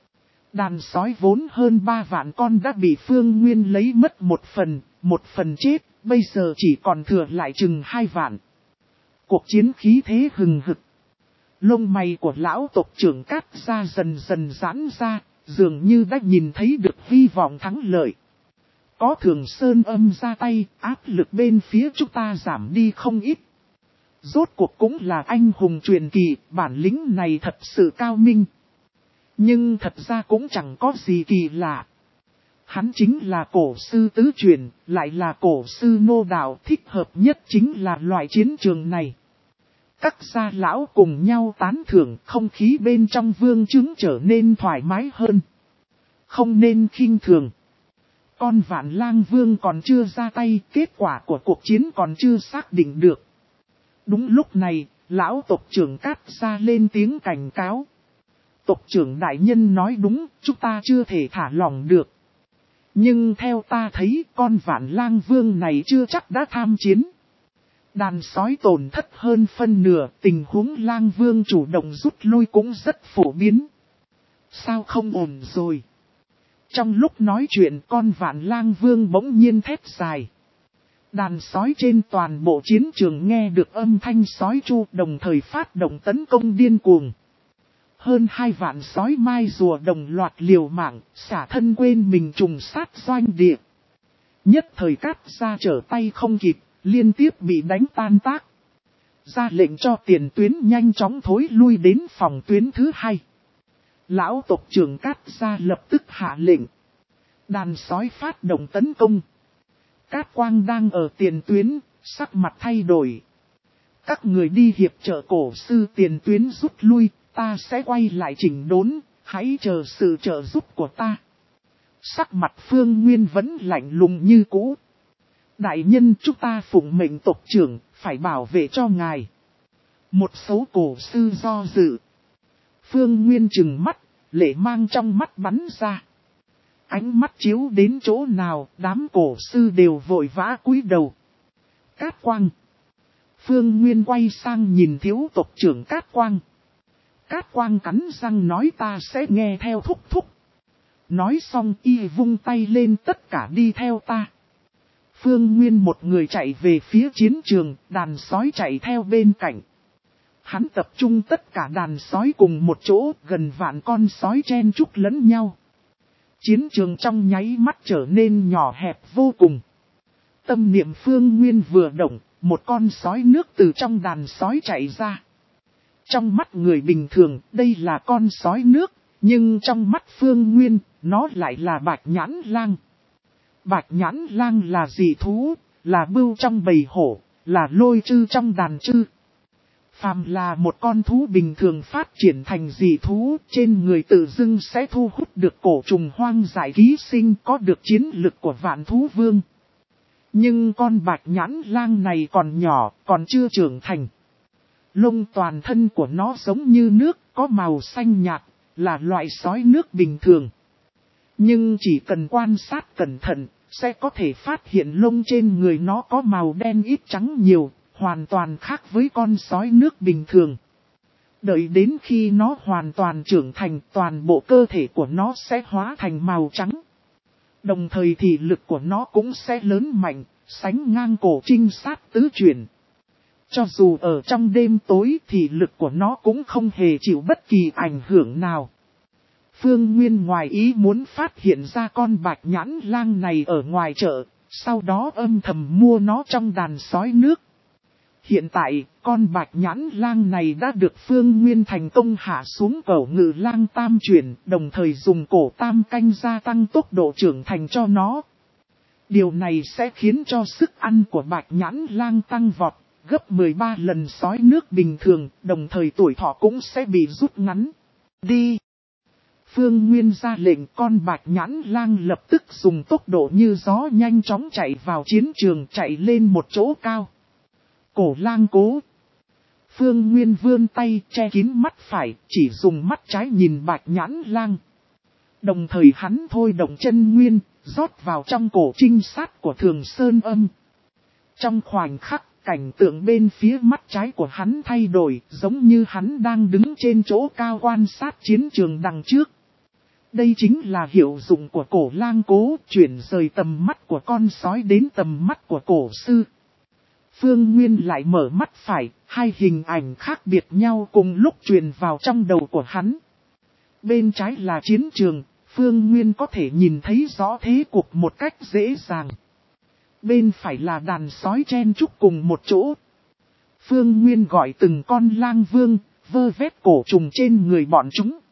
Đàn sói vốn hơn ba vạn con đã bị Phương Nguyên lấy mất một phần, một phần chết, bây giờ chỉ còn thừa lại chừng hai vạn. Cuộc chiến khí thế hừng hực. Lông mày của lão tộc trưởng Cát Gia dần dần giãn ra, dường như đã nhìn thấy được hy vọng thắng lợi. Có Thường Sơn Âm ra tay, áp lực bên phía chúng ta giảm đi không ít. Rốt cuộc cũng là anh hùng truyền kỳ, bản lĩnh này thật sự cao minh. Nhưng thật ra cũng chẳng có gì kỳ lạ. Hắn chính là cổ sư tứ truyền, lại là cổ sư nô đạo, thích hợp nhất chính là loại chiến trường này. Các gia lão cùng nhau tán thưởng, không khí bên trong vương chứng trở nên thoải mái hơn. Không nên khinh thường. Con Vạn Lang Vương còn chưa ra tay, kết quả của cuộc chiến còn chưa xác định được. Đúng lúc này, lão tộc trưởng Cát Gia lên tiếng cảnh cáo. Tộc trưởng đại nhân nói đúng, chúng ta chưa thể thả lỏng được. Nhưng theo ta thấy, con Vạn Lang Vương này chưa chắc đã tham chiến. Đàn sói tổn thất hơn phân nửa, tình huống Lang Vương chủ động rút lui cũng rất phổ biến. Sao không ổn rồi? Trong lúc nói chuyện, con Vạn Lang Vương bỗng nhiên thét dài. Đàn sói trên toàn bộ chiến trường nghe được âm thanh sói chu, đồng thời phát động tấn công điên cuồng. Hơn hai vạn sói mai rùa đồng loạt liều mạng, xả thân quên mình trùng sát doanh địa. Nhất thời Cát Gia trở tay không kịp, liên tiếp bị đánh tan tác. Ra lệnh cho tiền tuyến nhanh chóng thối lui đến phòng tuyến thứ hai. Lão tộc trưởng Cát Gia lập tức hạ lệnh. Đàn sói phát động tấn công. Cát Quang đang ở tiền tuyến, sắc mặt thay đổi. Các người đi hiệp trợ cổ sư tiền tuyến rút lui, ta sẽ quay lại chỉnh đốn, hãy chờ sự trợ giúp của ta. Sắc mặt Phương Nguyên vẫn lạnh lùng như cũ. Đại nhân, chúng ta phụng mệnh tộc trưởng, phải bảo vệ cho ngài. Một số cổ sư do dự. Phương Nguyên trừng mắt, lệ mang trong mắt bắn ra. Ánh mắt chiếu đến chỗ nào, đám cổ sư đều vội vã cúi đầu. Cát Quang. Phương Nguyên quay sang nhìn thiếu tộc trưởng Cát Quang. Cát Quang cắn răng nói ta sẽ nghe theo thúc thúc. Nói xong y vung tay lên tất cả đi theo ta. Phương Nguyên một người chạy về phía chiến trường, đàn sói chạy theo bên cạnh. Hắn tập trung tất cả đàn sói cùng một chỗ, gần vạn con sói chen chúc lẫn nhau. Chiến trường trong nháy mắt trở nên nhỏ hẹp vô cùng. Tâm niệm Phương Nguyên vừa động, một con sói nước từ trong đàn sói chạy ra. Trong mắt người bình thường, đây là con sói nước, nhưng trong mắt Phương Nguyên, nó lại là Bạch Nhãn Lang. Bạch Nhãn Lang là dị thú, là bưu trong bầy hổ, là lôi trư trong đàn trư. Phàm là một con thú bình thường phát triển thành dị thú, trên người tự dưng sẽ thu hút được cổ trùng hoang dại ký sinh, có được chiến lực của vạn thú vương. Nhưng con Bạch Nhãn Lang này còn nhỏ, còn chưa trưởng thành. Lông toàn thân của nó giống như nước, có màu xanh nhạt, là loại sói nước bình thường. Nhưng chỉ cần quan sát cẩn thận, sẽ có thể phát hiện lông trên người nó có màu đen ít trắng nhiều, hoàn toàn khác với con sói nước bình thường. Đợi đến khi nó hoàn toàn trưởng thành, toàn bộ cơ thể của nó sẽ hóa thành màu trắng. Đồng thời thì lực của nó cũng sẽ lớn mạnh, sánh ngang cổ trinh sát tứ chuyển. Cho dù ở trong đêm tối thì lực của nó cũng không hề chịu bất kỳ ảnh hưởng nào. Phương Nguyên ngoài ý muốn phát hiện ra con Bạch Nhãn Lang này ở ngoài chợ, sau đó âm thầm mua nó trong đàn sói nước. Hiện tại, con Bạch Nhãn Lang này đã được Phương Nguyên thành công hạ xuống cổ Ngự Lang tam chuyển, đồng thời dùng cổ tam canh gia tăng tốc độ trưởng thành cho nó. Điều này sẽ khiến cho sức ăn của Bạch Nhãn Lang tăng vọt, gấp mười ba lần sói nước bình thường, đồng thời tuổi thọ cũng sẽ bị rút ngắn. Đi! Phương Nguyên ra lệnh, con Bạch Nhãn Lang lập tức dùng tốc độ như gió nhanh chóng chạy vào chiến trường, chạy lên một chỗ cao. Cổ Lang cố! Phương Nguyên vươn tay che kín mắt phải, chỉ dùng mắt trái nhìn Bạch Nhãn Lang. Đồng thời hắn thôi động chân nguyên, rót vào trong cổ trinh sát của Thường Sơn Âm. Trong khoảnh khắc, cảnh tượng bên phía mắt trái của hắn thay đổi, giống như hắn đang đứng trên chỗ cao quan sát chiến trường đằng trước. Đây chính là hiệu dụng của cổ lang cố, chuyển rời tầm mắt của con sói đến tầm mắt của cổ sư. Phương Nguyên lại mở mắt phải, hai hình ảnh khác biệt nhau cùng lúc truyền vào trong đầu của hắn. Bên trái là chiến trường, Phương Nguyên có thể nhìn thấy rõ thế cục một cách dễ dàng. Bên phải là đàn sói chen chúc cùng một chỗ. Phương Nguyên gọi từng con lang vương, vơ vét cổ trùng trên người bọn chúng.